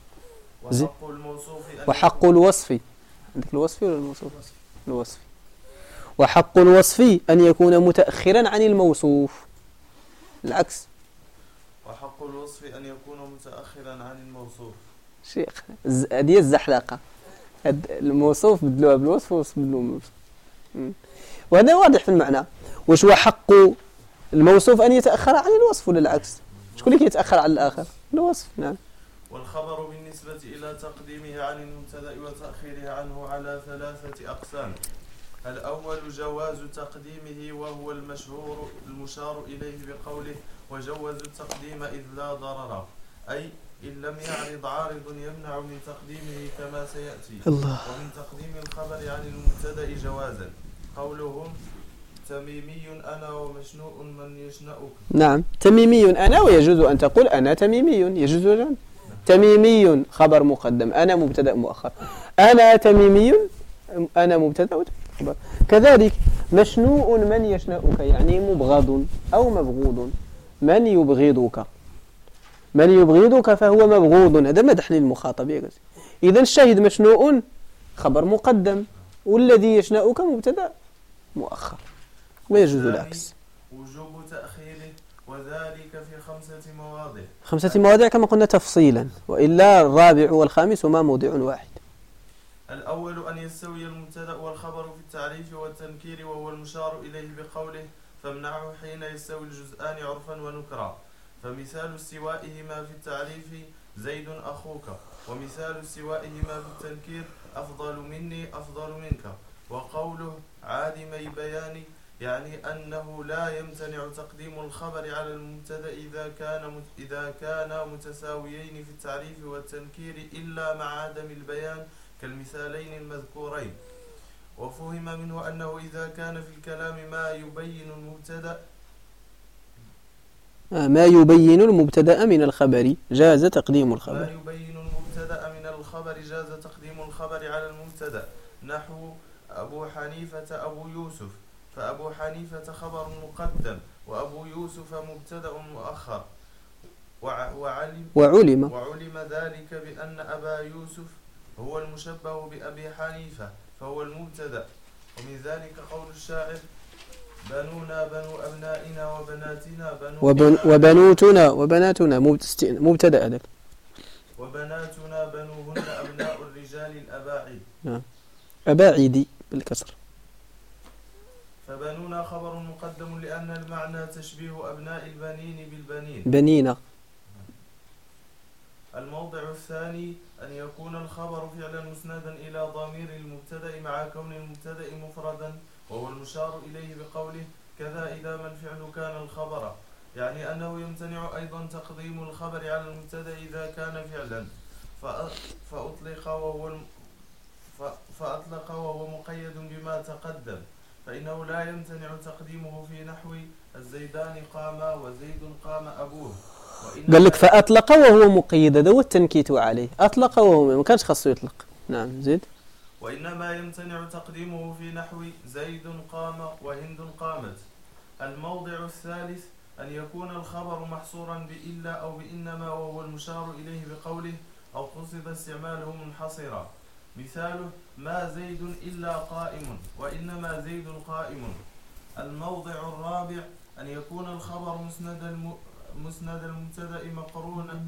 وحق الوصف عندك الوصف ولا الموصوف؟ الوصف. وحق الوصف أن يكون متأخرا عن الموصوف. العكس. وحق الوصف أن يكون متأخرا عن الموصوف. شيخ هذه الزحلقة. الموصوف بدلوها بالوصف والوصف بدلوها بالوصف. وهذا واضح في المعنى. وش هو حق الموصوف أن يتأخر عن الوصف ولا العكس؟ شكون اللي يتأخر عن الآخر؟ الوصف. نعم. والخبر بالنسبة إلى تقديمه عن المبتدأ وتأخيره عنه على 3 أقسام. الأول جواز تقديمه وهو المشار إليه بقوله وجوز التقديم إذ لا ضرر، أي إن لم يعرض عارض يمنع من تقديمه كما سيأتي. الله. ومن تقديم الخبر عن المبتدأ جوازا قولهم تميمي أنا ومشنوء من يشنأك. نعم تميمي أنا ويجوز أن تقول أنا تميمي يجوز أن تميمي خبر مقدم أنا مبتدأ مؤخر أنا تميمي أنا مبتدأ خبر. كذلك مشنوء من يشنأك يعني مبغض أو مبغوض. من يبغضك فهو مبغوض. هذا مدح للمخاطب. إذا الشاهد مشنوء خبر مقدم والذي يشنأك مبتدأ مؤخر ويجوز العكس. وجوب تأخيره وذلك في 5 مواضع. 5 مواضع كما قلنا تفصيلا وإلا الرابع والخامس هما موضع واحد. الأول أن يستوي المبتدأ والخبر في التعريف والتنكير وهو المشار إليه بقوله فامنعه حين يستوي الجزءان عرفا ونكرا. فمثال استوائهما في التعريف زيد أخوك، ومثال استوائهما في التنكير أفضل مني أفضل منك. وقوله عادمي بيان يعني أنه لا يمتنع تقديم الخبر على المبتدأ إذا كان متساويين في التعريف والتنكير إلا مع عدم البيان كالمثالين المذكورين. وفهم منه أنه إذا كان في الكلام ما يبين المبتدأ من الخبر جاز تقديم الخبر. ما يبين المبتدأ من الخبر جاز تقديم الخبر على المبتدأ. نحو أبو حنيفة أبو يوسف، فأبو حنيفة خبر مقدم وأبو يوسف مبتدأ مؤخر. وعلم ذلك بأن أبا يوسف هو المشبه بأبي حنيفة فهو المبتدأ. ومن ذلك قول الشاعر بنونا بنو أبنائنا وبناتنا وبنوتنا وبناتنا مبتدأ ذلك. وبناتنا بنوهن أبناء الرجال الأباعد. أباعد بالكسر. فبنونا خبر مقدم لأن المعنى تشبيه أبناء البنين بالبنين. بنينا. الموضع الثاني أن يكون الخبر فعلا مسندا إلى ضمير المبتدأ مع كون المبتدأ مفردا وهو المشار إليه بقوله كذا إذا ما الفعل كان الخبر، يعني أنه يمتنع أيضا تقديم الخبر على المبتدأ إذا كان فعلا فأطلق وهو مقيد بما تقدم، فإنه لا يمتنع تقديمه في نحو الزيدان قاما وزيد قام أبوه. قال لك فأطلق وهو مقيد، هذا هو التنكيت عليه. أطلق وهو ما كانش خاصه يطلق. نعم زيد. وإنما يمتنع تقديمه في نحو زيد قام وهند قامت. الموضع الثالث أن يكون الخبر محصورا بإلا أو بإنما وهو المشار إليه بقوله أو قصد استعماله منحصرا. مثاله ما زيد إلا قائم وإنما زيد قائم. الموضع الرابع أن يكون الخبر مسند المبتدأ مقرونا.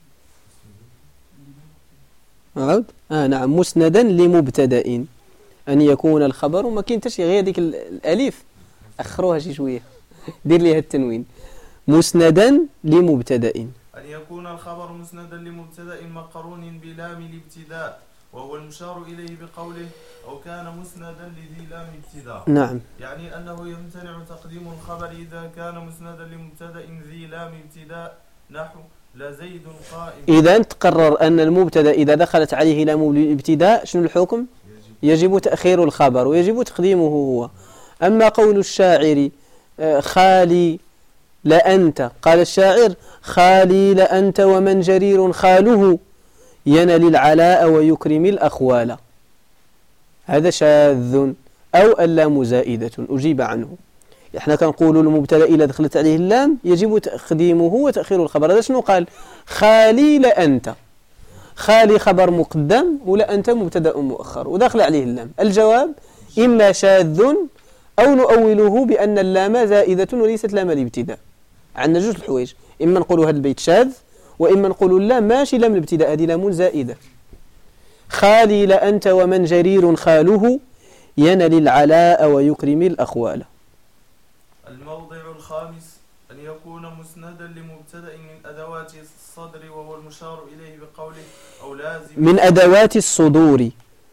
نعم مسندا لمبتدأ. أن يكون الخبر وما كاينش غير هذيك الألف أخروها شي شوية دير ليها التنوين. مسندا لمبتدأ. أن يكون الخبر مسندا لمبتدأ مقرون بلام الابتداء وهو المشار إليه بقوله أو كان مسندا لذي لام ابتداء. نعم. يعني أنه يمتنع تقديم الخبر إذا كان مسندا لمبتدأ ذي لام ابتداء. نحو لا زيد قائم. إذا تقرر أن المبتدا إذا دخلت عليه لام الابتداء شنو الحكم؟ يجب تأخير الخبر ويجب تقديمه هو. أما قول الشاعر خالي لأنت، قال الشاعر خالي لأنت ومن جرير خاله ينل العلاء ويكرم الأخوال، هذا شاذ. أو اللام زائدة أجيب عنه. احنا كنقول المبتدا إذا دخلت عليه اللام يجب تقديمه وتأخير الخبر. هذا شنو قال؟ خالي لأنت، خالي خبر مقدم ولا أنت مبتدا مؤخر وداخل عليه اللام. الجواب إما شاذ أو نؤوله بأن اللام زائدة وليست لام الابتداء. عندنا جوج الحوايج، إما نقولوا هذا البيت شاذ وإما نقولوا لا ماشي لام الابتداء، هذه لام زائدة. خالي لأنت ومن جرير خاله ينل العلاء ويكرم الأخوال. الموضع الخامس أن يكون مسندا لمبتدأ من أدوات الصدر وهو المشار إليه بقوله أو لازم من أدوات الصدور.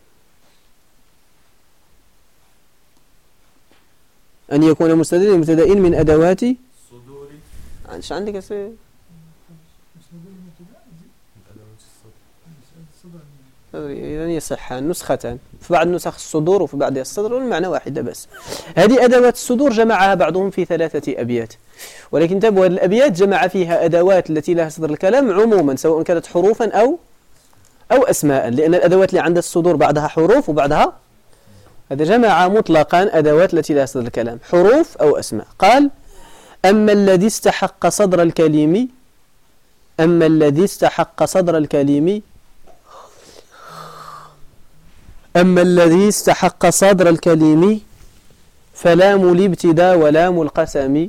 أن يكون مسندا لمبتدأ من أدوات الصدور. ايش عندك يا إذن يصح نسختان، في بعض نسخ الصدور وفي بعض الصدر والمعنى واحدة بس. هذه أدوات الصدور جمعها بعضهم في 3 أبيات، ولكن انتبهوا هذه الأبيات جمع فيها أدوات التي لها صدر الكلام عموما سواء كانت حروفا أو أسماء، لأن الأدوات اللي عند الصدور بعضها حروف وبعضها هذا جمع مطلقا أدوات التي لها صدر الكلام حروف أو أسماء. قال أما الذي استحق صدر الكلم، أما الذي استحق صدر الكلم، أما الذي استحق صدر الكلم فلام الابتداء ولام القسم،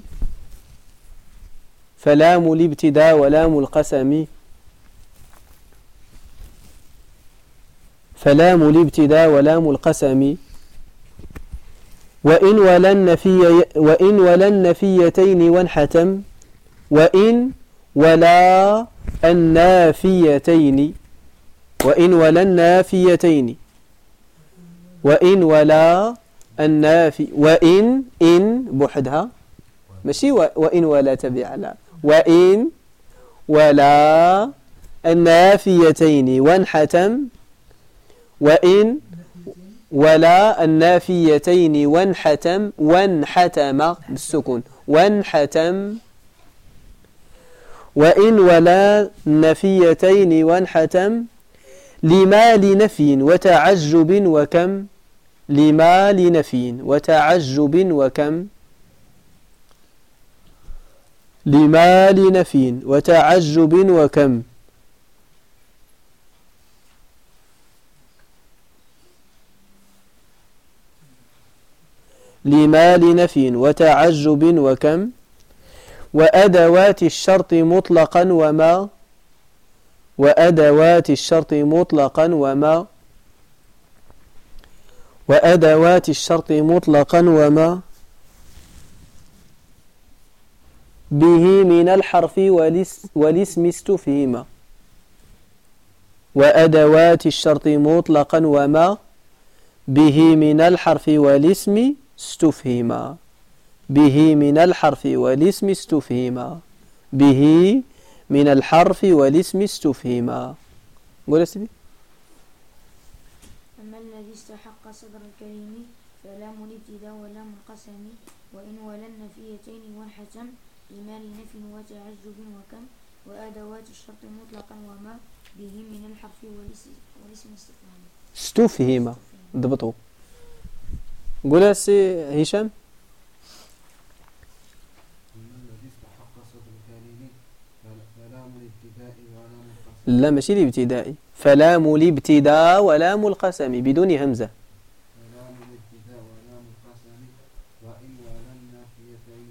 فلام الابتداء ولام القسم، فلام الابتداء ولام القسم. وإن ولا النفيتين وانحتم، وإن ولا النافيتين، وإن ولا النافيتين، وإن ولا النافي، وإن إن بوحدها ماشي وإن ولا تبع لا، وإن ولا النافيتين وانحتم، وإن ولا النافيتين وانحتم، وانحتم بالسكون وانحتم، وإن ولا النفيتين وانحتم لما لنفي وتعجب وكم، لما لنفي وتعجب وكم، لما لنفي وتعجب وكم. لما لنفي وتعجب وكم. وأدوات الشرط مطلقا وما، وأدوات الشرط مطلقا وما، وأدوات الشرط مطلقا وما به من الحرف والاسم استفهم، وأدوات الشرط مطلقا وما به من الحرف والاسم استفهم، به من الحرف والاسم استفهم، به من الحرف والاسم استفهم. قول يا سيدي. أما الذي استحق صدر الكريم فلام الابتداء ولام القسم، وإن ولا النفيتين وانحتم لما لنفي وتعجب وكم. وأدوات الشرط مطلقا وما به من الحرف والاسم استفهام. استفهم ضبطوا. قول يا سي هشام. لا ماشي الابتدائي، فلام الابتداء ولام القسم بدون همزة. فلام الابتداء ولام القسم وإن ولا النافيتين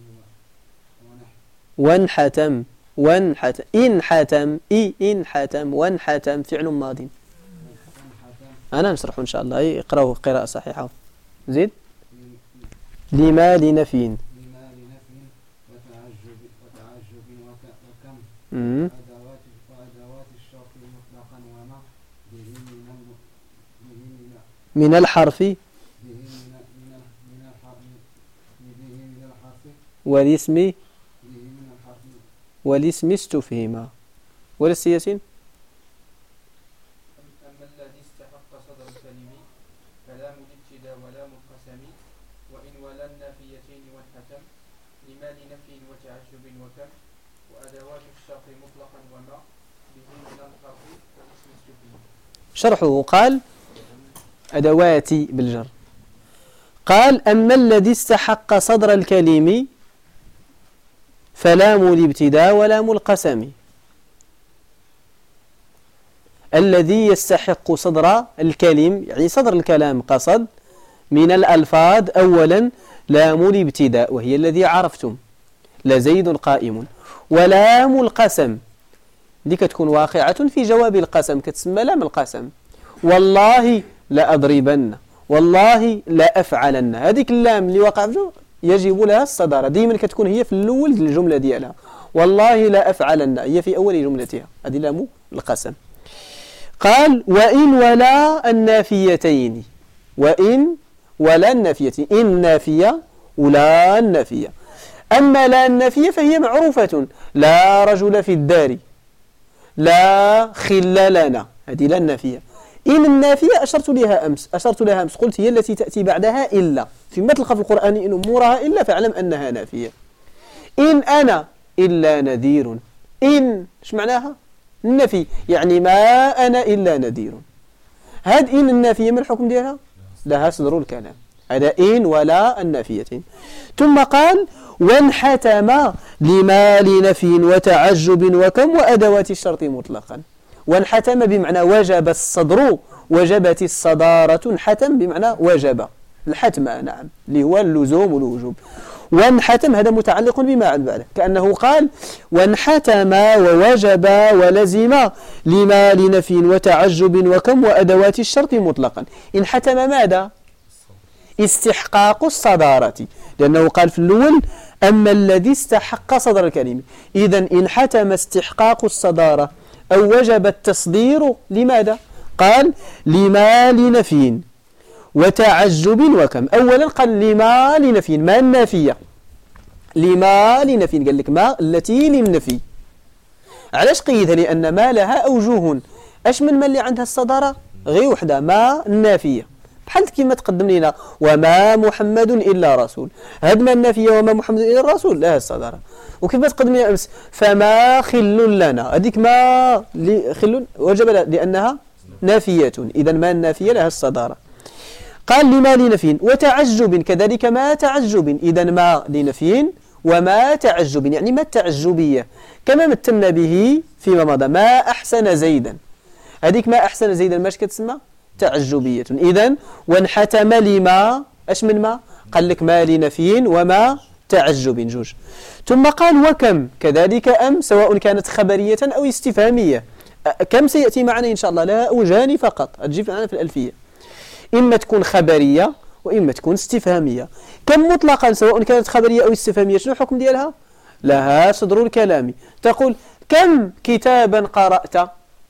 وانحتم، وانحتم، انحتم، انحتم، وانحتم فعل ماض. أنا نشرحه إن شاء الله، اقرأوه قراءة صحيحة. زيد. لما لنفي، لما لنفي وتعجب وكم. وأدوات الشرط مطلقا وما به من الحرف والاسم، والاسم استفهم. ولا السياسين؟ أما الذي استحق صدر الكلمة فلام الابتداء ولام القسم وإن ولا النافيتين وانحتم لما لنفي وتعجب وكم وأدوات الشرط مطلقا وما به من الحرف والاسم السفلي. شرحه قال أدواتي بالجر. قال أما الذي استحق صدر الكلم فلام الابتداء ولام القسم. الذي يستحق صدر الكلم يعني صدر الكلام قصد من الألفاظ أولا لام الابتداء وهي الذي عرفتم لزيد قائم، ولام القسم دي كتكون واقعة في جواب القسم كتسمى لام القسم. والله لا أضربن، والله لا أفعلن، هذيك اللام اللي وقع يجب لها الصدارة، ديما كتكون هي في الأول الجملة ديالها. والله لا أفعلن هي في أول جملتها، هذه لام القسم. قال وإن ولا النافيتين، وإن ولا النافيتين، إن نافية ولا النافية. أما لا النافية فهي معروفة، لا رجل في الدار، لا خل لنا، هذه لا النافية. إن النافية أشرت لها أمس قلت هي التي تأتي بعدها إلا، فيما تلقى في القرآن إن أمورها إلا فاعلم أنها نافية. إن أنا إلا نذير، إن إيش معناها؟ النفي، يعني ما أنا إلا نذير. هاد إن النافية من الحكم ديالها لها صدر الكلام، هذا إن ولا النافيتين. ثم قال وانحتم لما لنفي وتعجب وكم وأدوات الشرط مطلقا. وانحتم بمعنى وجب الصدر، وجبت الصدارة، انحتم بمعنى وجب الحتم، نعم، اللي هو اللزوم والوجوب. وانحتم هذا متعلق بما عاد بعده، كأنه قال وانحتم ووجب ولزم لما لنفي وتعجب وكم وأدوات الشرط مطلقا. انحتم ماذا؟ استحقاق الصدارة، لأنه قال في الأول أما الذي استحق صدر الكلمة، إذن انحتم استحقاق الصدارة أو وجب التصدير. لماذا؟ قال لما لنفي وتعجب وكم. أولا قال لما لنفي، ما النافية؟ لما لنفي، قال لك ما التي للنفي. علاش قيدها؟ لأن ما لها أوجه. أش من ما اللي عندها الصدارة؟ غير وحدة، ما النافية، بحال كما تقدم لنا وما محمد إلا رسول، هاد ما النافية وما محمد إلا رسول لها الصدارة. وكيف تقدم لنا أمس فما خل لنا، هذيك ما خل وجب لأنها نافية، إذا ما النافية لها الصدارة. قال لما لنفي وتعجب كذلك ما تعجب، إذا ما لنفي وما تعجب، يعني ما التعجبية كما مثلنا به فيما مضى، ما أحسن زيدا، هذيك ما أحسن زيدا ماش كتسمى تعجبية. إذن وانحتم لما أش من ما؟ قال لك ما لنفي وما تعجب جوج. ثم قال وكم كذلك أم سواء كانت خبرية أو استفهامية. كم سيأتي معنا إن شاء الله لها أوجان فقط تجي معنا في الألفية، إما تكون خبرية وإما تكون استفهامية. كم مطلقا سواء كانت خبرية أو استفهامية شنو الحكم ديالها؟ لها صدر الكلام. تقول كم كتابا قرأت،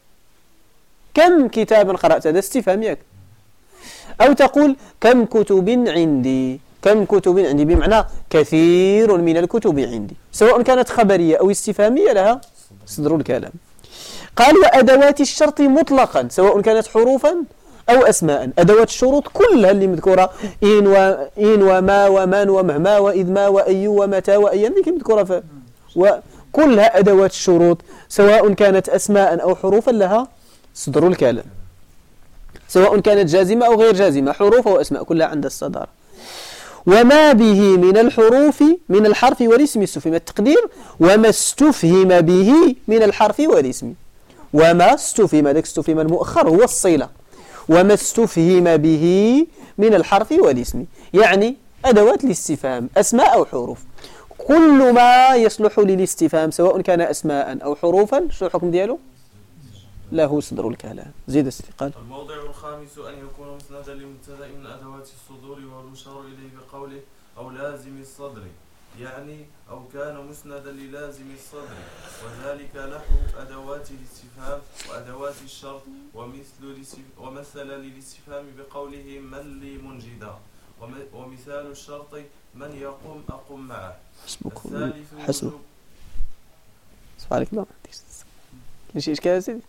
كم كتابا قرأت، هذا استفهام ياك. أو تقول كم كتب عندي، كم كتب عندي بمعنى كثير من الكتب عندي، سواء كانت خبرية أو استفهامية لها صدر الكلام. قال وأدوات الشرط مطلقا سواء كانت حروفا أو أسماء. أدوات الشروط كلها اللي مذكورة إن وما ومن ومهما وإذ ما وأي ومتى وأيا ذيك مذكورة، وكلها أدوات الشروط سواء كانت أسماء أو حروفا لها صدر الكلام، سواء كانت جازمة أو غير جازمة، حروف أو أسماء كلها عند الصدارة. وما به من الحروف من الحرف والاسم استفهم، التقدير وما استفهم به من الحرف والاسم. وما استفهم، ذاك استفهم المؤخر هو الصلة، وما استفهم به من الحرف والاسم يعني أدوات الاستفهام أسماء أو حروف. كل ما يصلح للاستفهام سواء كان أسماء أو حروفا شو الحكم دياله؟ له صدر الكلام. زيد استقال. الموضع الخامس أن يكون مسندا لمبتدأ من أدوات الصدور والمشار إليه بقوله أو لازم الصدر، يعني أو كان مسندا للازم الصدر، وذلك نحو أدوات الاستفهام وأدوات الشرط، ومثل للاستفهام بقوله من لي منجدا، ومثال الشرط من يقوم أقم معه. الثالث حسب سؤالك لا شي إشكال يا سيدي؟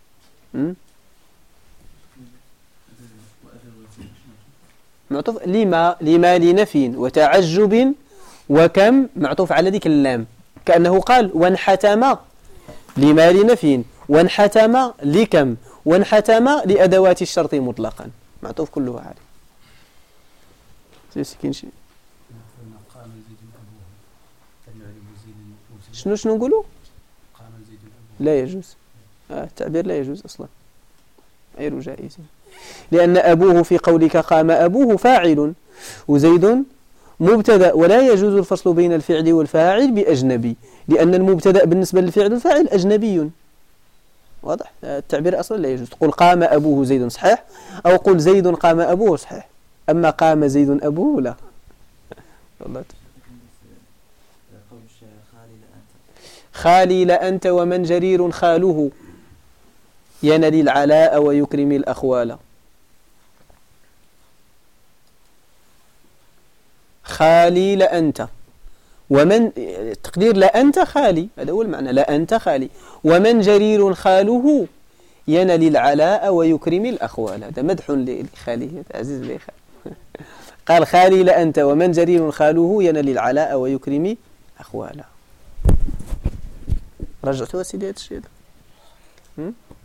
معطوف لما لنفي وتعجب وكم معطوف على ذيك اللام، كأنه قال وانحتم لما لنفي وانحتم لكم وانحتم لأدوات الشرط مطلقا، معطوف كله عليه. سيكين شيء شنو نقولوا؟ لا يجوز، التعبير لا يجوز أصلا، غير جائز، لأن أبوه في قولك قام أبوه فاعل وزيد مبتدأ، ولا يجوز الفصل بين الفعل والفاعل بأجنبي، لأن المبتدأ بالنسبة للفعل والفاعل أجنبي. واضح؟ التعبير أصلا لا يجوز. تقول قام أبوه زيد صحيح، أو قل زيد قام أبوه صحيح، أما قام زيد أبوه لا. والله خالي لأنت ومن جرير خاله ينل العلاء ويكرم الأخوال. خالي لأنت ومن تقدير لأنت خالي، هذا هو المعنى، لأنت خالي، ومن جرير خاله ينل العلاء ويكرم الأخوال. هذا مدح لخالي، عزيز لي خالي. قال خالي لأنت ومن جرير خاله ينل العلاء ويكرم أخوالا. رجعتوا سيدي هذا الشيء؟